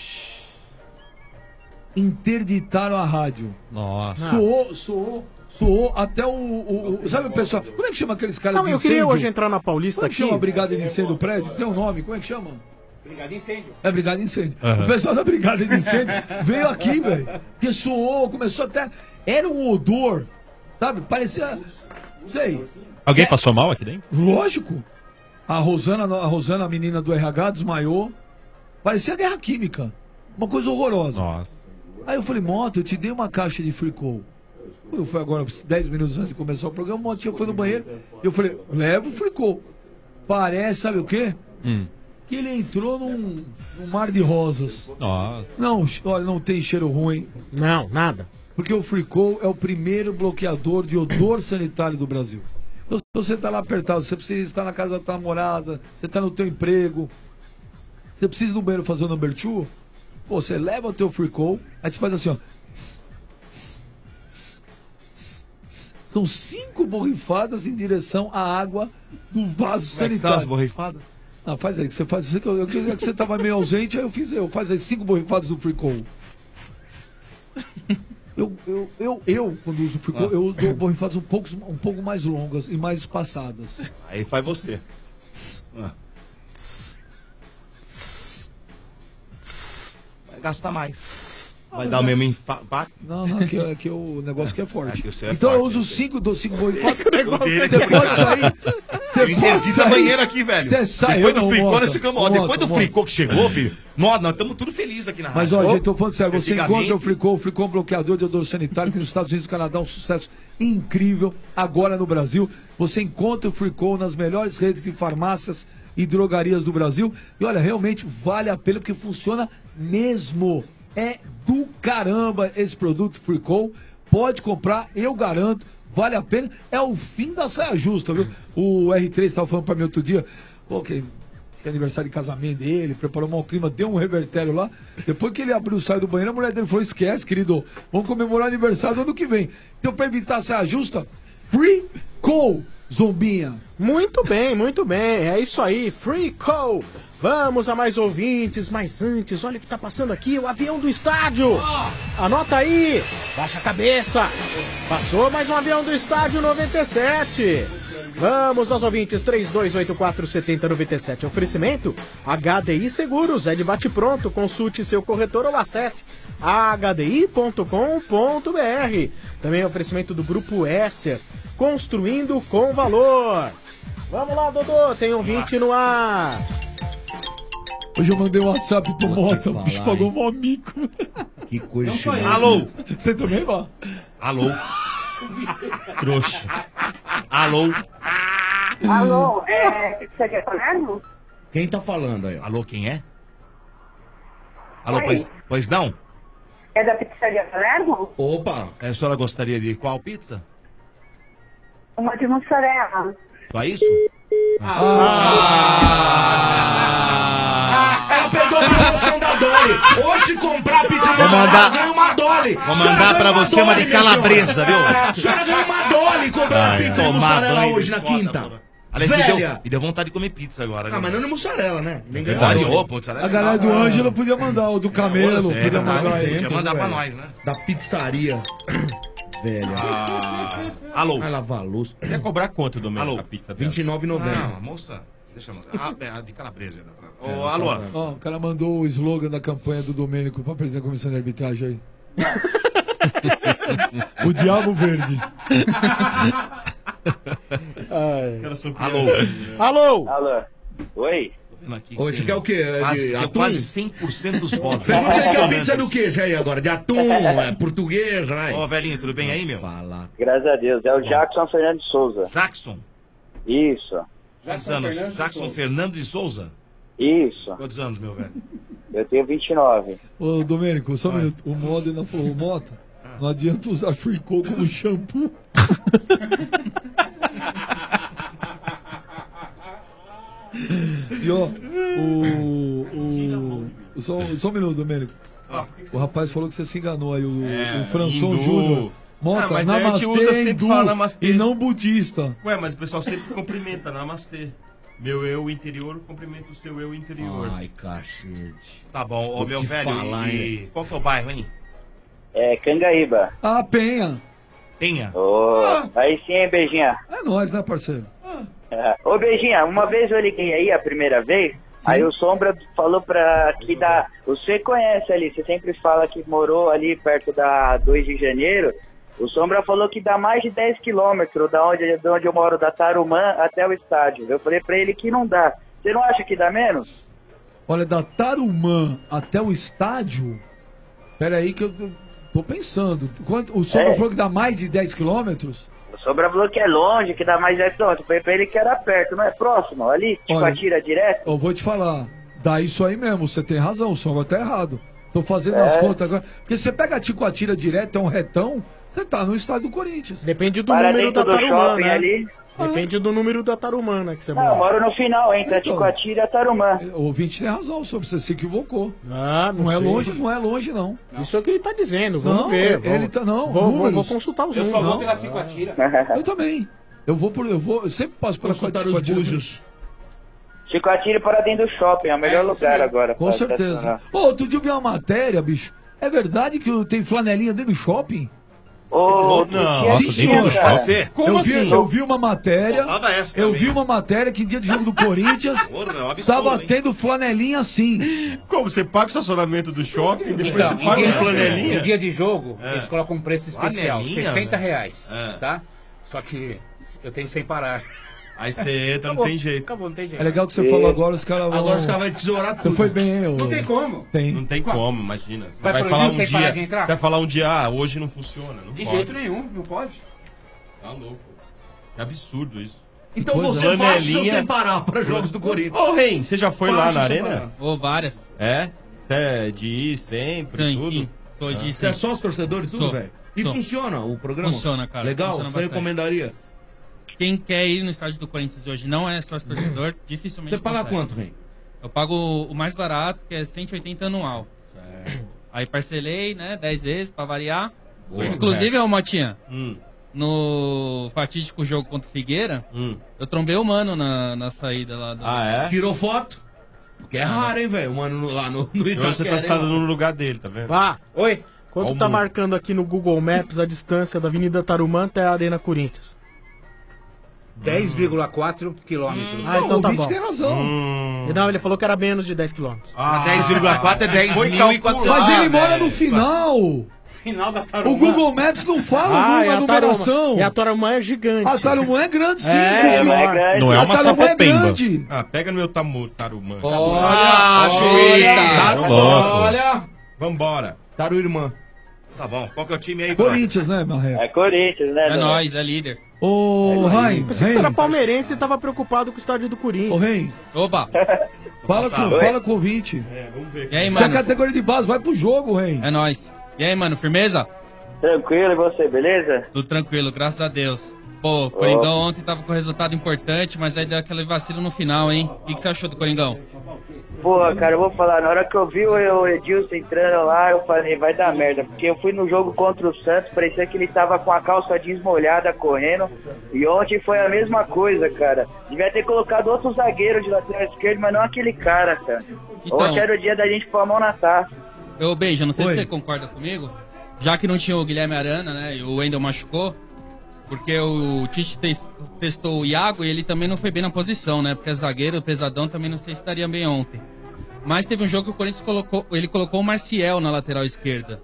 Interditaram a rádio. Nossa. Soou até sabe o pessoal? Como é que chama aqueles caras de eu queria incêndio? hoje entrar na Paulista Como é que aqui. chama a brigada de incêndio do prédio? Tem um nome, como é que chama? Brigada de incêndio. É brigada de incêndio. Uhum. O pessoal da brigada de incêndio veio aqui, velho. Porque soou, começou até... Era um odor, sabe? Parecia... Não sei. Alguém passou mal aqui dentro? Lógico. A Rosana, a menina do RH, desmaiou. Parecia guerra química. Uma coisa horrorosa. Nossa. Aí eu falei, Mota, eu te dei uma caixa de Free Call. Quando foi agora, 10 minutos antes de começar o programa, o Motinha foi no banheiro. E eu falei, leva o Free Call. Parece, sabe o quê? Que ele entrou num mar de rosas. Nossa. Não, olha, não tem cheiro ruim. Não, nada. Porque o Free Call é o primeiro bloqueador de odor sanitário do Brasil. Então, se você está lá apertado, você precisa estar na casa da tua namorada, você está no teu emprego, você precisa ir no banheiro fazer o number 2, pô, você leva o teu Free Call, aí você faz assim, ó. São 5 borrifadas em direção à água do vaso sanitário. As borrifadas? Não, faz aí, que você faz. Eu queria que você estava meio ausente, aí eu faço aí 5 borrifadas do Free Call. Eu, quando uso o Free Call, eu dou borrifadas um pouco mais longas e mais espaçadas. Aí faz você. Vai gastar mais. Vai dar o mesmo impacto? Não, é que o negócio que é forte. Que o seu é então forte, eu uso 5 borrifadas. O dele é Você pode sair. Eu interdita a banheira aqui, velho. Você sai, Depois eu do não, Free Call, Mota. nós ficamos. Depois do Free Call que chegou, filho, nós estamos tudo felizes aqui na rádio. Mas, ó, gente, tô falando sério, você Antigamente- encontra o Free Call é um bloqueador de odor sanitário que nos Estados Unidos e no Canadá é um sucesso incrível. Agora no Brasil, você encontra o Free Call nas melhores redes de farmácias e drogarias do Brasil. E olha, realmente vale a pena porque funciona mesmo. É do caramba esse produto Free Call. Pode comprar, eu garanto, vale a pena. É o fim da saia justa, viu? O R3 estava falando para mim outro dia, pô, que é aniversário de casamento dele, preparou uma clima, deu um revertério lá. Depois que ele abriu o saio do banheiro, a mulher dele falou: esquece, querido, vamos comemorar o aniversário do ano que vem. Então, para evitar a saia justa, Free Call, zombinha. Muito bem, é isso aí, Free Call. Vamos a mais ouvintes, mas antes, olha o que tá passando aqui, o avião do estádio. Anota aí, baixa a cabeça. Passou mais um avião do estádio 97. Vamos aos ouvintes, 3284-7097. Oferecimento, HDI Seguros, é de bate-pronto. Consulte seu corretor ou acesse hdi.com.br. Também oferecimento do Grupo Esser, construindo com valor. Vamos lá, Dodô, tem ouvinte no ar. Hoje eu mandei um WhatsApp pro Mota, o bicho pagou mó mico. Que coisa. Alô? Você também, Vá? Alô? Trouxa. Alô? Alô, você quer Palermo? Quem tá falando aí? Alô, quem é? Alô, Oi. pois não? É da pizzaria Palermo? Opa! A senhora gostaria de qual pizza? Uma de mussarela. Só isso? Ela pegou a promoção da Dolly. Hoje, se comprar pizza Vou mussarela, mandar- ganha uma Dolly. Vou mandar pra você uma de calabresa, viu? A senhora ganha uma Dolly comprando pizza de Tomar mussarela banho de hoje na soda, quinta. porra. Aliás, Velha. me deu vontade de comer pizza agora. Ah, mas não é mussarela, né? Ninguém Verdade, ganhou. ô, mussarela A galera do Ângelo podia mandar, o do Camelo, É, podia tá, mandar aí. podia mandar pra nós, né? Da pizzaria. Velha. Alô? Vai lavar a luz. Quer cobrar quanto do mês Alô? a pizza dela? R$29,90. Não, moça, deixa eu mostrar. A de calabresa. Ô, alô? Ó, o cara mandou o slogan da campanha do Domênico pra presidente da comissão de arbitragem aí. O Diabo Verde. Alô? Alô? Oi? Oi, você quer o quê? Quase, De é atum? quase 100% dos votos. Você quer pizza do quê, Zé, aí agora? De atum, português, vai. Ô, velhinho, tudo bem aí, meu? Fala. Graças a Deus. É o Jackson Fernando de Souza. Jackson? Isso. Quantos anos? Jackson Fernando de Souza? Isso. Quantos anos, meu velho? Eu tenho 29. Ô, Domênico, só um minuto. O Modena falou, Mota, não adianta usar fricô como shampoo. E ó, só um minuto, Domênico. O rapaz falou que você se enganou aí, o Françon hindu. Júnior. Mota, mas aí a gente usa namastê, sempre hindu, fala namastê. e não budista. Ué, mas o pessoal sempre cumprimenta, namastê. Meu eu interior cumprimenta o seu eu interior. Ai, cacete. Tá bom, ô Vou meu te velho, falar, e qual que é o bairro, hein? É Cangaíba. Ah, Penha. Penha? Aí sim, hein, Beijinha? É nóis, né, parceiro? Ô, Beijinha, uma vez eu liguei aí a primeira vez, aí o Sombra falou que dá... Você conhece ali, você sempre fala que morou ali perto da 2 de janeiro. O Sombra falou que dá mais de 10 quilômetros da onde eu moro, da Tarumã até o estádio. Eu falei pra ele que não dá. Você não acha que dá menos? Olha, da Tarumã até o estádio... Pera aí que eu tô pensando. O Sombra falou que dá mais de 10 quilômetros? O Sombra falou que é longe, que dá mais de 10 quilômetros. Eu falei pra ele que era perto, não é próximo? Ali, tipo, atira direto? Eu vou te falar. Dá isso aí mesmo, você tem razão, o Sombra tá errado. Tô fazendo as contas agora. Porque você pega a Ticoatira direto, é um retão, você tá no estádio do Corinthians. Depende do número da Tarumã, né? Depende do número da Tarumã, né, que você Não, eu moro no final, entre a Ticoatira e a Tarumã. O ouvinte tem razão, sobre você se equivocou. Ah, não é sei. longe, não é longe, não. Isso é o que ele tá dizendo, vamos Não, ver. ele tá, não, Vou números. consultar os Eu números. só vou Não. pela Ticoatira. Eu também. Eu sempre passo pela os búzios. Ticoatira para dentro do shopping, é o melhor lugar agora. Com pra certeza. estacionar. Ô, outro dia eu vi uma matéria, bicho. É verdade que tem flanelinha dentro do shopping? Ô, não. que Nossa, absurdo, dentro do cara. shopping? Eu Como vi, assim? eu vi uma matéria. Falava essa Eu também. vi uma matéria que em dia de jogo do Corinthians Porra, é um absurdo, tava hein? tendo flanelinha assim. Como? Você paga o estacionamento do shopping, depois Então, você paga em uma dia, flanelinha? em dia de jogo, eles colocam um preço especial, Flanelinha, R$60, né? tá? Só que eu tenho sem parar. Aí você entra, não Acabou, tem jeito. Acabou, não tem jeito. É legal que você falou agora, os caras vão... Agora os caras vão tesourar tudo. Foi bem, hein? Não tem como. Tem. Não tem como, imagina. Você Vai vai proibir falar um sem parar de dia. entrar? Vai falar um dia, hoje não funciona. Não De pode. jeito nenhum, não pode. Tá louco. Que absurdo isso. Então Pois você é. faz o seu Flanelinha. sem parar para jogos do Corinthians. Ô, Ren, você já foi Faça lá o na seu arena? parar. Ou várias. É? Você é de ir sempre, Sim, tudo? sim. Sou de Você é sócio torcedor e tudo, Sou. velho? E Sou. funciona o programa? Funciona, cara. Legal? Funciona Você bastante. recomendaria? Quem quer ir no estádio do Corinthians hoje não é sócio torcedor, dificilmente Você paga consegue. quanto, Ren? Eu pago o mais barato, que é 180 anual. Aí parcelei, né, 10 vezes pra variar. Boa, Inclusive, ô Motinha, Hum. no fatídico jogo contra o Figueira, eu trombei o Mano na saída lá do... Ah, é? Tirou foto? Porque é raro, hein, velho? O mano lá no E você tá Itaquera, sentado hein? no lugar dele, tá vendo? Ah, oi. Quanto Ó tá o mundo. marcando aqui no Google Maps a distância da Avenida Tarumã até a Arena Corinthians? 10,4 quilômetros. Ah, então tá bom. tem razão. Não, ele falou que era menos de 10 quilômetros. Ah, 10,4 é 10.400. Mas ele Ah, mora velho. no final. Final da Tarumã. O Google Maps não fala é a a numeração. Tarumã. E a Tarumã é gigante. A Tarumã é grande, sim. É, do é filme. grande. Não é A uma Tarumã é sapopemba. grande. Ah, pega no meu tarumã. Ah, juiz. Olha! Vambora. Taruirmã. Tá bom, qual que é o time aí, brother? Corinthians, né, Marré? É Corinthians, né? É Dona? nóis, é líder. Ô, Rain, Pensei que você era palmeirense e tava preocupado com o estádio do Corinthians. Ô, Rain, Opa! fala com o ouvinte. Vamos ver. E aí, Da mano? categoria de base, vai pro jogo, Rain. É nóis. E aí, mano, firmeza? Tranquilo, e você, beleza? Tudo tranquilo, graças a Deus. Pô, o Coringão ontem tava com resultado importante, mas aí deu aquele vacilo no final, hein? O que você achou do Coringão? Porra, cara, eu vou falar, na hora que eu vi o Edilson entrando lá, eu falei, vai dar merda, porque eu fui no jogo contra o Santos, parecia que ele tava com a calça jeans molhada correndo, e ontem foi a mesma coisa, cara. Devia ter colocado outro zagueiro de lateral esquerdo, mas não aquele cara, cara. Então- Ontem era o dia da gente pôr a mão na taça. Eu, Beija, não sei Oi. se você concorda comigo, já que não tinha o Guilherme Arana, né, e o Wendel machucou, porque o Tite testou o Iago e ele também não foi bem na posição, né, porque é zagueiro, pesadão, também não sei se estaria bem ontem. Mas teve um jogo que o Corinthians colocou o Marcial na lateral esquerda.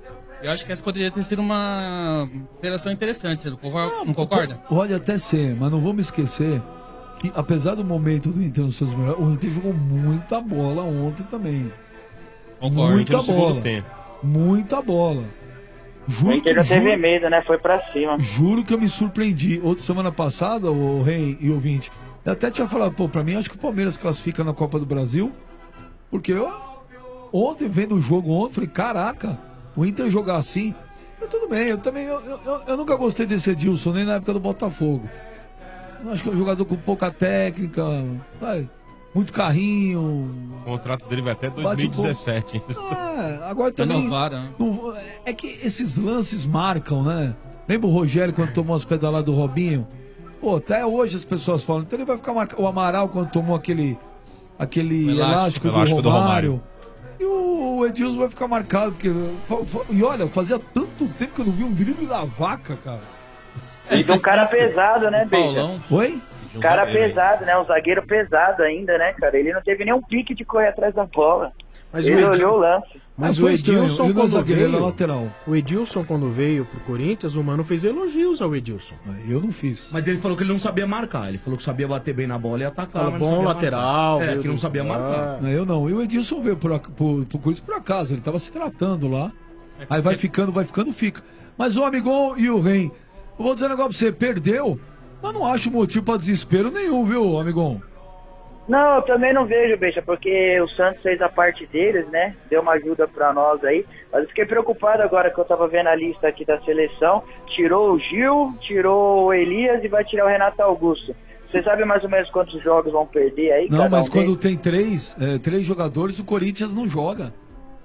Eu acho que essa poderia ter sido uma interação interessante, você não concorda? Pode até ser, mas não vamos esquecer que, apesar do momento do Inter nos seus melhores, o Inter jogou muita bola ontem também. Concordo. Muita No segundo bola. tempo. Muita bola. O Inter não teve medo, né? Foi pra cima. Juro que eu me surpreendi. Outra semana passada, o Rei e o ouvinte, eu até tinha falado, pô, pra mim acho que o Palmeiras classifica na Copa do Brasil, porque eu, ontem, vendo o jogo ontem, falei, caraca, o Inter jogar assim, tudo bem, eu nunca gostei desse Edilson, nem na época do Botafogo. Eu acho que é um jogador com pouca técnica, sabe? Muito carrinho. O contrato dele vai até 2017. Agora também. Renovaram. É que esses lances marcam, né? Lembra o Rogério quando tomou as pedaladas do Robinho? Pô, até hoje as pessoas falam. Então ele vai ficar marcado. O Amaral quando tomou aquele elástico do Romário. E o Edilson vai ficar marcado. Porque, e olha, fazia tanto tempo que eu não vi um drible da vaca, cara. E de um cara pesado, né, Beija? Oi? Cara pesado, né? Um zagueiro pesado ainda, né, cara? Ele não teve nenhum pique de correr atrás da bola. Mas ele o Edi- olhou o lance. Mas foi o Edilson, estranho, ele não é quando zagueiro, ele é veio, lateral. o Edilson, quando veio pro Corinthians, o Mano fez elogios ao Edilson. Eu não fiz. Mas ele falou que ele não sabia marcar. Ele falou que sabia bater bem na bola e atacar. Fala, mas não bom sabia lateral, marcar. veio Que não do- sabia marcar. Não, eu não. E o Edilson veio pro Corinthians por acaso. Ele tava se tratando lá. Aí vai ficando, fica. Mas o Amigão e o Rei, eu vou dizer um negócio pra você, perdeu, mas não acho motivo pra desespero nenhum, viu, Amigão? Não, eu também não vejo, Beixa, porque o Santos fez a parte deles, né? Deu uma ajuda pra nós aí. Mas eu fiquei preocupado agora que eu tava vendo a lista aqui da seleção. Tirou o Gil, tirou o Elias e vai tirar o Renato Augusto. Você sabe mais ou menos quantos jogos vão perder aí? Não, cada mas um quando deles? tem três jogadores, o Corinthians não joga.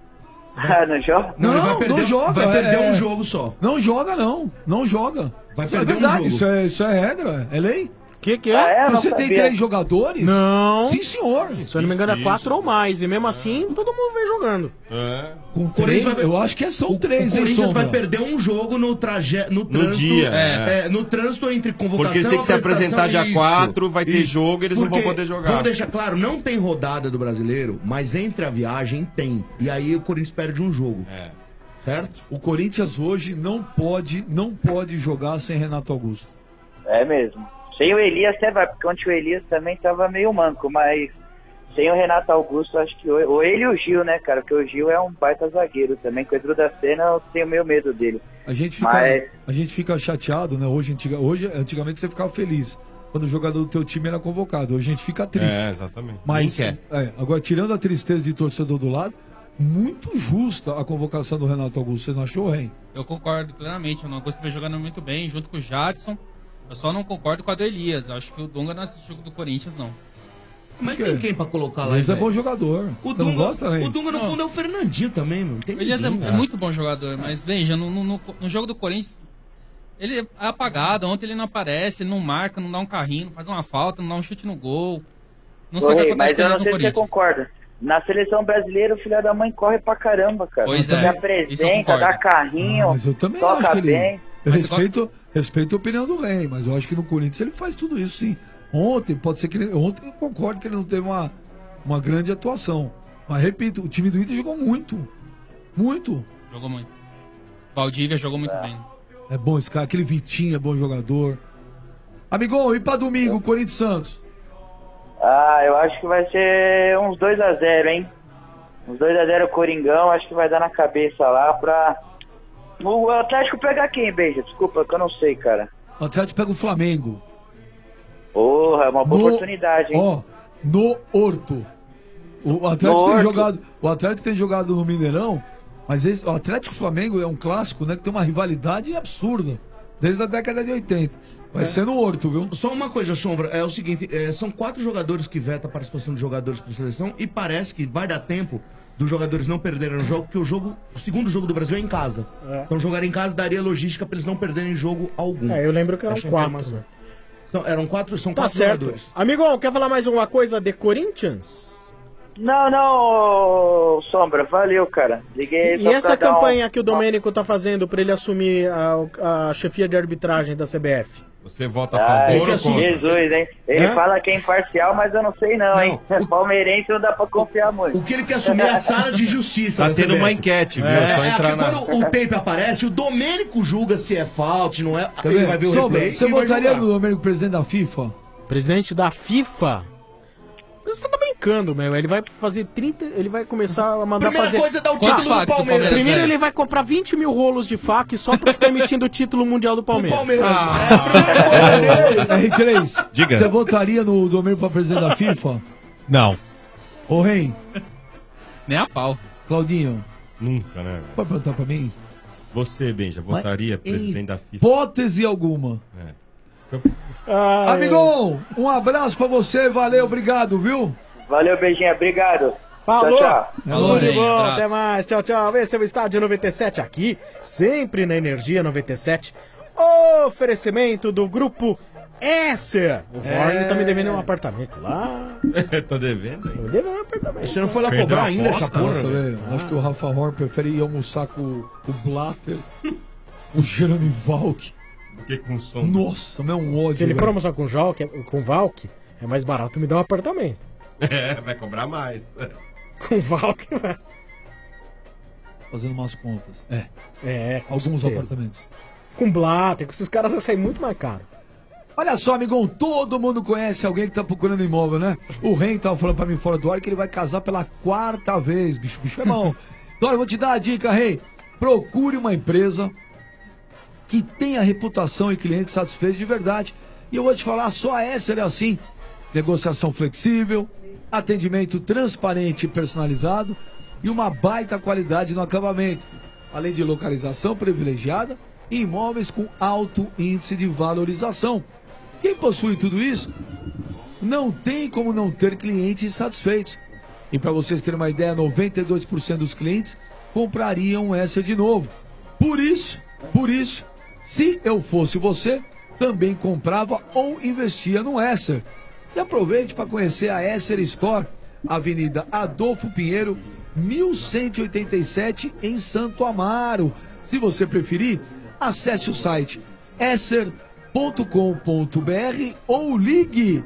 Ah, não joga? Não, ele vai perder- não joga. vai perder um jogo só. Não joga, não. Não joga. Vai Isso perder é um verdade, jogo. Isso é regra, é lei. Que é? Ah, é? Eu não Você tem sabia. 3 jogadores? Não. Sim, senhor. Se eu não me engano, é 4 ou mais. E mesmo assim, todo mundo vem jogando. Com 3, eu acho que são 3, O hein, Corinthians Sombra? vai perder um jogo no trânsito. dia, No trânsito entre convocação Porque eles têm que se apresentação, apresentar dia isso, 4, vai ter isso. jogo, eles não vão Porque, poder jogar. Vamos deixar claro, não tem rodada do brasileiro, mas entre a viagem tem. E aí o Corinthians perde um jogo. Certo? O Corinthians hoje não pode jogar sem Renato Augusto. É mesmo. Sem o Elias até vai, porque ontem o Elias também tava meio manco, mas sem o Renato Augusto, acho que ou ele e o Gil, né, cara? Porque o Gil é um baita zagueiro também. Com o Edu da Cena, eu tenho meio medo dele. A gente fica chateado, né? Hoje, antigamente você ficava feliz quando o jogador do teu time era convocado. Hoje a gente fica triste. É, exatamente. Mas, Quem quer? agora, tirando a tristeza de torcedor do lado, muito justa a convocação do Renato Augusto. Você não achou, Ren? Eu concordo plenamente. O Augusto vem jogando muito bem, junto com o Jadson. Eu só não concordo com a do Elias. Eu acho que o Dunga não assistiu do Corinthians, não. Mas tem quem pra colocar lá? Mas é velho? bom jogador. O Você não Dunga, gosta, Ren? o Dunga no fundo é o Fernandinho também, mano. Tem O Elias é, ninguém. é muito bom jogador, mas veja, no jogo do Corinthians, ele é apagado. Ontem ele não aparece, ele não marca, não dá um carrinho, não faz uma falta, não dá um chute no gol. Não sei o que Oi, acontece mas com eu ele não no sei se você Corinthians. concorda. Na seleção brasileira, o filho da mãe corre pra caramba, cara. Pois Se é, isso eu apresenta, concordo. dá carrinho, Mas eu também toca acho que ele. bem. Eu Mas você respeito a opinião do Ren, mas eu acho que no Corinthians ele faz tudo isso, sim. Ontem, pode ser que ele. Ontem eu concordo que ele não teve uma grande atuação. Mas repito, o time do Inter jogou muito. Muito. Jogou muito. Valdívia jogou muito bem. É bom esse cara, aquele Vitinho é bom jogador. Amigão, e pra domingo, Corinthians e Santos? Ah, eu acho que vai ser uns 2-0, hein? Uns 2-0 Coringão, acho que vai dar na cabeça lá pra... O Atlético pegar quem, Beija? Desculpa, que eu não sei, cara. O Atlético pega o Flamengo. Porra, é uma boa oportunidade, hein? Ó, no Horto. O Atlético No tem Horto. jogado. O Atlético tem jogado no Mineirão, mas o Atlético e Flamengo é um clássico, né? Que tem uma rivalidade absurda. Desde a década de 80. Vai ser no Horto, viu? Só uma coisa, Sombra, é o seguinte, são 4 jogadores que vetam a participação de jogadores para seleção e parece que vai dar tempo dos jogadores não perderem o jogo, porque o segundo jogo do Brasil é em casa. É. Então jogar em casa daria logística para eles não perderem jogo algum. Eu lembro que eram Essa 4. informação. Eram 4, são Tá 4 certo. jogadores. Amigão, quer falar mais alguma coisa de Corinthians? Não, Sombra, valeu, cara. Liguei E só essa pra dar campanha que o Domênico tá fazendo pra ele assumir a chefia de arbitragem da CBF? Você vota a favor ou contra? Jesus, hein? Ele fala que é imparcial, mas eu não sei não, hein? Palmeirense não dá pra confiar muito. O que ele quer assumir é a sala de justiça. Tá tendo uma enquete, viu? Só entrar na... Quando o tape aparece, o Domênico julga se é falta, se não é. Tá Ele vai ver o replay. Você votaria no Domênico presidente da FIFA? Presidente da FIFA? Você tá brincando, meu. Ele vai fazer 30. Ele vai começar a mandar Primeira fazer. coisa é dar o título do Palmeiras. Primeiro ele vai comprar 20 mil rolos de faca só pra ficar emitindo o título mundial do Palmeiras. R3, Diga. você votaria no Domênico pra presidente da FIFA? Não. Ô, Rei. Nem a pau. Claudinho. Nunca, né? Pode perguntar pra mim? Você, Benja, votaria presidente da FIFA? Hipótese alguma. Ah, Amigão, um abraço pra você, valeu, obrigado, viu? Valeu, beijinho, obrigado. Falou! Tchau, Falou, de bom, abraço. até mais, tchau, tchau. Esse é o Estádio 97 aqui, sempre na Energia 97. Oferecimento do Grupo Esser. O Horn tá me devendo um apartamento lá. Tô devendo, hein? Me devendo um apartamento. Você não foi lá cobrar ainda essa porra? Nossa, velho, acho que o Rafa Horn prefere ir almoçar com o Blatter, o Jeremy Valk. Porque com som. Nossa, mas é um ódio. Se ele for velho. almoçar com o Valk, é mais barato me dar um apartamento. É, vai cobrar mais. Com o Valk, vai. Fazendo umas contas. É, com alguns certeza. apartamentos. Com Blatter, com esses caras vai sair muito mais caro. Olha só, amigão, todo mundo conhece alguém que tá procurando imóvel, né? O Ren tava falando pra mim fora do ar que ele vai casar pela 4ª vez, bicho é bom. Então eu vou te dar a dica, Ren. Procure uma empresa que tenha reputação e clientes satisfeitos de verdade. E eu vou te falar, só a Esser é assim. Negociação flexível, atendimento transparente e personalizado e uma baita qualidade no acabamento. Além de localização privilegiada e imóveis com alto índice de valorização. Quem possui tudo isso, não tem como não ter clientes satisfeitos. E para vocês terem uma ideia, 92% dos clientes comprariam essa de novo. Por isso, se eu fosse você, também comprava ou investia no Esser. E aproveite para conhecer a Esser Store, Avenida Adolfo Pinheiro, 1187, em Santo Amaro. Se você preferir, acesse o site esser.com.br ou ligue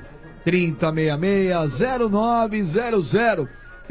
3066-0900.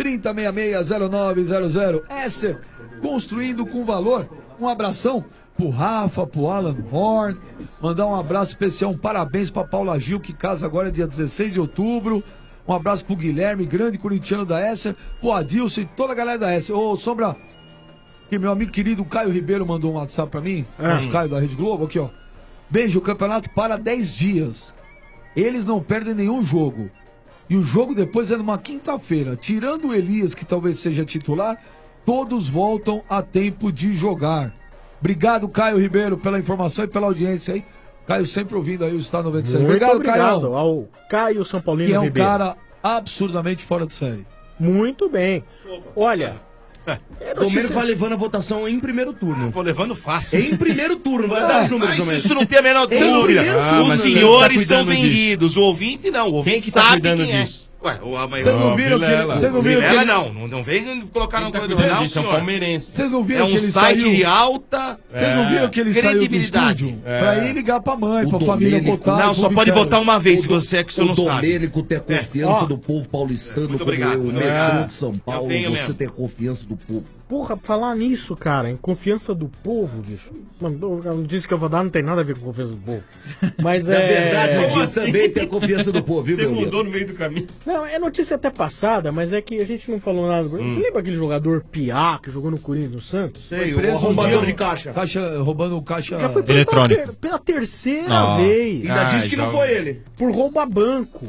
3066-0900. Esser, construindo com valor. Um abração pro Rafa, pro Alan Horn. Mandar um abraço especial, um parabéns pra Paula Gil, que casa agora dia 16 de outubro. Um abraço pro Guilherme, grande corintiano da Esser, pro Adilson e toda a galera da Esser. Ô, Sombra, que meu amigo querido Caio Ribeiro mandou um WhatsApp pra mim, nosso Caio da Rede Globo, aqui ó. Beijo, o campeonato para 10 dias. Eles não perdem nenhum jogo. E o jogo depois é numa quinta-feira. Tirando o Elias, que talvez seja titular, todos voltam a tempo de jogar. Obrigado, Caio Ribeiro, pela informação e pela audiência aí. Caio sempre ouvindo aí o Estado 96. Muito Obrigado, obrigado ao Caio São Paulino que é um Ribeiro. cara absurdamente fora de série. Muito bem. Olha, Domênico vai levando a votação em primeiro turno. Vou levando fácil. Em primeiro turno, vai dar os números, Mas Domênico. isso não tem a menor Em dúvida. primeiro turno. Os senhores são vendidos. O ouvinte não. O ouvinte Quem que tá sabe cuidando quem disso? é. Ué, Vocês não viram que ele... Vocês não viram que Vilela ele... não vem colocar no coisa do cuidando Real, disso? É um senhor. palmeirense. Vocês não viram É um que ele site saiu... de alta Vocês não viram que ele saiu do credibilidade. estúdio? Pra ir ligar pra mãe, pra O família Domênico- votar. Não, só pode votar uma vez, se você é que você não sabe. O Domênico ter confiança Ó. do povo paulistano Muito como obrigado, o muito metrô obrigado. de São Paulo, Eu tenho você mesmo. ter confiança do povo. porra, falar nisso, cara, em confiança do povo, bicho. Mano, eu disse que eu vou dar, não tem nada a ver com confiança do povo. Mas Na é. verdade, Como Edinho, assim? também tem a confiança do povo, viu, Você meu mudou amigo? no meio do caminho. Não, é notícia até passada, mas é que a gente não falou nada. Você lembra aquele jogador Piá que jogou no Corinthians, no Santos? Sei, Preso o arrombador um dia, de caixa. roubando caixa Já foi preso eletrônico. pela terceira Não. vez. Ainda disse que não foi ele. Por rouba banco.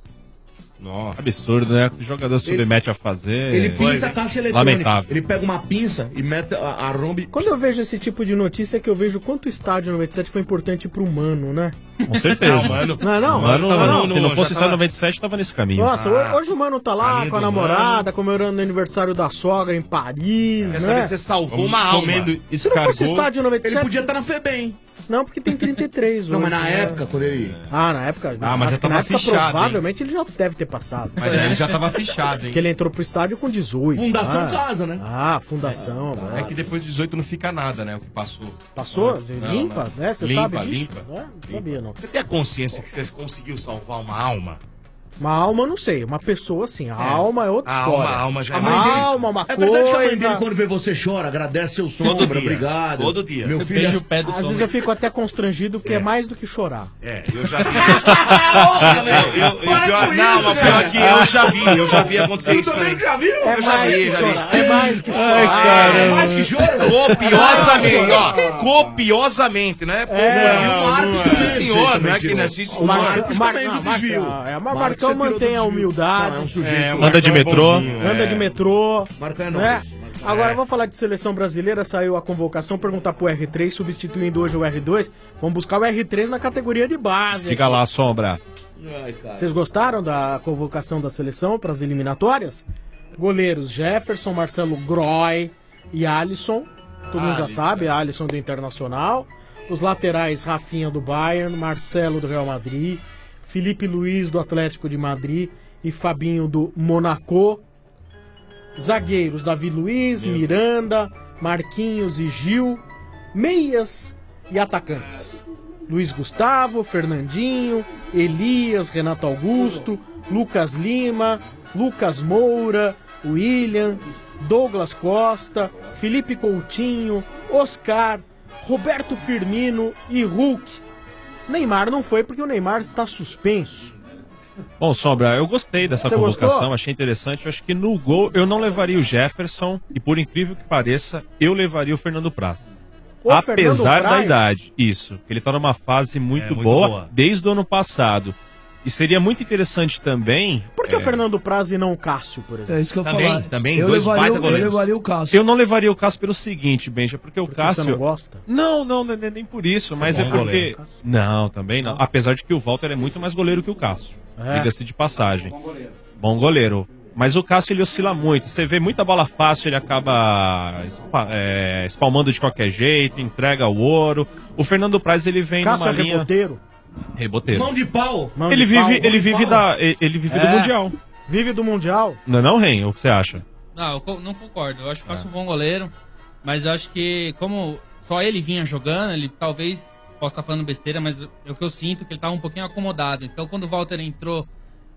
Nossa. Absurdo, né? O jogador submete a fazer. Ele pinça a caixa eletrônica. Lamentável. Ele pega uma pinça e mete a romba e... Quando eu vejo esse tipo de notícia é que eu vejo quanto o estádio 97 foi importante pro Mano, né? Com certeza. Não, mano. Não, Mano, tava não, no- se não já fosse o tava- estádio 97, tava nesse caminho. Nossa, hoje o Mano tá lá Carinho com a do namorada, comemorando o aniversário da sogra em Paris, Quer né? saber se você salvou uma alma. Comendo Se não fosse escargot. estádio 97... Ele podia estar na FEBEM. Não, porque tem 33 Não, hoje, mas na né? época, quando ele... Ah, na época... Ah, mas já acho que tava na época, fichado, provavelmente ele já deve ter passado. Mas ele já tava fichado, hein? Porque ele entrou pro estádio com 18. Fundação Casa, né? Ah, Fundação. É que depois de 18 não fica nada, né? O que passou. Passou? Não, Limpa, não. né? Você Limpa, sabe disso? limpa. Não sabia, não. Você tem a consciência que você conseguiu salvar uma alma? Uma alma, não sei. Uma pessoa, sim. A alma é outra A história. alma já é a mais alma, difícil. uma É coisa... verdade que a mãe dele, quando vê você chora, agradece seu sombra, Todo dia. obrigado. Todo dia. Meu Eu filho... beijo o pé do Às vezes eu fico até constrangido, porque é mais do que chorar. É, eu já vi isso. Não, mas pior que eu já vi acontecer isso também. É Eu já mais vi, que já vi. chorar. É mais que chorar. Ai, caramba. É mais que chorar. Copiosamente, ó. Copiosamente, né? Pô, sim, senhor, não é que não é sim, senhor. Mas Marcão mantém a humildade. Não, é um sujeito. Anda de metrô. Anda de metrô. Marcão é né? nóis. Agora vamos falar de seleção brasileira. Saiu a convocação, perguntar pro R3, substituindo hoje o R2. Vamos buscar o R3 na categoria de base. Fica lá, Sombra. Vocês gostaram da convocação da seleção para as eliminatórias? Goleiros Jefferson, Marcelo Groy e Alisson. Todo mundo já sabe, Alisson do Internacional. Os laterais, Rafinha do Bayern, Marcelo do Real Madrid, Felipe Luiz do Atlético de Madrid e Fabinho do Monaco. Zagueiros, Davi Luiz, Miranda, Marquinhos e Gil. Meias e atacantes: Luiz Gustavo, Fernandinho, Elias, Renato Augusto, Lucas Lima, Lucas Moura, William, Douglas Costa, Felipe Coutinho, Oscar, Roberto Firmino e Hulk. Neymar não foi porque o Neymar está suspenso. Bom, Sombra, eu gostei dessa Você convocação, gostou? achei interessante. Eu acho que no gol eu não levaria o Jefferson e, por incrível que pareça, eu levaria o Fernando Praz. O Apesar Fernando da Praz? idade, isso. Ele tá numa fase muito, boa desde o ano passado. E seria muito interessante também... Por que o Fernando Praz e não o Cássio, por exemplo? É isso que eu ia Também, falar. também, eu dois levaria, baita goleiros. Eu levaria o Cássio. Eu não levaria o Cássio pelo seguinte, Benja, porque o Cássio... Você não gosta? Não, nem por isso, Você mas é é bom porque... goleiro. Não, também não. Apesar de que o Walter é muito mais goleiro que o Cássio. É. Diga-se de passagem. Bom goleiro. Mas o Cássio, ele oscila muito. Você vê muita bola fácil, ele acaba espalmando de qualquer jeito, entrega o ouro. O Fernando Praz, ele vem Cássio numa é linha... reboteiro. Reboteiro. Mão de pau. Mão Ele de pau, vive, mão ele de vive, pau. ele vive do Mundial. Vive do Mundial. Não, Ren? O que você acha? Não, eu não concordo. Eu acho que o Cássio um bom goleiro, mas eu acho que como só ele vinha jogando, ele talvez possa estar falando besteira, mas é o que eu sinto que ele estava um pouquinho acomodado. Então quando o Walter entrou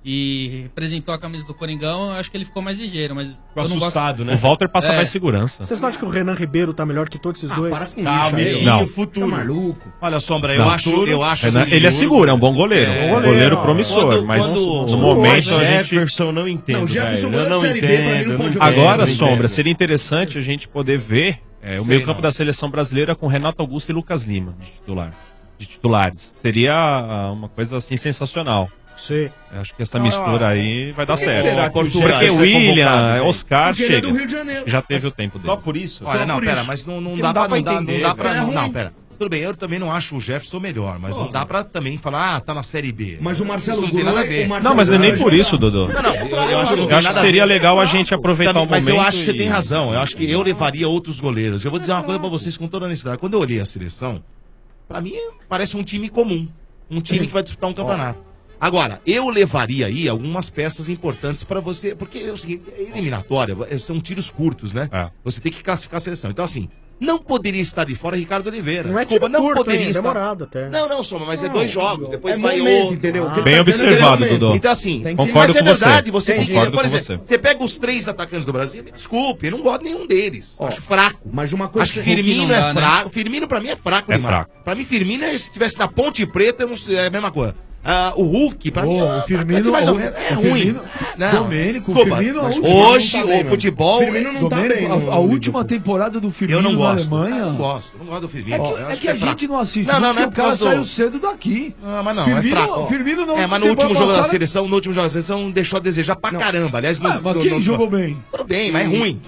e representou a camisa do Coringão, eu acho que ele ficou mais ligeiro, mas Ficou eu não assustado, né? O Walter passa É. mais segurança. Vocês não acham que o Renan Ribeiro tá melhor que todos esses dois? Para com Calma, isso aí. Não. futuro. Tá maluco? Olha, Sombra, eu Não. acho Renan, assim, ele é seguro, é um bom goleiro. É. Um goleiro promissor, Quando- mas quando- no o momento a gente... Jefferson não entendo, Não, o Jefferson velho. goleiro Eu não de Série B, pra mim, não entendo. pode jogar. Agora, não Sombra, entendo. seria interessante a gente poder ver o meio campo da seleção brasileira com Renato Augusto e Lucas Lima de titulares. Seria uma coisa assim sensacional. Sim. Eu acho que essa mistura aí vai dar que certo. será que o Porque Jefferson é William, convocado, gente? Oscar, Porque ele é chega. do Rio de Janeiro. Já teve o tempo Só dele. por isso? Olha, Só não, por pera, isso. mas não Porque dá pra não entender. dá pra- Não, pera. Tudo bem, eu também não acho o Jefferson melhor, mas não dá pra também falar, tá na Série B. Mas o Marcelo Isso não tem nada a ver. Não, mas não é nem por isso, Dodô. Não, eu acho que não Eu tem acho que nada a seria ver. legal a gente aproveitar Também, o momento. mas eu acho que você e- tem razão. Eu acho que eu levaria outros goleiros. Eu vou dizer uma coisa pra vocês com toda honestidade. Quando eu olhei a seleção, pra mim parece um time comum. Um time que vai disputar um campeonato. Agora, eu levaria aí algumas peças importantes pra você, porque é o seguinte, eliminatória, são tiros curtos, né? É. Você tem que classificar a seleção. Então, assim, não poderia estar de fora Ricardo Oliveira. Não é Desculpa, tiro não curto, poderia hein? estar. Demorado até. Não, Soma, mas é 2 jogos. Depois É vai momento, outro. entendeu? O que ele Bem tá dizendo é observado, momento. Dodô. Então, assim, Tem que- Concordo mas é com você. verdade, você tem que. Concordo Por com exemplo, você. você pega os 3 atacantes do Brasil, me desculpe, eu não gosto de nenhum deles. Ó, Acho fraco. Mas uma coisa Acho que Firmino não é dá, né? fraco. Firmino pra mim é fraco É demais. fraco. Pra mim, Firmino, se estivesse na Ponte Preta, eu não sei, é a mesma coisa. O Hulk, pra mim, o Firmino, mais ou menos, é ruim. Firmino, Não. Domênico, Desculpa, Firmino, mas a hoje Firmino não tá bem, o futebol. Firmino não tá Domênico, bem. a no última Liverpool. temporada do Firmino Eu não na gosto. Alemanha. Eu não gosto do Firmino. É que, Eu é acho que a fraco. gente não assiste, Não, porque é o por cara causa saiu do... cedo daqui. Não, mas não, Firmino, é fraco. Firmino não mas no último jogo da seleção, deixou a desejar pra caramba. Aliás, Mas quem jogou bem? Tudo bem, mas é ruim.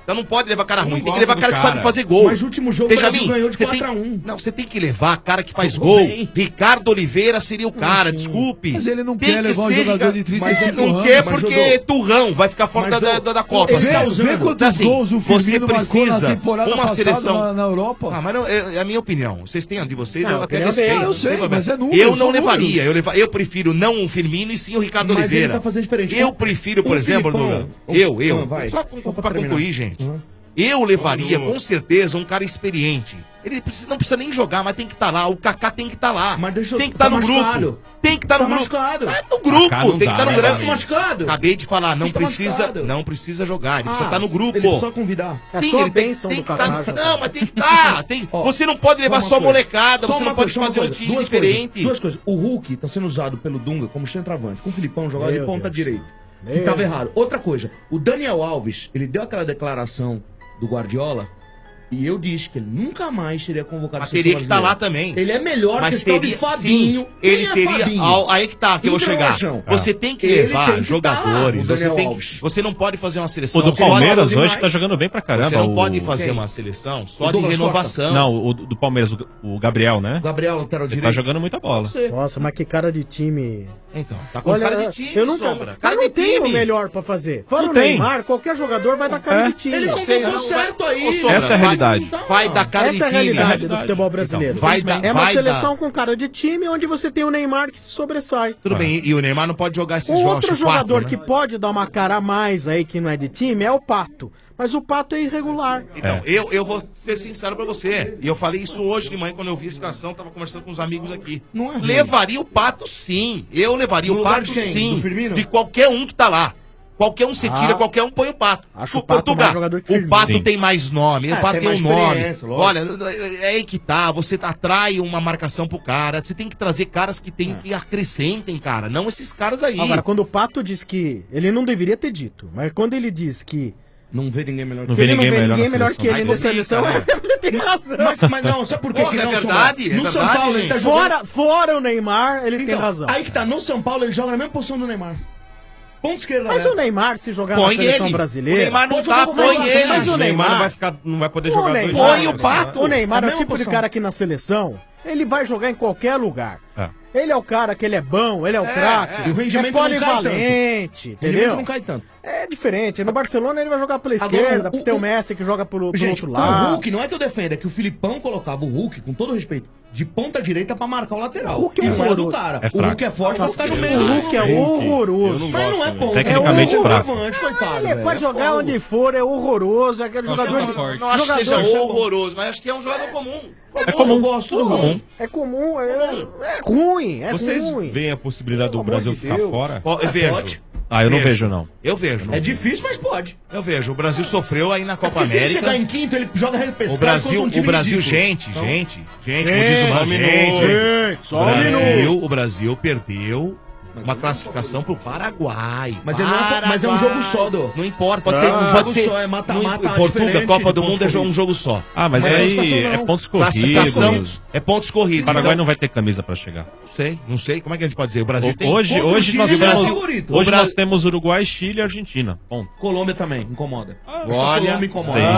Então não pode levar cara ruim, tem que gosto levar do cara que cara. sabe fazer gol. Mas no último jogo o Brasil ganhou de você tem- 4-1. Não, você tem que levar cara que faz Jogou gol. bem. Ricardo Oliveira seria o cara, desculpe. Mas ele não Tem quer que levar um ser jogador de Ricardo- 35 Mas não anos. quer Mas porque jogou. Turrão vai ficar fora da Copa. Vê, assim. vê quantos Assim, gols o você Firmino marcou na precisa temporada uma passada seleção na Europa. Ah, mas não, é a minha opinião. Vocês têm a de vocês, Não, eu até opinião respeito. dele, eu não tem sei, problema. mas é números, eu não são levaria. números. Eu prefiro não o Firmino e sim o Ricardo Mas ele Oliveira. tá fazendo diferente. Eu prefiro, por O exemplo, Filipão- Lula. vai. Só pra concluir, gente. Eu levaria, com certeza, um cara experiente. Ele não precisa nem jogar, mas tem que estar lá. O Kaká tem que estar lá. Tem que estar no grupo. Tem que estar no grupo. Tá no grupo. Tem que estar no grupo. Machucado. Acabei de falar, não Tá precisa, machucado. não precisa jogar. Ele precisa estar no grupo. Ele só convidar. Sim, ele tem que estar. Não, mas tem que estar. Você não pode levar só molecada. Você não pode fazer um time diferente. Duas coisas. O Hulk tá sendo usado pelo Dunga como centroavante, com o Filipão jogado de Meu ponta Deus. direita. Meu E tava errado. Outra coisa, o Daniel Alves, ele deu aquela declaração do Guardiola e eu disse que ele nunca mais seria convocado. Mas teria que estar lá também. Ele é melhor Mas que esse tal de teria, Fabinho. sim, ele Quem é teria. Fabinho? Aí que tá, que eu vou chegar. Interrogação. Você tem que Ele levar tem que jogadores. tá lá, o Você, Daniel tem, Alves. você não pode fazer uma seleção. O do só Palmeiras de- hoje tá jogando bem pra caramba. Você não o- pode fazer uma seleção só O de Douglas renovação. Não, o do Palmeiras, o Gabriel, né? Gabriel, lateral Ele direito. tá jogando muita bola. Nossa, mas que cara de time. Então, tá com cara de time, eu nunca, Sombra. Cara, não tem o melhor pra fazer. Fora Não o tem. Neymar, qualquer jogador vai dar cara de time. Ele Não não sei, convocou não. certo aí. Ô, Sombra, Essa é a realidade. Vai dar cara de Essa é a time. realidade do futebol brasileiro. Então, vai dar- é uma vai seleção dar. com cara de time onde você tem o Neymar que se sobressai. Tudo bem, e o Neymar não pode jogar esses Um jogos. outro quatro, jogador né? que pode dar uma cara a mais aí que não é de time é o Pato. Mas o Pato é irregular. Então, eu vou ser sincero pra você. E eu falei isso hoje de manhã quando eu vi a escalação, tava conversando com os amigos aqui. Não é ruim. Levaria o Pato sim. Eu levaria No o lugar Pato de quem? sim. Do Firmino? De qualquer um que tá lá. Qualquer um se tira, qualquer um põe o Pato. Acho O o Pato mais Portugal, jogador que o Firmino. Pato Sim. tem mais nome, o Pato tem tem um mais nome. experiência, lógico. Olha, é aí que tá, você atrai uma marcação pro cara, você tem que trazer caras que tem que acrescentem, cara, não esses caras aí. Agora, quando o Pato diz que. Ele não deveria ter dito, mas quando ele diz que. Não vê ninguém melhor Não que vê ele ninguém não vê melhor ninguém na melhor seleção. que ele Aí nessa complica, seleção, né? ele tem razão. Mas não, sabe por quê? Porra, que é não, verdade, Sombra? No é São verdade, Paulo ele tá gente. jogando... Fora o Neymar, ele tem Então, razão. aí que tá, no São Paulo ele joga na mesma posição do Neymar. Ponto esquerdo. Mas o Neymar, se jogar na Põe seleção ele. brasileira. O Neymar não Pode tá, jogar com põe mais ele. Mas o Neymar. Não vai poder O jogar dois Neymar, Põe o Pato. O Neymar É é a o mesma tipo de posição. cara que na seleção, ele vai jogar em qualquer lugar. É. Ele é o cara que ele é bom, ele é o craque, E o rendimento não cai polivalente, tanto. O rendimento entendeu? não cai tanto. É diferente. No Barcelona ele vai jogar pela Agora, esquerda, o- porque tem o o- Messi que joga pelo Gente, outro o lado. Hulk, não é que eu defenda, é que o Filipão colocava o Hulk, com todo respeito, de ponta direita pra marcar o lateral. O Hulk é E não é do horroroso. cara. É O fraco. Hulk é forte pra ficar no meio. O Hulk é horroroso. Mas não é ponta. Tecnicamente é fraco. horroroso, coitado. Ele velho. pode jogar fogo. onde for, é horroroso. É aquele jogador de. Não acho que seja jogador- horroroso, mas acho que é um jogador comum. É comum. Eu gosto do Hulk. É comum, é ruim, é Vocês ruim. veem a possibilidade do Pelo Brasil amor de ficar Deus. fora? Ó, eu vejo. Pode. Ah, eu não vejo, não. Eu vejo. É difícil, mas pode. Eu vejo. O Brasil sofreu aí na Copa Porque se ele América. chegar em quinto, ele joga repescado O Brasil, contra um time o Brasil, ridículo. gente, Então, como diz o mano, gente. Só um minuto. O Brasil perdeu uma classificação pro Paraguai. Mas ele não é- mas é um jogo só, Dô. Não importa, pode Ah, ser. um Pode jogo ser. só, é mata-mata, Em Portugal, diferente Copa de do Mundo é pontos um jogo só. Ah, mas Mas aí classificação é não. pontos Classificação corridos. é pontos corridos. O Paraguai Então, não vai ter camisa pra chegar. não sei. Como é que a gente pode dizer? O Brasil tem. Hoje, Contra o hoje, Chile, nós ele é temos, favorito. hoje O nós Bra- temos Uruguai, Chile e Argentina. Ponto. Colômbia também, incomoda. Olha, Colômbia incomoda. sim.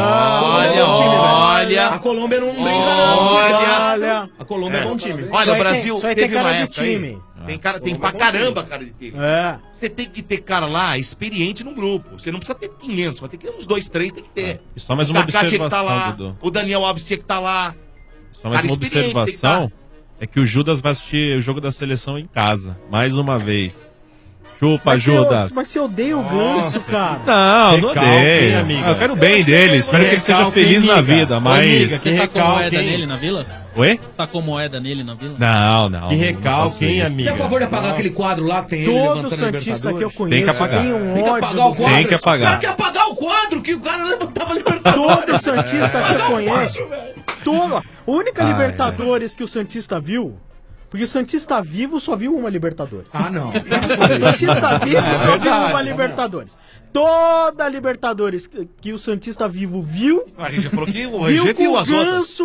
Olha. A Colômbia não brinca, não. Olha. A Colômbia é bom time. Olha, o aí Brasil tem- teve cara uma de época time. aí. Tem cara, tem pra caramba cara de time. É. Você tem que ter cara lá experiente no grupo. Você não precisa ter 500, mas tem que ter uns 2, 3, tem que ter. E só mais O uma Kaká tinha que estar observação, lá. Dudu. O Daniel Alves tinha que estar lá. Só mais Cara uma experiente, tem que observação é que o Judas vai assistir o jogo da seleção em casa. Mais uma vez. Chupa, Judas. Mas você odeia o Ganso, cara. Não, não Recalque, hein, odeio. amiga? Eu quero o bem dele. Espero que ele seja Recalque, feliz na amiga. vida, Ô, mas... amiga, que Você tá com recalque, moeda hein? nele na vila? Oi? Tá com moeda nele na vila? Não, não. Que não recalque, faço hein, isso. amiga? Você é a favor de apagar aquele quadro lá que tem ele Todo levantando a Santista que eu Libertadores? conheço Tem que apagar. tem um Tem que ódio apagar o do quadro. Tem que apagar. O cara quer apagar o quadro que o cara levantava Libertadores. Todo Santista que eu conheço. A única Ai, Libertadores que o Santista viu. Porque o Santista vivo só viu uma Libertadores. Ah, não. O Santista vivo só viu verdade. uma Libertadores. Toda Libertadores que o Santista vivo viu, A gente já falou que o viu RG com viu o as outras. Ganso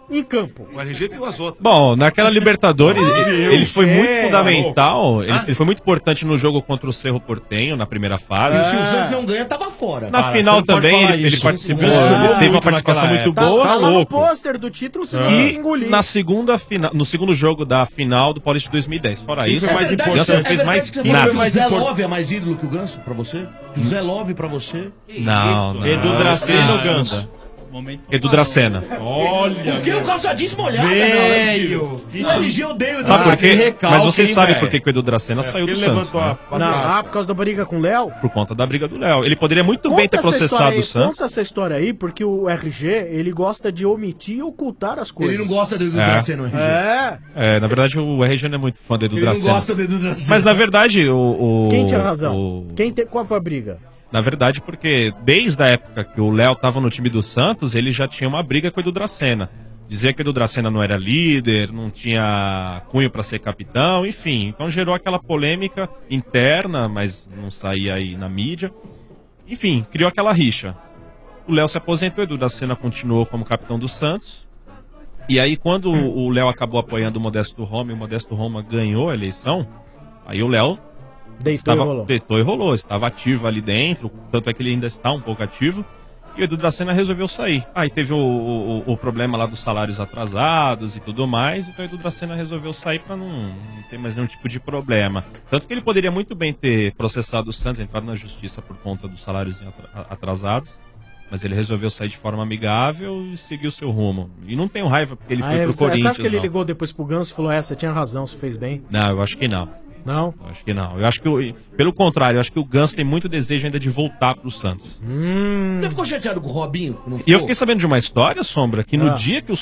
em campo. O RG viu as outras. Bom, naquela Libertadores, ele foi muito É, fundamental, ele foi muito importante no jogo contra o Cerro Porteño, na primeira fase. E se o Santos não ganha, tava fora. Na final também, ele participou, ele teve uma participação muito boa. Tá lá no pôster do título, vocês vão ter que engolir. No segundo jogo da final do Paulista de 2010. Fora isso, é o Ganso não fez mais nada. Mas Zé Love é mais ídolo que o Ganso pra você? O Zé Love pra você? Não. Edu Dracena ou Ganso? Edu Dracena. Olha, Porque o calça jeans molhada, velho. eu odeio Sabe por quê? Mas você sabe velho? por que o Edu Dracena saiu do ele Santos. levantou né? Por causa da briga com o Léo? Por conta da briga do Léo. Ele poderia muito bem ter Conta essa processado história o Santos. Conta essa história aí, porque o RG, ele gosta de omitir e ocultar as coisas. Ele não gosta do Edu Dracena, o RG. Na verdade, o RG não é muito fã do Edu Ele não Dracena. gosta do Edu Dracena. Mas na verdade, Quem tinha razão? Qual foi a briga? Na verdade, porque desde a época que o Léo estava no time do Santos, ele já tinha uma briga com o Edu Dracena. Dizia que o Edu Dracena não era líder, não tinha cunho para ser capitão, enfim. Então gerou aquela polêmica interna, mas não saía aí na mídia. Enfim, criou aquela rixa. O Léo se aposentou, o Edu Dracena continuou como capitão do Santos. E aí, quando o Léo acabou apoiando o Modesto Roma e o Modesto Roma ganhou a eleição, aí o Léo deitou e rolou, estava ativo ali dentro, tanto é que ele ainda está um pouco ativo, e o Edu Dracena resolveu sair. Aí teve o problema lá dos salários atrasados e tudo mais, então o Edu Dracena resolveu sair para não ter mais nenhum tipo de problema. Tanto que ele poderia muito bem ter processado o Santos, entrado na justiça por conta dos salários atrasados, mas ele resolveu sair de forma amigável e seguir o seu rumo. E não tenho raiva porque ele foi pro Corinthians. Você acha que ele não. ligou depois pro Ganso e falou, você tinha razão, você fez bem? Não, eu acho que não. Não? Eu acho que não. Eu acho que, pelo contrário, eu acho que o Ganso tem muito desejo ainda de voltar pro Santos. Você ficou chateado com o Robinho? E eu fiquei sabendo de uma história, Sombra, que no dia que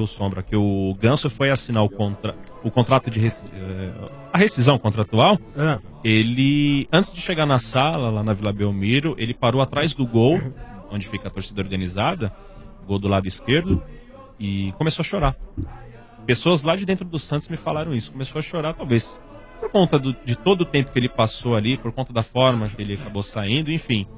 o Ganso foi assinar o contrato de a rescisão contratual, ele, antes de chegar na sala, lá na Vila Belmiro, ele parou atrás do gol, onde fica a torcida organizada, gol do lado esquerdo, e começou a chorar. Pessoas lá de dentro do Santos me falaram isso, começou a chorar, talvez por conta de todo o tempo que ele passou ali, por conta da forma que ele acabou saindo, enfim.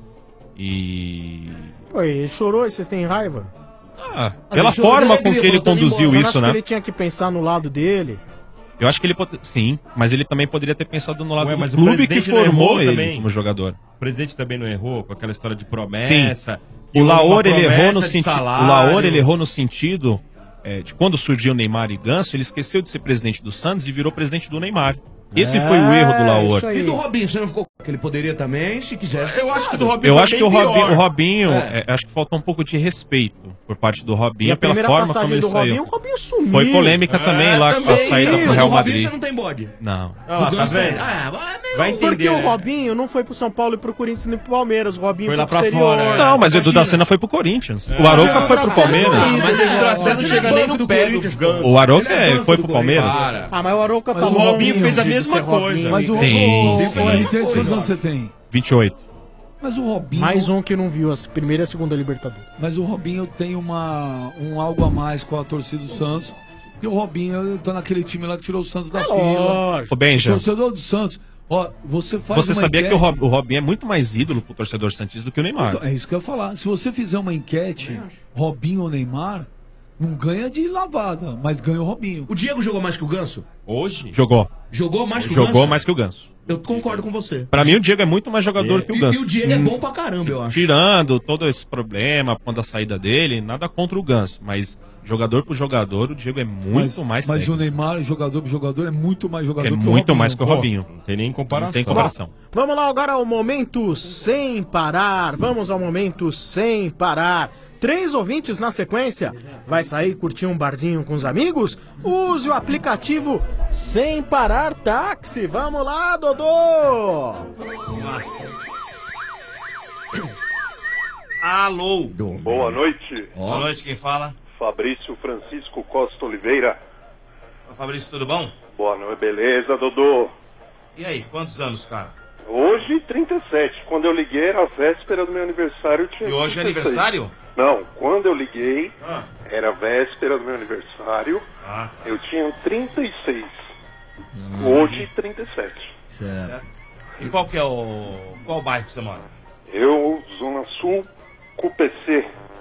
E... Pô, ele chorou e vocês têm raiva? Pela forma com que ele conduziu isso, né? Ele tinha que pensar no lado dele. Eu acho que ele sim, mas ele também poderia ter pensado no lado mas do o clube que presidente não formou errou ele também? como jogador. O presidente também não errou com aquela história de promessa. Sim. O Laor, ele errou no de sentido. O salário. Laor, ele errou no sentido de quando surgiu Neymar e Ganso, ele esqueceu de ser presidente do Santos e virou presidente do Neymar. Esse foi o erro do Laor. E do Robinho, você não ficou que ele poderia também, se quisesse. Eu acho que do Robinho Eu acho que o Robinho, acho que faltou um pouco de respeito por parte do Robinho pela forma como ele saiu. O Robinho sumiu. Foi polêmica também lá com a saída pro Real Madrid. Você não tem bode. Não. Tá vendo? Vai entender. Porque o Robinho não foi pro São Paulo e pro Corinthians nem pro Palmeiras. O Robinho Foi lá pro pra exterior. fora, Não, mas o Edu Dracena foi pro Corinthians. O Arouca foi pro Palmeiras. Mas o Edu Dracena não chega nem no pé do Ganso. O Arouca foi pro Palmeiras. Ah, mas o Arouca Mas o Robinho fez a mesma coisa. Mas o Sim. RG, quantos anos você tem? 28. Mas o Robinho... Mais um que não viu a primeira e a segunda Libertadores. Mas o Robinho tem um algo a mais com a torcida do Santos. E o Robinho tá naquele time lá que tirou o Santos da fila. Ô, Benja. O torcedor do Santos. Ó, você faz Você uma sabia enquete... que o Robinho é muito mais ídolo pro torcedor santista do que o Neymar? Então, é isso que eu ia falar. Se você fizer uma enquete, Robinho ou Neymar, não ganha de lavada, mas ganha o Robinho. O Diego jogou mais que o Ganso? Hoje? Jogou. Jogou mais que o Ganso? Jogou mais que o Ganso. Eu concordo com você. Pra mim, o Diego é muito mais jogador que o Ganso. E o Diego é bom pra caramba, eu acho. Tirando todo esse problema, quando a saída dele, nada contra o Ganso, mas jogador por jogador, o Diego é muito mais Mas técnico. o Neymar, jogador por jogador, é muito mais jogador É que o muito Robinho. mais que o Robinho. Não tem nem comparação. Não tem comparação. Vamos lá agora ao momento sem parar. Vamos ao momento sem parar. 3 ouvintes na sequência. Vai sair curtir um barzinho com os amigos? Use o aplicativo Sem Parar Táxi. Vamos lá, Dodô! Alô. Boa noite. Boa noite, quem fala? Fabrício Francisco Costa Oliveira. Fabrício, tudo bom? Boa noite, beleza, Dodô? E aí, quantos anos, cara? Hoje, 37. Quando eu liguei, era a véspera do meu aniversário. Eu tinha E hoje é 36. aniversário? Não, quando eu liguei, era a véspera do meu aniversário. Eu tinha 36. Hoje, 37. Certo. E qual que é qual bairro que você mora? Eu, Zona Sul, CUPC.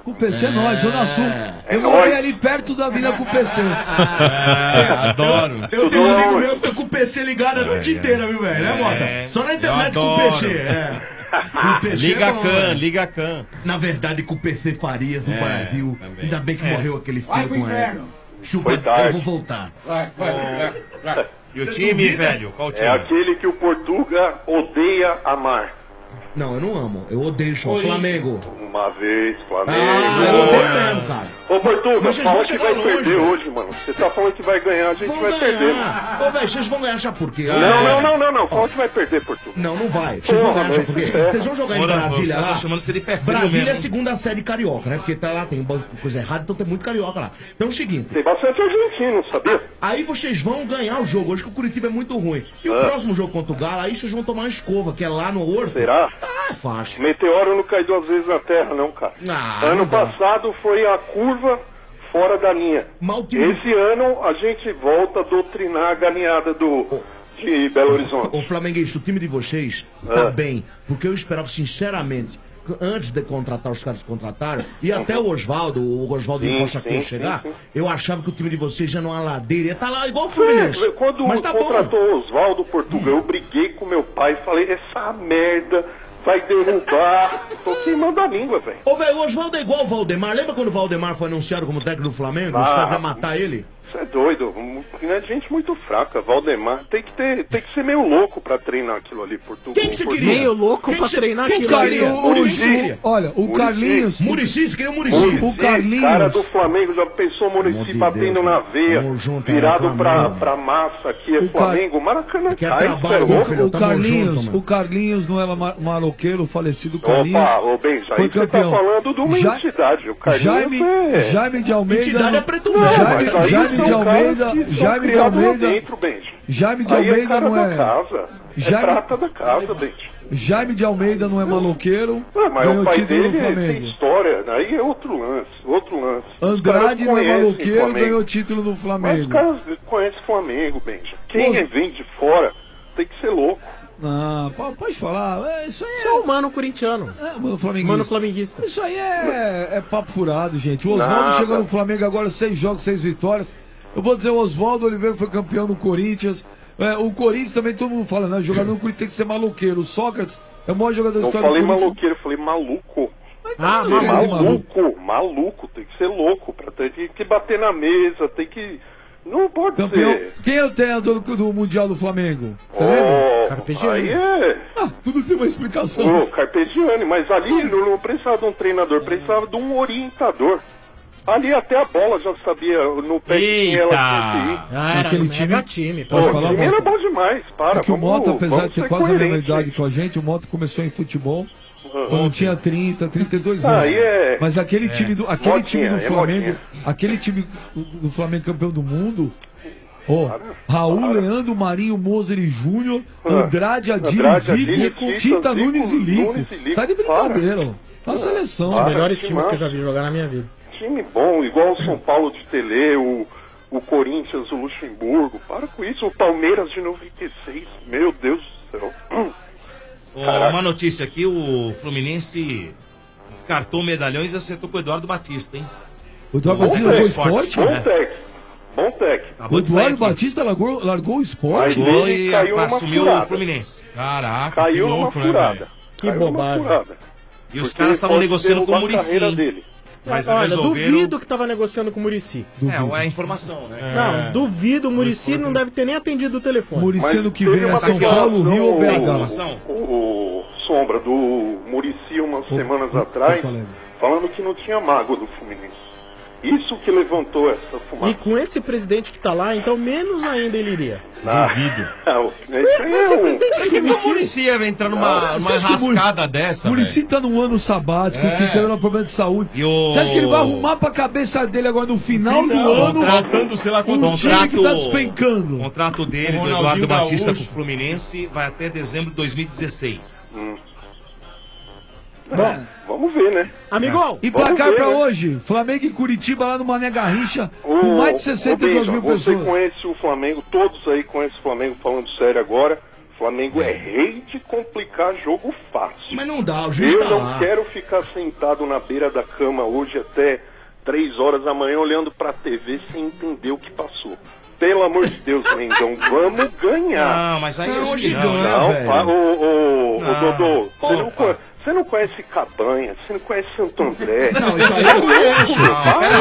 Com o PC é nóis, Zona Sul. Eu É morei nóis. ali perto da Vila com o PC. Adoro. Eu tenho um amigo meu que fica com o PC ligado a noite inteira, viu, velho? Né, Mota? Só na internet com o PC. Com o PC Liga é a bom, Can, velho. liga a Can. Na verdade, com o PC Farias no Brasil. também. Ainda bem que morreu aquele Vai filho pro com inferno. ele. Chupa, Foi tarde. eu vou voltar. Vai. E o Você time, duvida? velho? Qual time? É aquele que o Portuga odeia amar. Não, eu não amo. Eu odeio só o Flamengo. Uma vez, Flamengo. Eu odeio mesmo, cara. Ô, Portuga, Mas vocês fala vão que chegar vai longe. perder hoje, mano. Você tá falando que vai ganhar, a gente Vão vai perder. ganhar. Ô, velho, vocês vão ganhar, sabe por quê? Não. Fala que vai perder, Portuga. Não vai. Vocês vão ganhar, sabe por quê? Vocês vão jogar em Ora, Brasília você lá. tá chamando você de pé frio Brasília mesmo, é a segunda série carioca, né? Porque tá lá, tem coisa errada, então tem muito carioca lá. Então é o seguinte. Tem bastante argentino, sabia? Aí vocês vão ganhar o jogo. Hoje que o Curitiba é muito ruim. E o próximo jogo contra o Galo, aí vocês vão tomar uma escova, que é lá no Horto. Será? Ah, é fácil. Meteoro não cai 2 vezes na Terra, não, cara. Ano passado foi a curva fora da linha. Esse ano a gente volta a doutrinar a galinhada de Belo Horizonte. Ô, flamenguista, o time de vocês tá bem. Porque eu esperava, sinceramente, antes de contratar os caras que contrataram, e até o Oswaldo Sim, Costa que ia chegar, sim. eu achava que o time de vocês já não é ladeira, ia tá lá igual o Fluminense. Quando Mas tá bom. contratou o Oswaldo Portugal, eu briguei com meu pai e falei, essa merda vai derrubar. Tô queimando a língua, velho. Ô, velho, o Oswaldo é igual o Valdemar. Lembra quando o Valdemar foi anunciado como técnico do Flamengo? Os caras iam matar ele? Você é doido, é gente muito fraca. Valdemar tem que ser meio louco pra treinar aquilo ali, Portugal. Quem que você queria? Meio louco pra treinar quem que aquilo você ali. queria? Muricy. Olha, o Carlinhos. Muricy, você queria o Muricy. O Carlinhos. Cara do Flamengo, já pensou o Muricy batendo na veia, virado pra massa aqui, é Flamengo, Maracanã. O Carlinhos não era maloqueiro, o falecido Carlinhos. Opa, ô Benja, foi aí você tá campeão. falando de uma entidade. O Carlinhos Jaime de Almeida. Entidade é preto velho. Jaime de Almeida. Jaime de Almeida. Jaime de Almeida não é. É prata da casa, Benja. Jaime de Almeida não é maloqueiro. Mas Ganhou o pai título no dele Flamengo. tem história, aí é outro lance. Andrade não é conhecem maloqueiro, Flamengo. ganhou título no Mas os Flamengo. caras conhecem Flamengo, Benja. Quem vem de fora tem que ser louco. Ah, pode falar. Isso aí Você é humano corintiano. Mano flamenguista. Mano flamenguista. Isso aí é papo furado, gente. O Oswaldo Nada. chegou no Flamengo agora, 6 jogos, 6 vitórias. Eu vou dizer, o Oswaldo Oliveira foi campeão no Corinthians. O Corinthians também, todo mundo fala, né? Jogador no Corinthians tem que ser maloqueiro. O Sócrates é o maior jogador da Não história do falei Corinthians. maloqueiro, eu falei maluco. maluco. Maluco, tem que ser louco. Tem que bater na mesa, tem que. Não pode Campeão. ser. Quem é o treinador do Mundial do Flamengo? Você Oh, lembra? Carpegiani. Aí é. Tudo tem uma explicação. Carpegiani, mas ali não precisava de um treinador, precisava de um orientador. Ali até a bola já sabia no pé que tinha ela tinha que ir. Ah, era Aquele um mega time. Pode Pô, falar, o time era Mota? bom demais, para. É que o Mota, apesar de ter ser quase a mesma coerente, idade gente. com a gente, o Mota começou em futebol quando tinha 30, 32 anos. Aí é- Mas aquele time do Modinha, Flamengo, modinha. aquele time do Flamengo campeão do mundo, Raul, Leandro, Marinho, Moser e Júnior, Andrade, Adilho, Zico, Tita, Nunes e Lico. Tá de brincadeira, ó. A seleção. Os melhores que times que eu massa. já vi jogar na minha vida. Time bom, igual o São Paulo de Tele, o Corinthians, o Luxemburgo. Para com isso, o Palmeiras de 96. Meu Deus do céu. Uma notícia aqui, o Fluminense descartou medalhões e acertou com o Eduardo Batista, hein? O Eduardo Batista largou o esporte? Bom técnico. Bom técnico. O Eduardo Batista largou o esporte? Largou e caiu numa assumiu furada. o Fluminense. Caraca, Caiu que numa louco, né, furada. velho? Que Caiu numa bobagem. furada. E os Porque caras estavam pode negociando com o derrubar a carreira Muricy. dele. Mas Olha, resolveram... duvido que tava negociando com o Muricy. É a informação, né? Não, duvido. O Muricy não deve ter nem atendido o telefone. Muricy ano que teve vem é uma São declaração, Paulo, Rio ou BH? informação. O Sombra do Muricy umas semanas atrás, falando que não tinha mago do Fluminense. Isso que levantou essa fumaça. E com esse presidente que tá lá, então menos ainda ele iria. Duvido. Esse presidente Por que o Muricy ia entrar numa Você acha que o rascada dessa, O Muricy tá num ano sabático, que teve um problema de saúde. Você acha que ele vai arrumar pra cabeça dele agora no final do ano? Faltando, sei lá, Um time que tá despencando. O contrato dele, O do Ronaldinho Eduardo Batista Gaúcho. com o Fluminense, vai até dezembro de 2016. Bom, vamos ver, né? Amigão, E Vamos placar ver, pra né? hoje? Flamengo e Curitiba lá no Mané Garrincha, com mais de 62 mil Você pessoas. conhece o Flamengo, todos aí conhecem o Flamengo, falando sério agora. O Flamengo é rei de complicar jogo fácil. Mas não dá, o juiz Eu tá não lá. quero ficar sentado na beira da cama hoje até 3 horas da manhã olhando pra TV sem entender o que passou. Pelo amor de Deus, Mengão, vamos ganhar. Não, mas aí não, acho hoje que não, ganha, não, velho. Ô, Dodô, Opa. você não conhece Cabanha, você não conhece Santo André. Não, isso aí eu conheço. Não, pera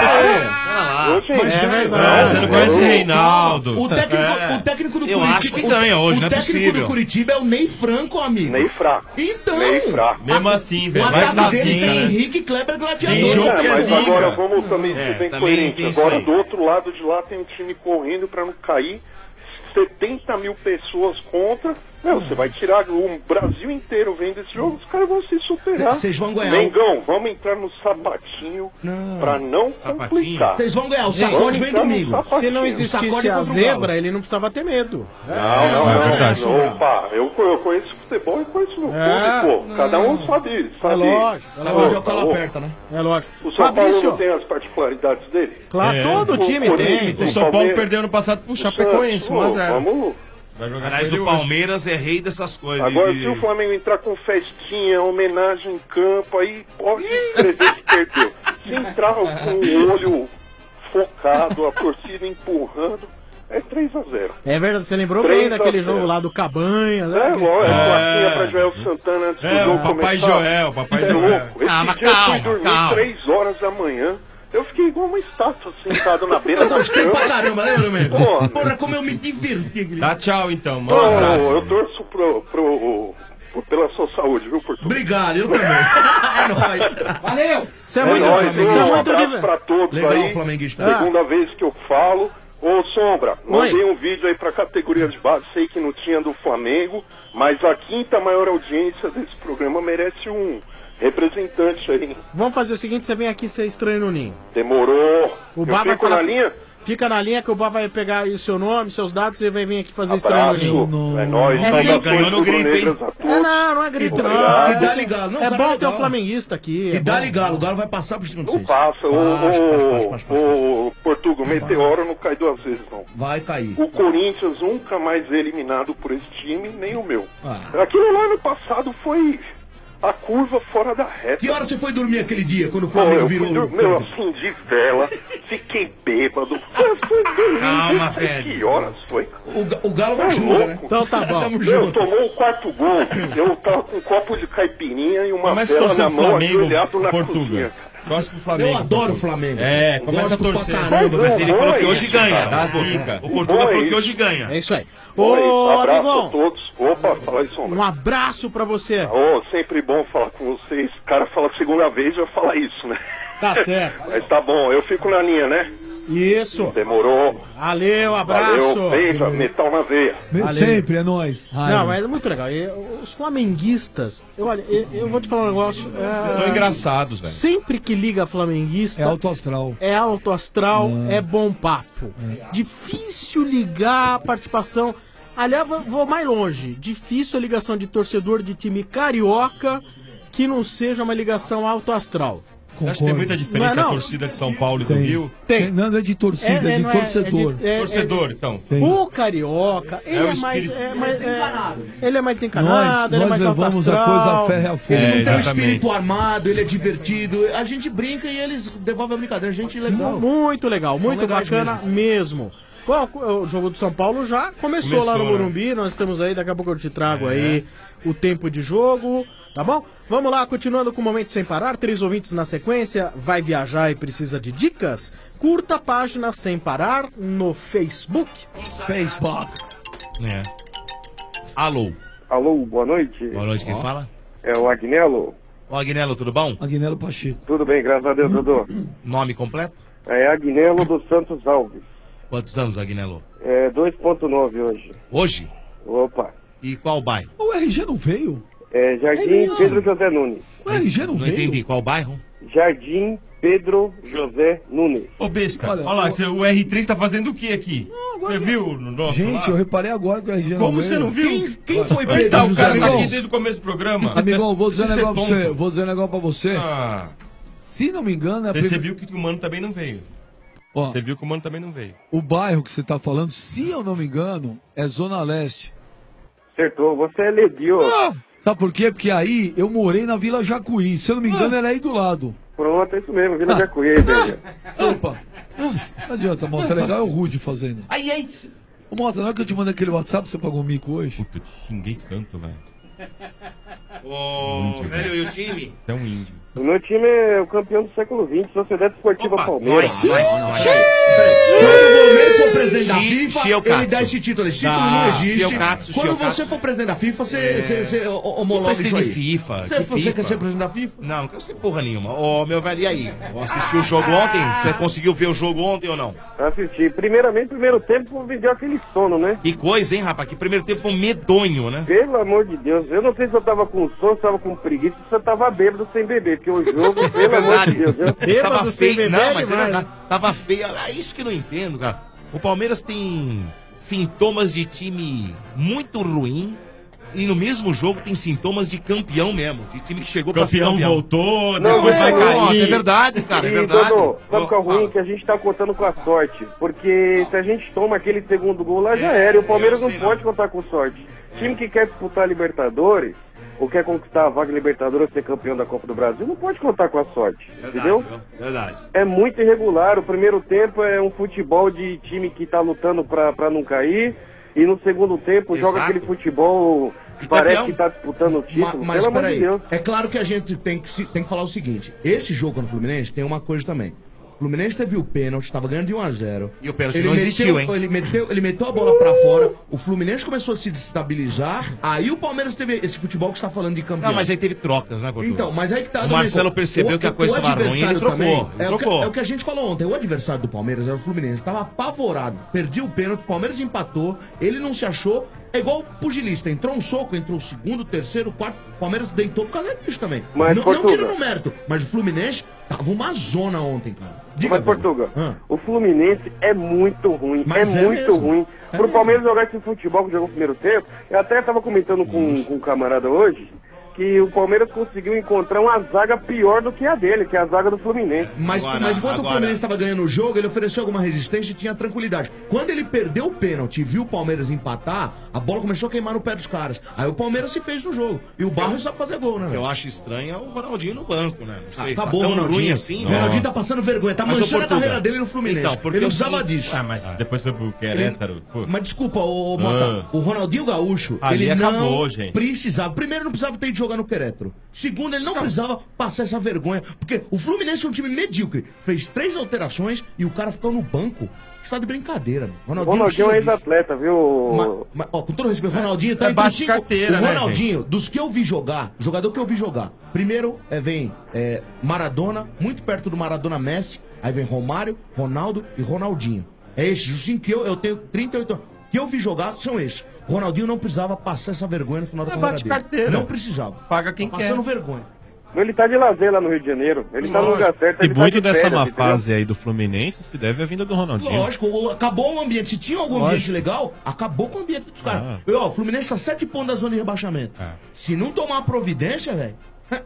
lá. Ô, gente, Mas é verdade. Você não conhece Reinaldo. O técnico do Eu Curitiba. acho que ganha hoje, não é O técnico possível. do Curitiba é o Ney Franco, amigo. Ney Fraco. Então. Ney Fraco. Mesmo assim, O velho. Vai ataque dar deles zica, tem né? Henrique Kleber Gladiador. Tem jogo que é mas zica. agora vamos também ser bem também coerentes. tem isso Agora aí. do outro lado de lá tem um time correndo pra não cair. 70 mil pessoas contra. Não, você vai tirar o Brasil inteiro vendo esse jogo, os caras vão se superar. Vocês vão ganhar. Mengão, vamos entrar no sapatinho pra não complicar. Vocês vão ganhar, o sacode vem domingo. Se não O existisse sacode a contra o Galo. zebra, ele não precisava ter medo. Não. Opa, eu conheço futebol e conheço meu clube, pô. Cada um sabe. É lógico. É lógico. Tá louco. aperta, né? É lógico. O São Fabrício. Paulo não tem as particularidades dele? Claro, todo time tem. O São Paulo perdeu no passado pro Chapecoense, 1x0. Vamos. Vai jogar Aliás, com ele o hoje. Palmeiras é rei dessas coisas. Agora, de- se o Flamengo entrar com festinha, homenagem em campo, aí pode escrever que perdeu. Se entrar com o olho focado, a torcida empurrando, é 3x0. É verdade, você lembrou 3 bem daquele a 0. jogo lá do Cabanha, né? É, plaquinha pra Joel Santana antes do jogo Papai começar. Joel, Papai É Joel. louco. Esse mas dia eu calma, fui dormir calma. 3 horas da manhã. Eu fiquei igual uma estátua sentado na beira da Gostei pra cama. caramba, lembra, mesmo? Porra, Porra, como eu me diverti. Dá tchau então, Não, mano. eu torço pela sua saúde, viu, Portugal? Obrigado, eu também. É nóis. Valeu! Você é É muito, nóis, você é um muito abraço pra todos Legal, aí. flamenguista. Segunda vez que eu falo. Ô, Sombra, mandei um vídeo aí pra categoria de base. Sei que não tinha do Flamengo, mas a quinta maior audiência desse programa merece um representante aí. Vamos fazer o seguinte, você vem aqui ser estranho no ninho. Demorou. O Eu Bá vai fico falar. na linha? Fica na linha que o Bá vai pegar aí o seu nome, seus dados, e vai vir aqui fazer estranho no ninho. Abraço. É nóis. É Saudações ganhou no grito, hein? rubro-negras a todos. Não é grito não. Obrigado. E dá ligado. Não, É o cara bom é ter um legal. flamenguista aqui. E é dá bom. ligado, o Galo vai passar por cima de Não vocês. passa. O Portugal, meteoro não cai 2 vezes, não. Vai cair. O Corinthians nunca mais é eliminado por esse time, nem o meu. Ah. Aquilo lá no passado foi a curva fora da reta. Que hora você foi dormir aquele dia, quando o Pô, Flamengo eu virou... fui dormir, eu acendi vela, fiquei bêbado. Eu fui dormir. Calma, não sei velho. Que horas foi? O Galo É machuca, louco. né? Então tá bom. Tamo Eu junto. tomou o 4º gol, eu tava com um copo de caipirinha e uma Começa a vela torcer na pro mão, Flamengo, ajoelhado na Portugal. cozinha. Torce pro Flamengo. Eu adoro o Flamengo. É, começa a Gosto torcer. pra caramba. Mas ele Bom falou é que hoje isso, ganha. cara. Dá zica. O Portugal Bom é falou que isso. hoje ganha. É isso aí. Bom, é isso. Ô, Abraço a amigão, todos. Opa, fala aí, Sombra. um abraço pra você. Ô, sempre bom falar com vocês. O cara fala a segunda vez, já fala isso, né? Tá certo. Mas tá bom, eu fico na linha, né? Isso. Demorou. Valeu, abraço. Valeu, beijo, metal na veia. Sempre, é nóis. Não, mas é muito legal. E os flamenguistas, eu vou te falar um negócio. São engraçados, velho. Sempre que liga flamenguista. É alto astral. É alto astral, é bom papo. Difícil ligar a participação. Aliás, vou mais longe. Difícil a ligação de torcedor de time carioca que não seja uma ligação alto astral. Acho que tem muita diferença Não é não? a torcida de São Paulo e do Tem. Rio. Tem. Não é de torcida, é de não torcedor. Torcedor, então. Tem. O carioca, ele o é mais. espírito. Ele é mais desencanado, ele é Nós mais alto levamos a astral. coisa a ferro e a fogo. Ele não tem um exatamente. espírito armado, ele é divertido. A gente brinca e eles devolvem a brincadeira. A gente é legal. Muito legal, muito legais bacana mesmo. Qual, o jogo do São Paulo já começou lá no Começou, Morumbi, nós estamos aí, daqui a pouco eu te trago aí o tempo de jogo, tá bom? Vamos lá, continuando com o Momento Sem Parar, 3 ouvintes na sequência, vai viajar e precisa de dicas? Curta a página Sem Parar no Facebook. Facebook. É. Alô. Alô, boa noite. Boa noite, quem fala? É o Agnello. Ô, Agnello, tudo bom? Agnello Pacheco. Tudo bem, graças a Deus, Dudu. Nome completo? É Agnello dos Santos Alves. Quantos anos, Agnello? É 2.9 hoje. Hoje? Opa. E qual bairro? O RG não veio? É Jardim Pedro José Nunes. O RG não Não veio? entendi, qual bairro? Jardim Pedro José Nunes. Ô, besta, Olha, olha lá, o R3 tá fazendo o que aqui? Você viu no nosso Gente, lá? eu reparei agora que o RG não Como veio. você não viu? Quem foi Aí tá, Pedro o cara José tá aqui Nunes? desde o começo do programa. Amigão, vou dizer um Você é negócio pra você. tonto. Vou dizer um negócio pra você. Ah, Se não me engano, é a você prime- viu que o Mano também não veio. Ó, Você viu que o Mano também não veio. o bairro que você tá falando, se eu não me engano, é Zona Leste. Acertou, você é ledio. Sabe por quê? Porque aí eu morei na Vila Jacuí. Se eu não me engano, era aí do lado. Pronto, é isso mesmo, Vila Jacuí, velho. Opa! Não adianta, Mota, é legal é o Rude fazendo. Ai, ai. Ô, Mota, na hora que eu te mando aquele WhatsApp, você pagou mico hoje? Puta, eu te xinguei tanto, velho. Ô, velho, e o time? É um índio. O meu time é o campeão do século XX, Sociedade Esportiva Palmeiras. Quando o Palmeiras for presidente da FIFA, ele dá esse título. Esse título não existe. Quando você for presidente da FIFA, você homologa isso aí. FIFA. Você quer ser presidente da FIFA? Não, não quero ser porra nenhuma. Ô, meu velho, e aí? Assistiu o jogo ontem? Você conseguiu ver o jogo ontem ou não? Assisti. Primeiramente, primeiro tempo, me deu aquele sono, né? Que coisa, hein, rapaz? Que primeiro tempo medonho, né? Pelo amor de Deus. Eu não sei se eu tava com sono, se eu tava com preguiça, se eu tava bêbado sem beber. Porque o jogo, pelo amor de Deus. Tava feio. Não, mas é verdade. Tava feio. É isso que eu não entendo, cara. O Palmeiras tem sintomas de time muito ruim. E no mesmo jogo tem sintomas de campeão mesmo. De time que chegou pra ser campeão. Voltou, depois vai cair. É verdade, cara, é verdade. Dodô, sabe o que é ruim? Que a gente tá contando com a sorte. Porque se a gente toma aquele segundo gol lá, já era. E o Palmeiras não pode contar com sorte. Time que quer disputar a Libertadores, ou quer conquistar a vaga Libertadores ou ser campeão da Copa do Brasil, não pode contar com a sorte. Verdade, entendeu? Verdade. É muito irregular. O primeiro tempo é um futebol de time que tá lutando pra não cair. E no segundo tempo joga aquele futebol que parece que tá disputando o título. Mas pelo amor de peraí, Deus. é claro que a gente tem que falar o seguinte: esse jogo no Fluminense tem uma coisa também. O Fluminense teve o pênalti, estava ganhando de 1-0. E o pênalti não existiu, hein? Ele meteu a bola pra fora, o Fluminense começou a se destabilizar, aí o Palmeiras teve esse futebol que você tá falando de campeão. Não, mas aí teve trocas, né, Portugal? Então, mas aí que tá... O Marcelo percebeu que a coisa estava ruim e ele trocou. É o que a gente falou ontem, o adversário do Palmeiras era o Fluminense, estava apavorado, perdia o pênalti, o Palmeiras empatou, ele não se achou... É igual o pugilista, entrou um soco, entrou o segundo, terceiro, quarto, o Palmeiras deitou por causa disso também. Mas, não tira no mérito, mas o Fluminense tava uma zona ontem, cara. Mas, Portugal, o Fluminense é muito ruim, muito ruim. Pro Palmeiras jogar esse futebol que jogou no primeiro tempo, eu até tava comentando com um camarada hoje, que o Palmeiras conseguiu encontrar uma zaga pior do que a dele, que é a zaga do Fluminense. Mas enquanto o Fluminense estava ganhando o jogo, ele ofereceu alguma resistência e tinha tranquilidade. Quando ele perdeu o pênalti e viu o Palmeiras empatar, a bola começou a queimar no pé dos caras. Aí o Palmeiras se fez no jogo. E o Barros sabe fazer gol, né? Eu acho estranho é o Ronaldinho no banco, né? Não sei, acabou tá o tão Ronaldinho. ruim assim, O Ronaldinho tá passando vergonha, tá manchando a carreira dele no Fluminense. Então, porque ele não é o precisava seguinte- disso. Ah, mas depois foi pro Querétaro. Pô. Mas desculpa, Mota, o Ronaldinho Gaúcho, Ali ele acabou, não gente. precisava. Primeiro, não precisava ter ido jogar no Querétaro. Segundo, ele não precisava passar essa vergonha. Porque o Fluminense é um time medíocre. Fez 3 alterações e o cara ficou no banco. Está de brincadeira, meu. O Ronaldinho é ex-atleta, viu? Mas, ó, com todo respeito, o Ronaldinho tá É entre os bate 5. carteira, O né, Ronaldinho, dos que eu vi jogar, jogador que eu vi jogar, primeiro vem Maradona, muito perto do Maradona Messi, aí vem Romário, Ronaldo e Ronaldinho. É esses, os 5 que eu tenho 38 anos. Que eu vi jogar são esses. O Ronaldinho não precisava passar essa vergonha no final da carreira bate dele. carteira. Não precisava. Paga quem Tá quer. passando vergonha. Ele tá de lazer lá no Rio de Janeiro. Ele tá no lugar certo. E ele tá muito de dessa férias, má entendeu? fase aí do Fluminense se deve à vinda do Ronaldinho. Lógico, acabou o ambiente. Se tinha algum ambiente legal, acabou com o ambiente dos caras. O Fluminense tá 7 pontos da zona de rebaixamento. Se não tomar providência, velho.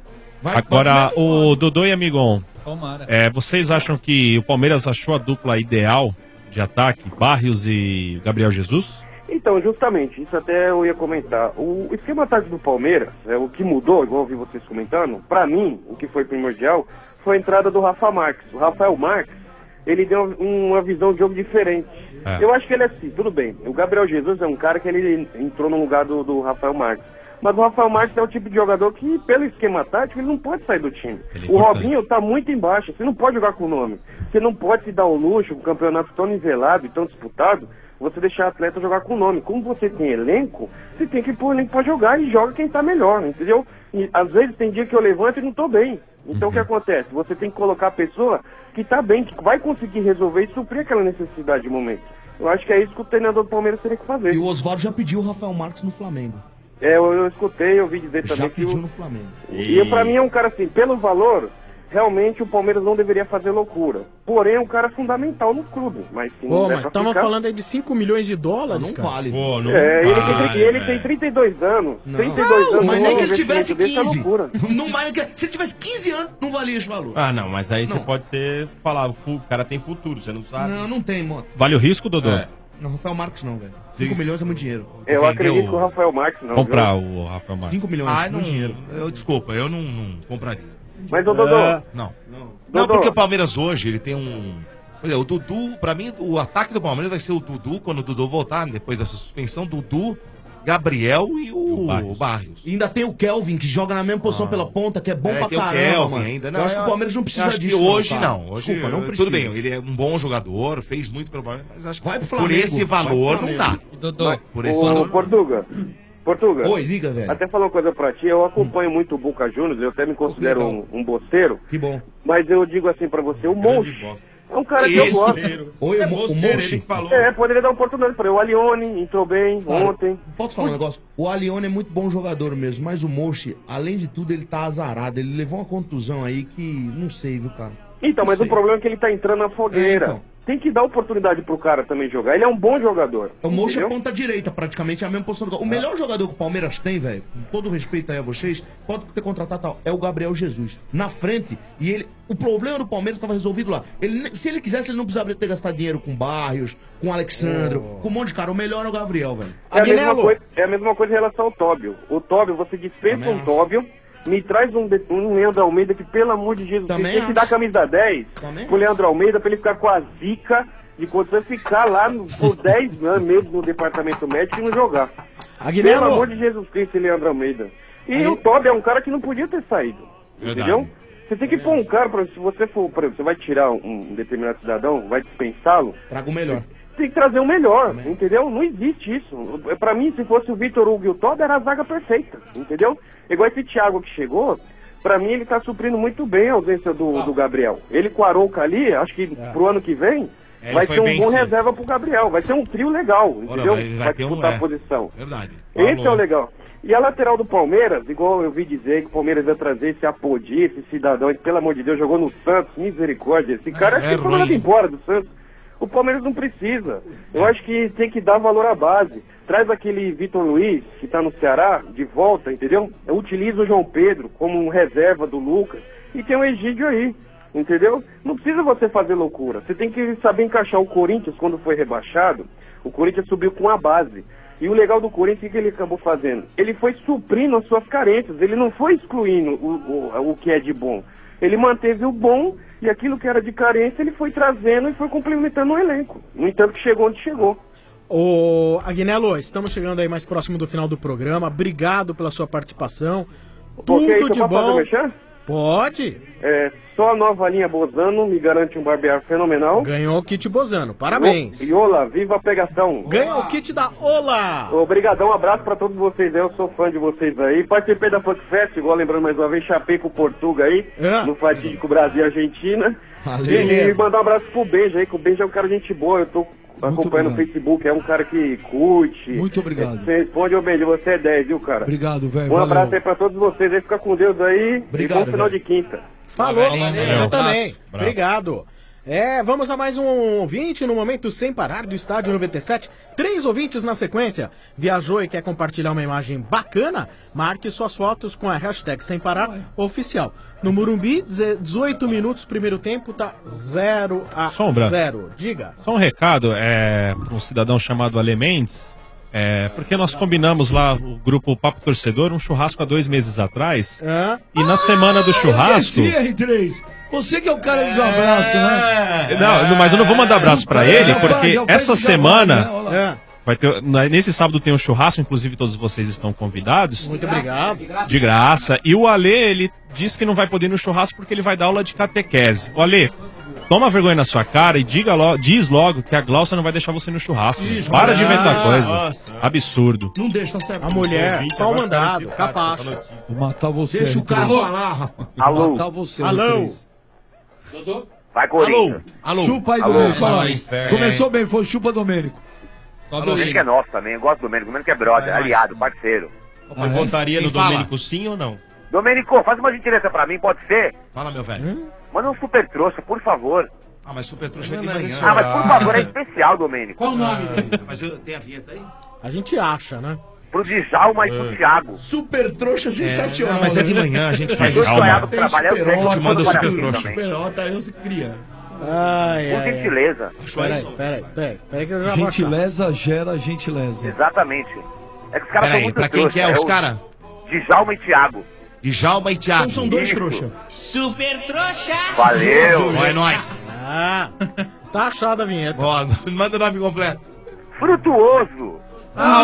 Agora, o Dodô e Amigão, Tomara. vocês acham que o Palmeiras achou a dupla ideal de ataque, Barrios e Gabriel Jesus? Então, justamente, isso até eu ia comentar. O esquema tático do Palmeiras, o que mudou, igual eu ouvi vocês comentando, pra mim, o que foi primordial, foi a entrada do Rafa Marques. O Rafael Marques, ele deu uma visão de jogo diferente. Eu acho que ele é assim, tudo bem. O Gabriel Jesus é um cara que ele entrou no lugar do Rafael Marques. Mas o Rafael Marques é o tipo de jogador que, pelo esquema tático, ele não pode sair do time. O Robinho tá muito embaixo, você não pode jogar com o nome. Você não pode se dar o luxo, com um campeonato tão nivelado e tão disputado, você deixar atleta jogar com o nome. Como você tem elenco, você tem que pôr elenco pra jogar e joga quem tá melhor, entendeu? E às vezes tem dia que eu levanto e não tô bem. Então o que acontece? Você tem que colocar a pessoa que tá bem, que vai conseguir resolver e suprir aquela necessidade de momento. Eu acho que é isso que o treinador do Palmeiras teria que fazer. E o Oswaldo já pediu o Rafael Marques no Flamengo. Eu escutei, eu ouvi dizer também Já que pediu no Flamengo. E pra mim é um cara assim, pelo valor, realmente o Palmeiras não deveria fazer loucura. Porém, é um cara fundamental no clube. Mas se não der mas pra estamos ficar... falando aí de 5 milhões de dólares, Não cara. vale. Pô, não ele tem 32 anos. Não. 32 anos. Mas um nem que ele tivesse investimento desse é 15. loucura. Não vale, se ele tivesse 15 anos, não valia esse valor. Ah, não, mas aí você Não. pode falar, o cara tem futuro, você não sabe. Não tem, moto. Vale o risco, Dodô? Não, Rafael Marques não, velho. 5 milhões é muito dinheiro. Eu acredito que o Rafael Marques não. Comprar viu? o Rafael Marques. 5 milhões, Ah, muito não, dinheiro. desculpa, eu não compraria. Mas, ô Dodô... Não. Dodô. Não, porque o Palmeiras hoje, ele tem um... Olha, o Dudu, pra mim, o ataque do Palmeiras vai ser o Dudu, quando o Dudu voltar, depois dessa suspensão, Dudu, Gabriel e o Barrios. E ainda tem o Kelvin, que joga na mesma posição pela ponta, que é bom pra tem o caramba, Kelvin mano. ainda. Eu acho que o Palmeiras não precisa acho disso. que hoje cara. não. Hoje, Desculpa, não precisa. tudo bem, ele é um bom jogador, fez muito pelo Palmeiras, mas acho que Vai pro por Flamengo, esse valor não dá. Dodô, Por esse valor. Portuga. Oi, liga, velho. Até falar uma coisa pra ti, eu acompanho muito o Boca Juniors, eu até me considero um boceiro. Que bom. Mas eu digo assim pra você, o Monchi é um cara que eu gosto. Oi, o Monchi. Poderia dar uma oportunidade pra ele. O Alione entrou bem ontem. Posso falar um negócio? O Alione é muito bom jogador mesmo, mas o Monchi, além de tudo, ele tá azarado. Ele levou uma contusão aí que não sei, viu, cara? Então, mas o problema é que ele tá entrando na fogueira. então. Tem que dar oportunidade pro cara também jogar. Ele é um bom jogador. O Monchi é entendeu? ponta direita, praticamente, é a mesma posição do... O melhor jogador que o Palmeiras tem, velho, com todo respeito aí a vocês, pode ter contratado tal, é o Gabriel Jesus. Na frente, e ele... O problema do Palmeiras estava resolvido lá. Se ele quisesse, ele não precisava ter gastado dinheiro com Barrios, com Alexandro, com um monte de cara. O melhor é o Gabriel, velho. É a mesma coisa em relação ao Tóbio. O Tóbio, você dispensa um Tóbio, me traz um Leandro Almeida que, pelo amor de Jesus, Também tem que dar camisa 10 pro Leandro Almeida pra ele ficar com a zica de quando você ficar lá por 10 meses no departamento médico e não jogar. Aguinaldo. Pelo amor de Jesus Cristo e Leandro Almeida. E o Tóbio é um cara que não podia ter saído. Verdade. Entendeu? Você tem que pôr um cara, se você for, por exemplo, você vai tirar um determinado cidadão, vai dispensá-lo. Traga o melhor. Tem que trazer o melhor, entendeu? Não existe isso. Pra mim, se fosse o Vitor Hugo e o Todd, era a zaga perfeita, entendeu? Igual esse Thiago que chegou, pra mim ele tá suprindo muito bem a ausência do Gabriel. Ele com a Arouca ali, acho que pro ano que vem, vai ser um bom reserva pro Gabriel. Vai ser um trio legal, entendeu? Vai disputar a posição. Verdade. Esse é o legal. E a lateral do Palmeiras, igual eu vi dizer que o Palmeiras ia trazer esse Apodi, esse cidadão, que, pelo amor de Deus, jogou no Santos, misericórdia. Esse cara é foi mandado embora do Santos. O Palmeiras não precisa. Eu acho que tem que dar valor à base. Traz aquele Vitor Luiz, que tá no Ceará, de volta, entendeu? Utiliza o João Pedro como um reserva do Lucas. E tem o Egídio aí, entendeu? Não precisa você fazer loucura. Você tem que saber encaixar o Corinthians quando foi rebaixado. O Corinthians subiu com a base. E o legal do Corinthians, o que ele acabou fazendo? Ele foi suprindo as suas carências. Ele não foi excluindo o que é de bom. Ele manteve o bom e aquilo que era de carência ele foi trazendo e foi complementando o elenco. No entanto que chegou onde chegou. Ô, Aguinaldo, estamos chegando aí mais próximo do final do programa. Obrigado pela sua participação. Tudo de bom. Pode. Só a nova linha Bozano me garante um barbear fenomenal. Ganhou o kit Bozano, parabéns. E Ola, viva a pegação. Ganhou o kit da Ola. Obrigadão, um abraço pra todos vocês aí, eu sou fã de vocês aí. Participei da Funk Fest, igual lembrando mais uma vez, chapei com o Portuga aí, no fatídico Brasil e Argentina. E mandar um abraço pro Benja aí, que o Benja é um cara de gente boa, eu tô acompanhando no Facebook, é um cara que curte. Muito obrigado. Você responde, ô Benja, você é 10, viu, cara? Obrigado, velho. Um abraço aí pra todos vocês aí, fica com Deus aí. Obrigado, e bom final de quinta. Falou, você também. Obrigado. Vamos a mais um ouvinte no Momento Sem Parar do Estádio 97. 3 ouvintes na sequência. Viajou e quer compartilhar uma imagem bacana? Marque suas fotos com a hashtag Sem Parar Oficial. No Morumbi, 18 minutos, primeiro tempo, tá 0-0. Diga. Só um recado para um cidadão chamado Ale Mendes. Porque nós combinamos lá, o grupo Papo Torcedor, um churrasco há 2 meses atrás. E na semana do churrasco... Esqueci, R3. Você que é o cara dos abraços, né? Não, mas eu não vou mandar abraço pra ele, porque essa semana... Vai ter, nesse sábado tem um churrasco, inclusive todos vocês estão convidados. Muito obrigado. De graça. E o Ale, ele disse que não vai poder ir no churrasco porque ele vai dar aula de catequese. O Ale, toma vergonha na sua cara e diz logo que a Glaucia não vai deixar você no churrasco. Para de inventar coisa. Absurdo. Não deixa, tá certo. A mulher, pau mandado, capaz. Vou matar você. Deixa o cara falar, rapaz. Vou matar você. Alô. Dodô? Vai, Corinthians. Alô. Chupa aí, Domênico. Começou bem, foi chupa, Domênico. O Domênico é nosso também, eu gosto do Domênico. O Domênico é brother, aliado, parceiro. Mas votaria no Domênico sim ou não? Domênico, faz uma gentileza pra mim, pode ser? Fala, meu velho. Manda um super trouxa, por favor. Mas super trouxa é de manhã. Mas por favor, é especial, Domênico. Qual o nome? Mas tem a vinheta aí? A gente acha, né? Pro Djalma e pro Thiago. Super trouxa sensacional. Mas é de manhã, a gente faz isso. Calma. Trabalhar, a gente manda super trouxa. Superota, eu se cria. Por gentileza. Peraí que eu já vou achar. Gentileza gera gentileza. Exatamente. É que os caras são Peraí, muito pra quem trouxa. que é os caras? Djalma e Thiago. Djalma e Thiago. Então são dois Isso. trouxa. Super trouxa! Valeu. É nóis. Ah, tá achada a vinheta. Ó, manda o nome completo. Frutuoso. Ah,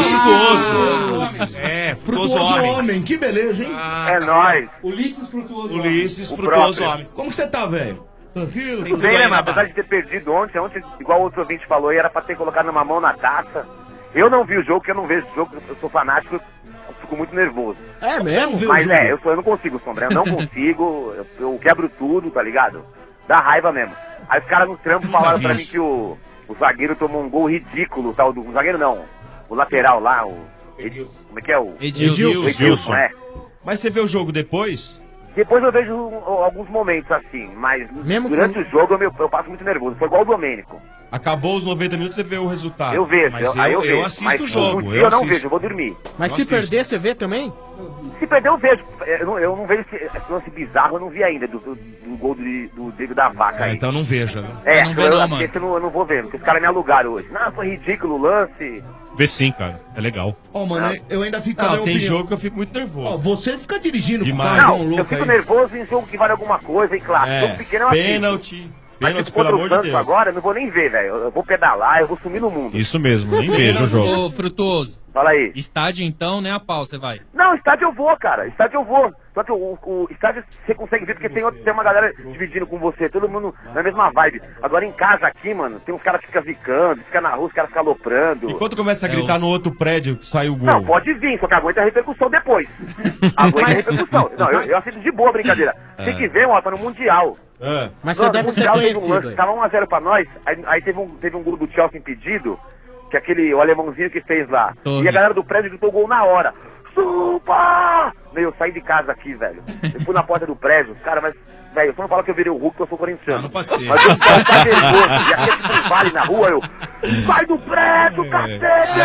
Frutuoso. É, Frutuoso Homem. Que beleza, hein? É nóis. Ulisses Frutuoso. Ulisses O Frutuoso próprio. Homem. Como que você tá, velho? Tranquilo? Tudo bem, né, mas apesar de ter perdido ontem, igual o outro ouvinte falou, aí era pra ter colocado uma mão na taça. Eu não vi o jogo, porque eu não vejo o jogo, eu sou fanático, eu fico muito nervoso. É mesmo? Mas eu não consigo, Sombra, eu não consigo, eu quebro tudo, tá ligado? Dá raiva mesmo. Aí os caras no trampo falaram pra mim que o zagueiro tomou um gol ridículo, tal, o zagueiro não, o lateral lá, como é que é o... Edilson. É. Mas você vê o jogo depois? Depois eu vejo alguns momentos assim, mas durante o jogo eu passo muito nervoso. Foi igual o Domênico. Acabou os 90 minutos, você vê o resultado. Eu vejo, Mas aí eu vejo. assisto mas o jogo. no dia eu não vejo, eu vou dormir. Mas se perder, você vê também? Se perder, eu vejo. Eu não vejo esse lance bizarro, eu não vi ainda do gol do David da Vaca aí. Então não veja, né? É, não vê não, mano. esse eu não vou ver, porque os caras me alugaram hoje. Não, foi ridículo o lance. Vê sim, cara. É legal. Ó, mano, eu ainda fico Não, na minha tem opinião. jogo que eu fico muito nervoso. Ó, você fica dirigindo com o Demais. carrão Não, eu louco fico aí. nervoso em jogo que vale alguma coisa, hein, claro. É, Jogo pequeno eu assisto. pênalti. Mas Pênalti, se pelo contra o amor de Santos Deus. agora, eu não vou nem ver, velho. Eu vou pedalar, eu vou sumir no mundo. Isso mesmo, nem vejo o jogo. Ô, Frutuoso. Fala aí. Estádio então, nem a pau você vai. Não, estádio eu vou, cara. Estádio eu vou. Só que o estádio você consegue ver porque tem uma galera dividindo com você, todo mundo na mesma vibe. Agora em casa aqui, mano, tem uns caras que ficam zicando, fica na rua, os caras ficam aloprando. E quando começa a gritar no outro prédio que saiu o gol? Não, pode vir, só que aguenta a repercussão depois. Aguenta a repercussão. Não, eu assisto de boa a brincadeira. Tem que ver, ó, tá no Mundial. Mas você deve ser conhecido. Tava 1x0 pra nós, aí teve um gol do Chelsea impedido, que aquele o alemãozinho que fez lá. E a galera do prédio gritou gol na hora. Supa! Meu, eu saí de casa aqui, velho. Eu fui na porta do prédio, cara, mas, velho, eu só não falo que eu virei o Hulk, que eu sou corintiano. Não pode ser. Mas eu tava nervoso. E aqui é tipo um vale na rua, eu. Sai do prédio, cacete!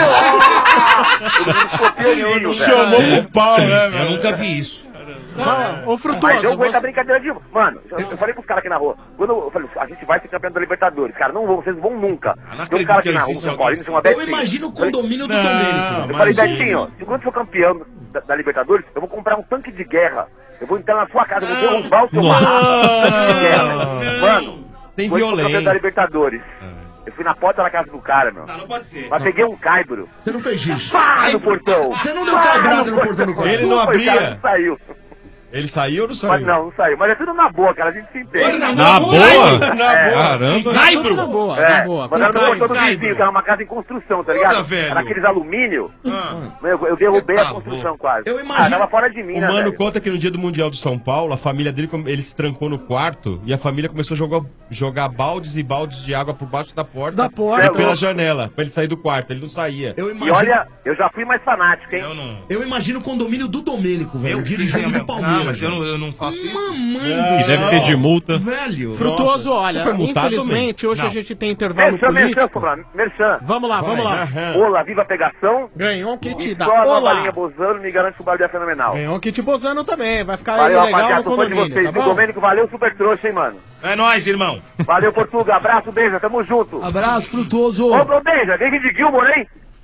Todo mundo ficou pianinho, velho. Chamou pro pau, né, velho? Eu nunca vi isso. Ô, Frutuoso, Mas eu aguento você... a brincadeira de... Mano, eu falei pros caras aqui na rua, quando eu falei, a gente vai ser campeão da Libertadores. Cara, não vão, vocês vão nunca. Tem um cara aqui na rua, São Paulo, chama Eu Betinho. imagino o condomínio do Domênico. Eu falei, Betinho, se quando for campeão da Libertadores, eu vou comprar um tanque de guerra. Eu vou entrar na sua casa, eu vou derrubar o seu tanque de guerra. Mano, tem quando for campeão violência. da Libertadores. Eu fui na porta da casa do cara, meu. Não pode ser. Mas peguei um caibro. Você não fez isso. Pá, no portão. Você não deu quebrada no portão do quarto. Ele não Foi, o cara abria. não saiu. Ele saiu ou não saiu? Mas não saiu. Mas é tudo na boa, cara. A gente se entende. Na boa? É. Caramba. Caibro! Na boa, É, na boa. mas era no Caibro, portão do Caibro. vizinho, que era uma casa em construção, tá ligado? Ora, velho. Era aqueles alumínio. Eu derrubei a construção quase. Eu imagino- tava fora de mim, O né, mano velho? conta que no dia do Mundial do São Paulo, a família dele, ele se trancou no quarto e a família começou a jogar baldes e baldes de água por baixo da porta. E pela janela, pra ele sair do quarto. Ele não saía. Eu E imagino, olha, eu já fui mais fanático, hein? Eu não. eu imagino o condomínio do Domênico, velho. Dirigindo do Palmeiras. Não, mas eu não faço isso. Que deve ter de multa. Velho. Frutuoso, olha, Foi multado infelizmente hoje Não. a gente tem intervalo Merchan, político. Sombra, Merchan. Vamos lá, vamos lá. Olá, viva a pegação. Ganhou um kit E da só a nova Olá. linha Bozano me garante que o barulho é fenomenal. Ganhou um kit Bozano também, vai ficar Valeu, legal rapaziada, no tô fã de condomínio, vocês. tá O bom? Domênico, valeu, super trouxa, hein, mano. É nóis, irmão. Valeu, Portuga. Abraço, beijo, tamo junto. Abraço, Frutuoso. Ô, Beija, David Gilmour, hein?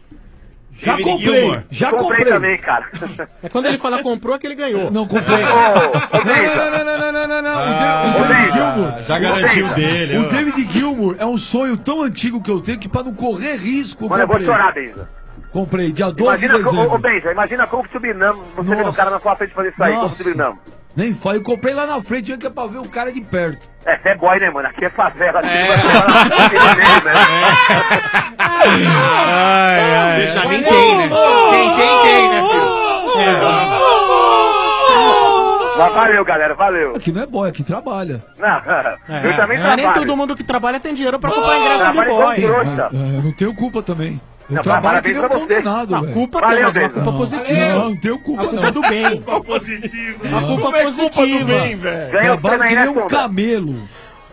Já David comprei, Gilmour. já Comprei comprei. também, cara. É quando ele fala comprou é que ele ganhou. Não comprei. Ô, Beija. Não. Ô, O David Beija. Gilmour. Já garantiu dele. O David Gilmour é um sonho tão antigo que eu tenho que pra não correr risco, eu Mano, eu vou comprei. chorar, Beija. Comprei, dia 12 de Imagina, ô, dezembro. Beija, imagina como que subinamos, você vendo o cara na sua frente fazer isso aí, como Nossa. subinamos. Nem foi, eu comprei lá na frente, que é pra ver o cara de perto. É, você é boy, né, mano? Aqui é favela, aqui vai tomar na frente, né? Deixa nem tem, né? Quem tem, né, filho? Mas valeu, galera, valeu. Aqui não é boy, aqui trabalha. Não, eu também Nem trabalho. todo mundo que trabalha tem dinheiro pra comprar ingresso de trabalho igual boy. trouxa. Eu não tenho culpa também. Eu Não, trabalho que parabéns nem um pra você. condenado, A velho. culpa Valeu, tem, mas uma Beija. culpa positiva. Não tenho culpa, A culpa não. é do bem. Positivo. A culpa Como é culpa do positiva. bem, velho? Ganhou o Trabalho prêmio aí, que né, nem um Sombra? camelo.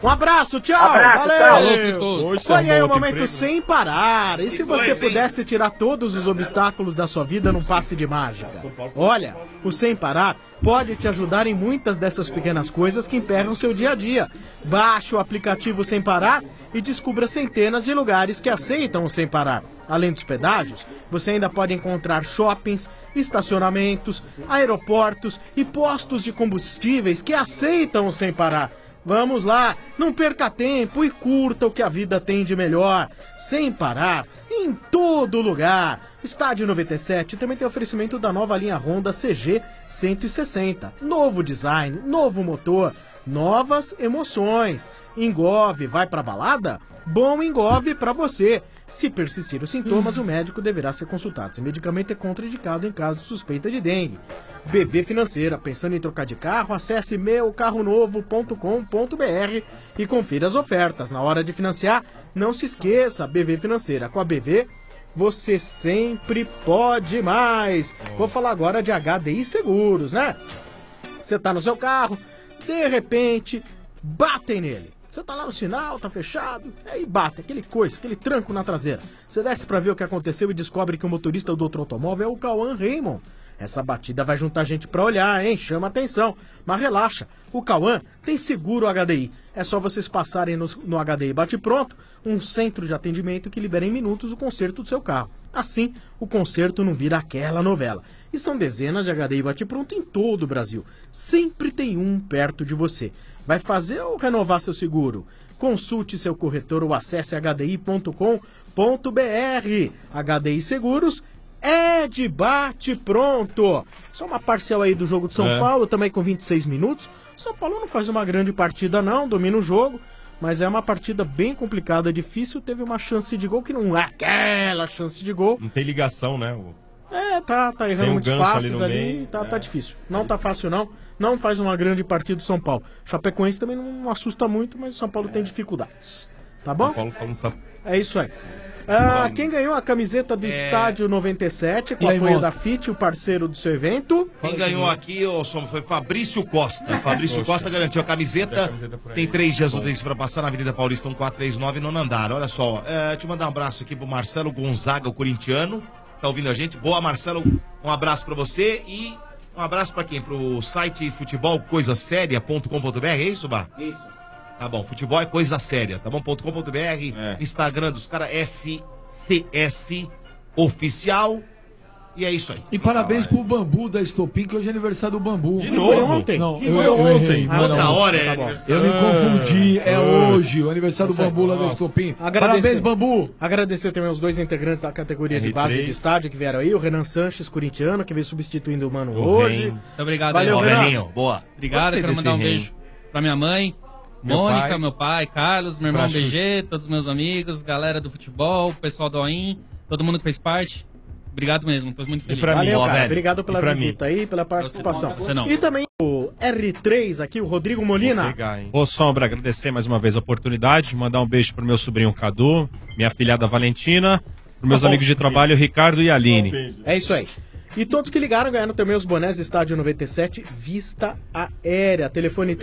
Um abraço, tchau. Abraço, valeu. tchau. Valeu. Foi aí o momento emprego. sem parar. E se você pudesse tirar todos os obstáculos da sua vida num passe de mágica? Olha, o Sem Parar pode te ajudar em muitas dessas pequenas coisas que emperram seu dia a dia. Baixe o aplicativo Sem Parar e descubra centenas de lugares que aceitam o Sem Parar. Além dos pedágios, você ainda pode encontrar shoppings, estacionamentos, aeroportos e postos de combustíveis que aceitam o Sem Parar. Vamos lá, não perca tempo e curta o que a vida tem de melhor. Sem Parar, em todo lugar. Estádio 97 também tem oferecimento da nova linha Honda CG 160. Novo design, novo motor, novas emoções. Engove, vai pra balada? Bom engove pra você. Se persistir os sintomas, o médico deverá ser consultado. Esse medicamento é contraindicado em caso de suspeita de dengue. BV Financeira, pensando em trocar de carro? Acesse meucarronovo.com.br e confira as ofertas. Na hora de financiar, não se esqueça, BV Financeira. Com a BV, você sempre pode mais. Vou falar agora de HDI Seguros, né? Você tá no seu carro, de repente, batem nele. Você tá lá no sinal, tá fechado, aí bate, aquele tranco na traseira. Você desce pra ver o que aconteceu e descobre que o motorista do outro automóvel é o Cauã Raymond. Essa batida vai juntar gente pra olhar, hein? Chama atenção. Mas relaxa, o Cauã tem seguro HDI. É só vocês passarem no HDI Bate Pronto, um centro de atendimento que libera em minutos o conserto do seu carro. Assim, o conserto não vira aquela novela. E são dezenas de HDI Bate Pronto em todo o Brasil. Sempre tem um perto de você. Vai fazer ou renovar seu seguro? Consulte seu corretor ou acesse hdi.com.br. HDI Seguros é de Bate Pronto. Só uma parcial aí do jogo de São Paulo, também com 26 minutos. São Paulo não faz uma grande partida não, domina o jogo, mas é uma partida bem complicada, difícil. Teve uma chance de gol que não é aquela chance de gol. Não tem ligação, né? Tá errando muitos gancho passes ali no tá difícil. Não tá fácil não. Não faz uma grande partida do São Paulo. Chapecoense também não assusta muito, mas o São Paulo tem dificuldades. Tá bom? São Paulo falando É isso aí. Quem ganhou a camiseta do Estádio 97, com o apoio da FIT, o parceiro do seu evento? Quem ganhou aqui, foi Fabrício Costa. Fabrício Costa garantiu a camiseta. Tem 3 dias úteis para passar na Avenida Paulista 1439, no andar. Olha só, deixa eu mandar um abraço aqui pro Marcelo Gonzaga, o corintiano. Tá ouvindo a gente? Boa, Marcelo. Um abraço pra você e um abraço pra quem? Pro site futebolcoisaséria.com.br, é isso, Bá? Isso. Tá bom, futebol é coisa séria, tá bom? .com.br, Instagram dos caras FCS Oficial. E é isso aí. E parabéns pro Bambu da Estopim, que hoje é aniversário do Bambu. De novo? Foi ontem. Não, Que foi ontem? Da hora é Eu me confundi, é hoje, o aniversário do Bambu lá da Estopim. Parabéns, Bambu. Agradecer também aos 2 integrantes da categoria de base do estádio que vieram aí, o Renan Sanches, corintiano, que veio substituindo o Mano hoje. Muito obrigado, Valeu, Renan. Velhinho. Boa. Obrigado, quero mandar um beijo pra minha mãe, Mônica, meu pai, Carlos, meu irmão Abraço. BG, todos os meus amigos, galera do futebol, o pessoal do OIN, todo mundo que fez parte. Obrigado mesmo, tô muito feliz. Valeu, cara. Obrigado pela visita aí, pela participação. Você não. E também o R3 aqui, o Rodrigo Molina. Ô, Sombra, agradecer mais uma vez a oportunidade, mandar um beijo pro meu sobrinho Cadu, minha filhada Valentina, pros meus amigos de trabalho Ricardo e Aline. É isso aí. E todos que ligaram ganharam também os bonés Estádio 97 Vista Aérea. Telefone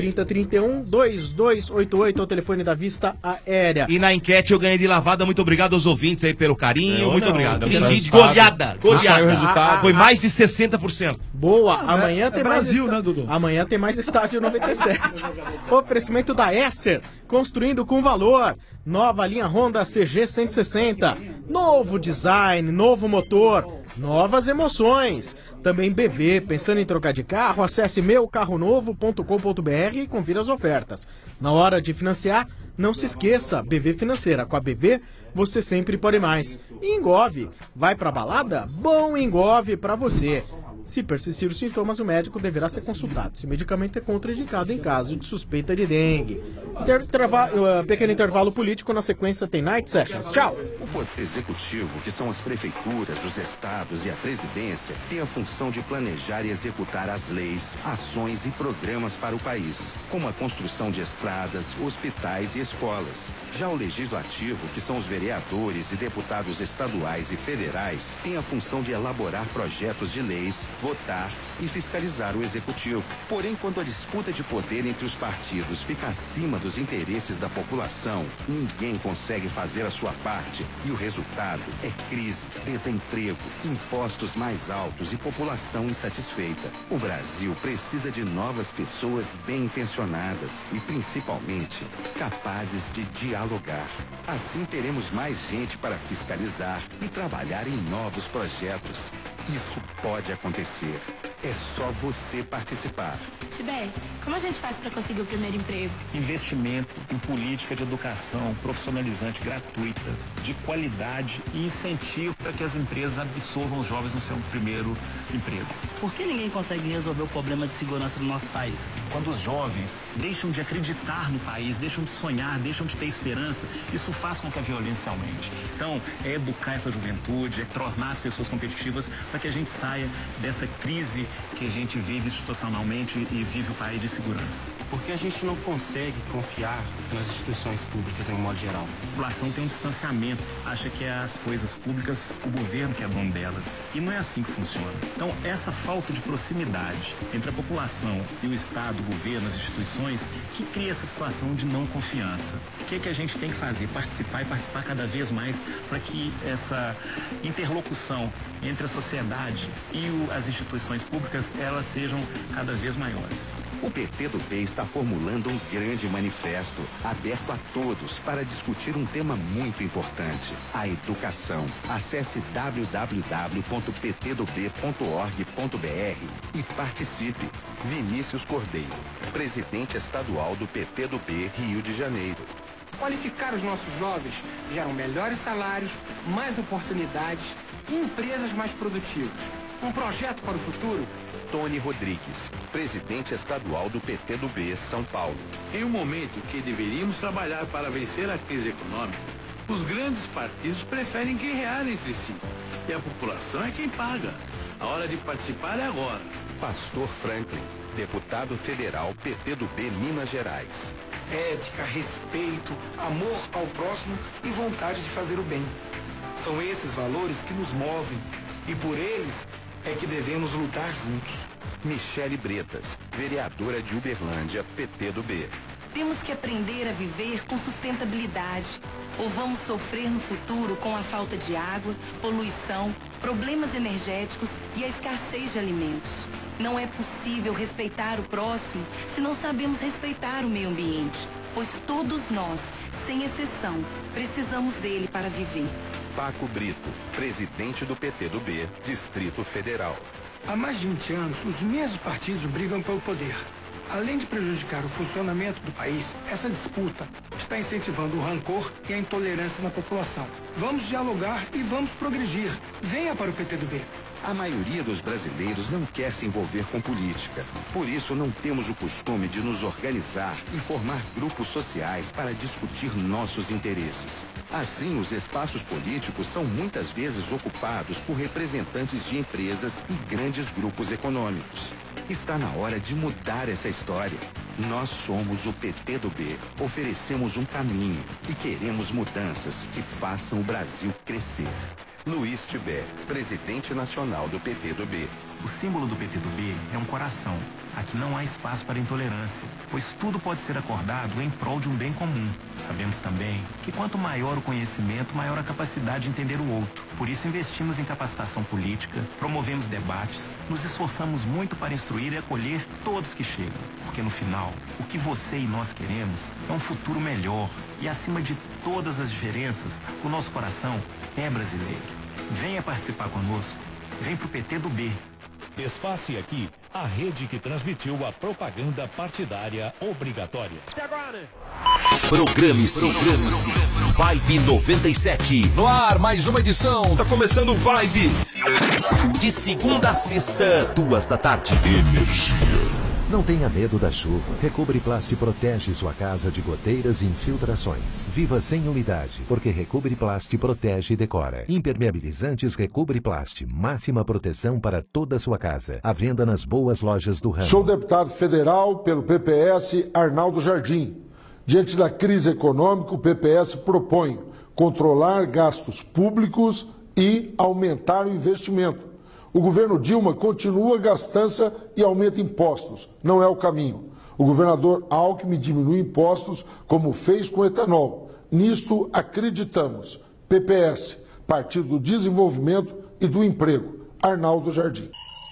3031-2288 é o telefone da Vista Aérea. E na enquete eu ganhei de lavada. Muito obrigado aos ouvintes aí pelo carinho. Muito obrigado. Deu De resultado. goleada. Saiu o resultado. Foi mais de 60%. Boa, amanhã é tem Brasil, mais né, Dudu? Amanhã tem mais Estádio 97. Oferecimento da Esser, construindo com valor. Nova linha Honda CG 160. Novo design, novo motor, novas emoções. Também BV, pensando em trocar de carro, acesse meucarronovo.com.br e confira as ofertas. Na hora de financiar, não se esqueça, BV Financeira. Com a BV, você sempre pode mais. E Engove, vai pra balada? Bom Engove pra você. Se persistir os sintomas, o médico deverá ser consultado. Esse medicamento é contraindicado em caso de suspeita de dengue. Pequeno intervalo político, na sequência tem Night Sessions. Tchau! O Poder Executivo, que são as prefeituras, os estados e a presidência, tem a função de planejar e executar as leis, ações e programas para o país, como a construção de estradas, hospitais e escolas. Já o Legislativo, que são os vereadores e deputados estaduais e federais, tem a função de elaborar projetos de leis votar e fiscalizar o executivo. Porém, quando a disputa de poder entre os partidos fica acima dos interesses da população, ninguém consegue fazer a sua parte e o resultado é crise, desemprego, impostos mais altos e população insatisfeita. O Brasil precisa de novas pessoas bem intencionadas e, principalmente, capazes de dialogar. Assim teremos mais gente para fiscalizar e trabalhar em novos projetos. Isso pode acontecer. É só você participar. Tibé, como a gente faz para conseguir o primeiro emprego? Investimento em política de educação profissionalizante gratuita, de qualidade e incentivo para que as empresas absorvam os jovens no seu primeiro emprego. Por que ninguém consegue resolver o problema de segurança do nosso país? Quando os jovens deixam de acreditar no país, deixam de sonhar, deixam de ter esperança, isso faz com que a violência aumente. Então, é educar essa juventude, é tornar as pessoas competitivas para que a gente saia dessa crise que a gente vive institucionalmente e vive o país de segurança. Porque a gente não consegue confiar nas instituições públicas em um modo geral. A população tem um distanciamento, acha que as coisas públicas, o governo que é dono delas. E não é assim que funciona. Então, essa falta de proximidade entre a população e o Estado, o governo, as instituições, que cria essa situação de não confiança. O que a gente tem que fazer? Participar e participar cada vez mais para que essa interlocução entre a sociedade e as instituições públicas, elas sejam cada vez maiores. O PTdoB está formulando um grande manifesto aberto a todos para discutir um tema muito importante, a educação. Acesse www.ptdob.org.br e participe. Vinícius Cordeiro, presidente estadual do PTdoB Rio de Janeiro. Qualificar os nossos jovens geram melhores salários, mais oportunidades e empresas mais produtivas. Um projeto para o futuro? Tony Rodrigues, presidente estadual do PTdoB São Paulo. Em um momento que deveríamos trabalhar para vencer a crise econômica, os grandes partidos preferem guerrear entre si. E a população é quem paga. A hora de participar é agora. Pastor Franklin, deputado federal PTdoB Minas Gerais. Ética, respeito, amor ao próximo e vontade de fazer o bem. São esses valores que nos movem e por eles é que devemos lutar juntos. Michele Bretas, vereadora de Uberlândia, PTdoB. Temos que aprender a viver com sustentabilidade, ou vamos sofrer no futuro com a falta de água, poluição, problemas energéticos e a escassez de alimentos. Não é possível respeitar o próximo se não sabemos respeitar o meio ambiente, pois todos nós, sem exceção, precisamos dele para viver. Paco Brito, presidente do PTdoB, Distrito Federal. Há mais de 20 anos, os mesmos partidos brigam pelo poder. Além de prejudicar o funcionamento do país, essa disputa está incentivando o rancor e a intolerância na população. Vamos dialogar e vamos progredir. Venha para o PTdoB. A maioria dos brasileiros não quer se envolver com política. Por isso, não temos o costume de nos organizar e formar grupos sociais para discutir nossos interesses. Assim, os espaços políticos são muitas vezes ocupados por representantes de empresas e grandes grupos econômicos. Está na hora de mudar essa história. Nós somos o PTdoB, oferecemos um caminho e queremos mudanças que façam o Brasil crescer. Luiz Tibé, presidente nacional do PTdoB. O símbolo do PTdoB é um coração. Aqui não há espaço para intolerância, pois tudo pode ser acordado em prol de um bem comum. Sabemos também que quanto maior o conhecimento, maior a capacidade de entender o outro. Por isso investimos em capacitação política, promovemos debates, nos esforçamos muito para instruir e acolher todos que chegam. Porque no final, o que você e nós queremos é um futuro melhor. E acima de todas as diferenças, o nosso coração é brasileiro. Venha participar conosco. Vem pro PTdoB. Desface aqui a rede que transmitiu a propaganda partidária obrigatória. E agora? Programe-se. Vibe 97. No ar, mais uma edição. Tá começando o Vibe. De segunda a sexta, 2 da tarde. Energia. Não tenha medo da chuva. Recobriplast protege sua casa de goteiras e infiltrações. Viva sem umidade, porque Recobriplast protege e decora. Impermeabilizantes Recobriplast, máxima proteção para toda a sua casa. À venda nas boas lojas do ramo. Sou deputado federal pelo PPS Arnaldo Jardim. Diante da crise econômica, o PPS propõe controlar gastos públicos e aumentar o investimento. O governo Dilma continua gastança e aumenta impostos. Não é o caminho. O governador Alckmin diminui impostos, como fez com o etanol. Nisto acreditamos. PPS, Partido do Desenvolvimento e do Emprego. Arnaldo Jardim.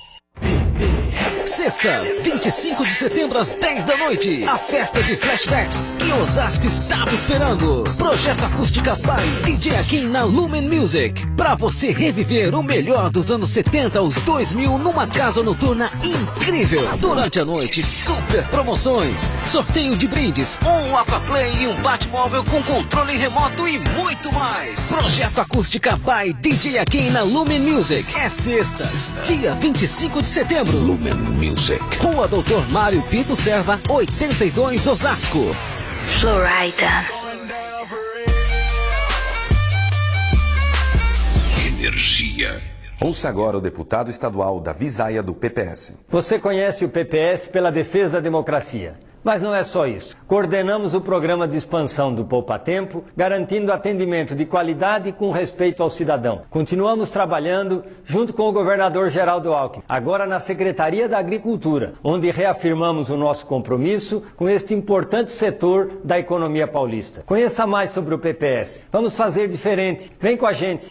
Sexta, 25 de setembro às 10 da noite. A festa de flashbacks que Osasco estava esperando. Projeto Acústica by DJ Akin na Lumen Music. Pra você reviver o melhor dos anos 70 aos 2000 numa casa noturna incrível. Durante a noite, super promoções. Sorteio de brindes, um aquaplay e um Batmóvel com controle remoto e muito mais. Projeto Acústica by DJ Akin na Lumen Music. É sexta, dia 25 de setembro. Lumen Music. Rua Doutor Mário Pinto Serva, 82 Osasco. Florida. Energia. Ouça agora o deputado estadual da Visaia do PPS. Você conhece o PPS pela defesa da democracia. Mas não é só isso. Coordenamos o programa de expansão do Poupa Tempo, garantindo atendimento de qualidade com respeito ao cidadão. Continuamos trabalhando junto com o governador Geraldo Alckmin, agora na Secretaria da Agricultura, onde reafirmamos o nosso compromisso com este importante setor da economia paulista. Conheça mais sobre o PPS. Vamos fazer diferente. Vem com a gente.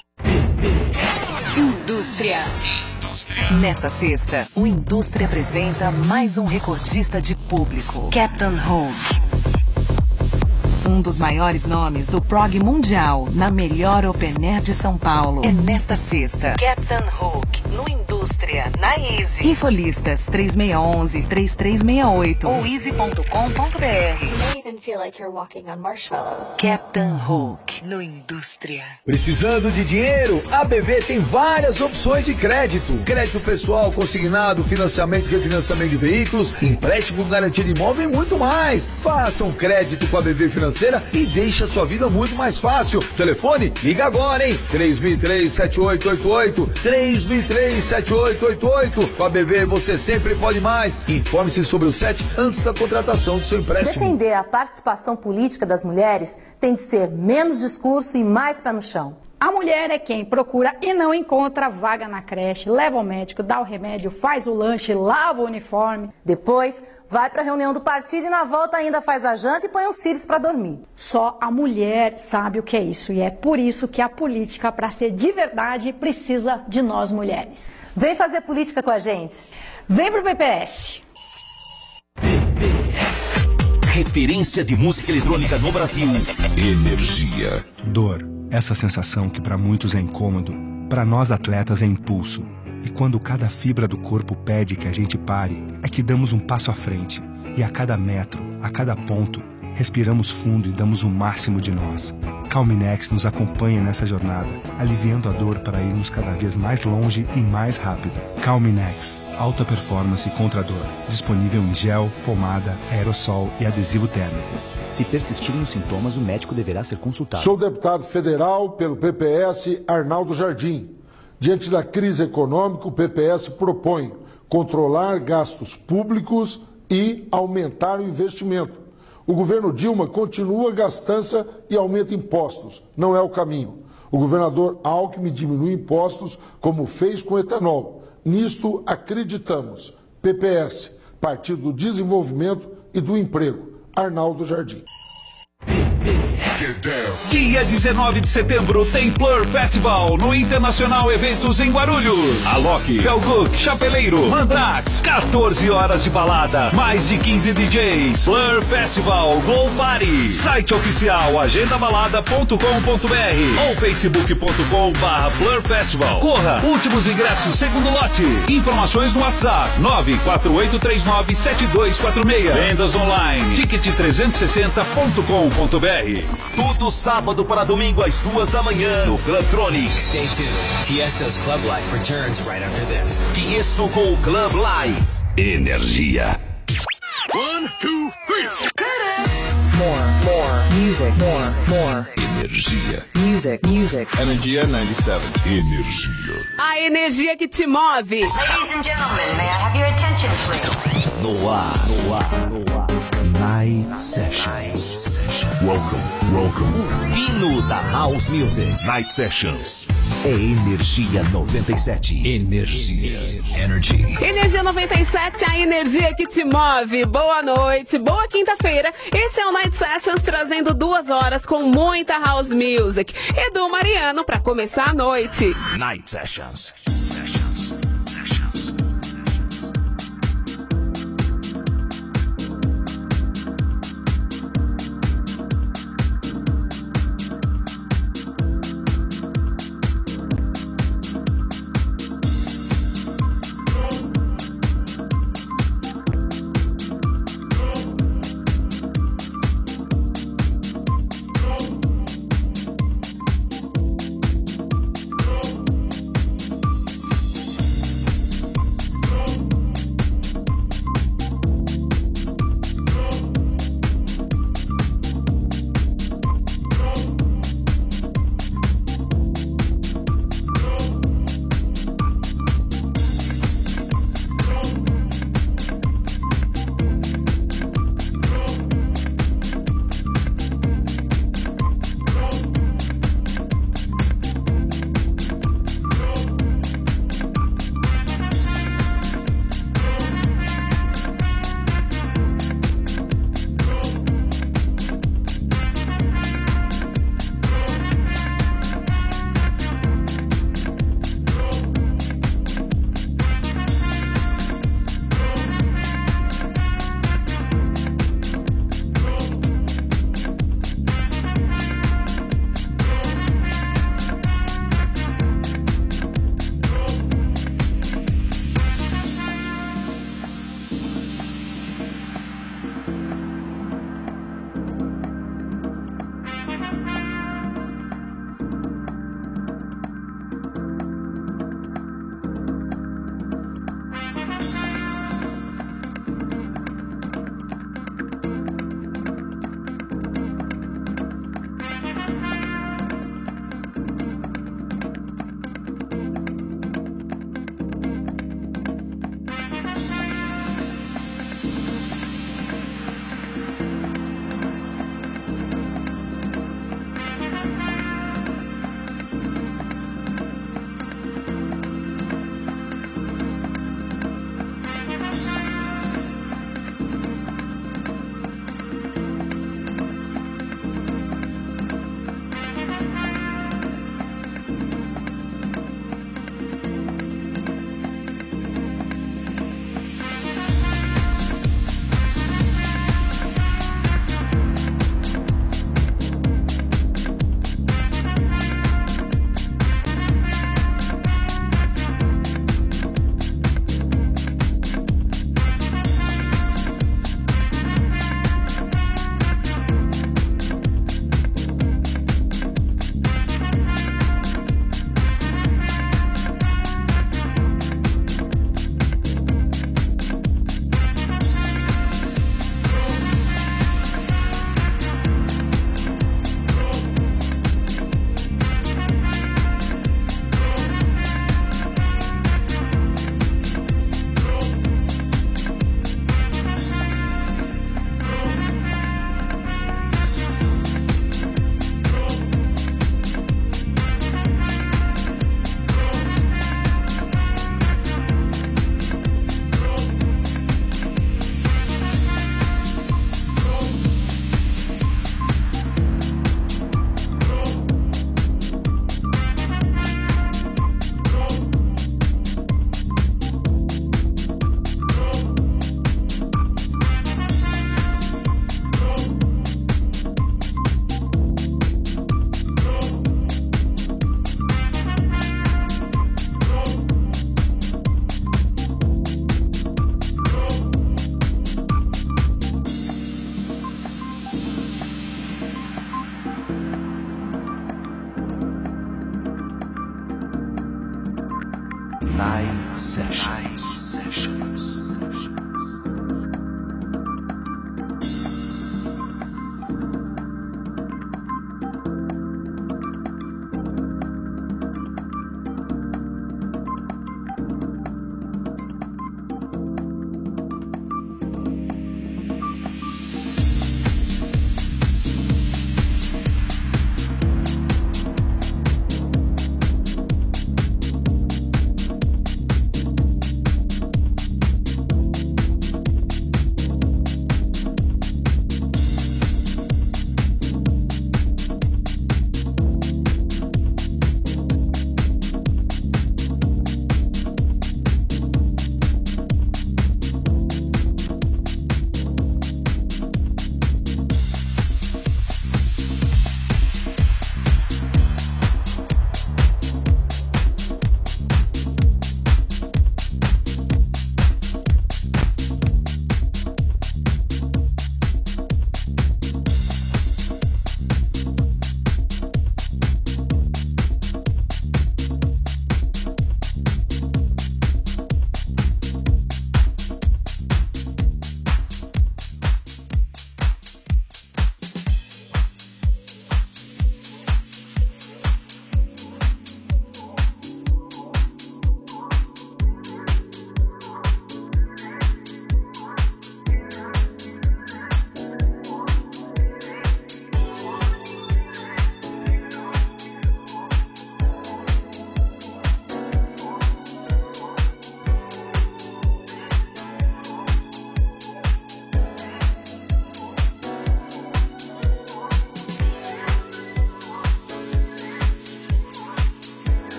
Indústria. Nesta sexta, o Indústria apresenta mais um recordista de público, Captain Hook. Um dos maiores nomes do prog mundial na melhor Open Air de São Paulo. É nesta sexta, Captain Hook, no Indústria, na Easy. Infolistas 3611-3368 ou easy.com.br. Captain Hook, no Indústria. Precisando de dinheiro? A BV tem várias opções de crédito. Crédito pessoal, consignado, financiamento e refinanciamento de veículos, empréstimo com garantia de imóvel e muito mais. Faça um crédito com a BV Financeira e deixe a sua vida muito mais fácil. Telefone? Liga agora, hein? 3003-7888. 3003-7888. Com a BV você sempre pode mais. Informe-se sobre o SET antes da contratação do seu empréstimo. Defender a participação política das mulheres tem de ser menos discurso e mais pé no chão. A mulher é quem procura e não encontra vaga na creche, leva ao médico, dá o remédio, faz o lanche, lava o uniforme. Depois, vai para a reunião do partido e na volta ainda faz a janta e põe os filhos para dormir. Só a mulher sabe o que é isso e é por isso que a política, para ser de verdade, precisa de nós mulheres. Vem fazer política com a gente. Vem pro PPS. Referência de música eletrônica no Brasil. Energia. Dor. Essa sensação que para muitos é incômodo, para nós atletas é impulso. E quando cada fibra do corpo pede que a gente pare, é que damos um passo à frente. E a cada metro, a cada ponto, respiramos fundo e damos o máximo de nós. Calminex nos acompanha nessa jornada, aliviando a dor para irmos cada vez mais longe e mais rápido. Calminex, alta performance contra a dor. Disponível em gel, pomada, aerossol e adesivo térmico. Se persistirem os sintomas, o médico deverá ser consultado. Sou deputado federal pelo PPS, Arnaldo Jardim. Diante da crise econômica, o PPS propõe controlar gastos públicos e aumentar o investimento. O governo Dilma continua gastança e aumenta impostos. Não é o caminho. O governador Alckmin diminui impostos, como fez com o etanol. Nisto acreditamos. PPS, Partido do Desenvolvimento e do Emprego. Arnaldo Jardim. Dia 19 de setembro tem Plur Festival no Internacional Eventos em Guarulhos. Alok, Felguk, Chapeleiro, Mandrax, 14 horas de balada, mais de 15 DJs. Plur Festival Glow Party. Site oficial agendabalada.com.br ou facebook.com/Plur Festival. Corra, últimos ingressos segundo lote. Informações no WhatsApp 948397246. Vendas online ticket360.com.br. Todo sábado para domingo às 2 da manhã no Clubtronic. Stay tuned. Tiesto's Club Life returns right after this. Tiesto com o Club Life. Energia. 1, 2, 3. More music, more. Energia. Music. Energia 97. Energia. A energia que te move. Ladies and gentlemen, may I have your attention, please? No ar. Night Sessions. Welcome. O fino da House Music. Night Sessions. É Energia 97. Energia 97, a energia que te move. Boa noite, boa quinta-feira. Esse é o Night Sessions, trazendo 2 horas com muita House Music. Edu Mariano, pra começar a noite. Night Sessions.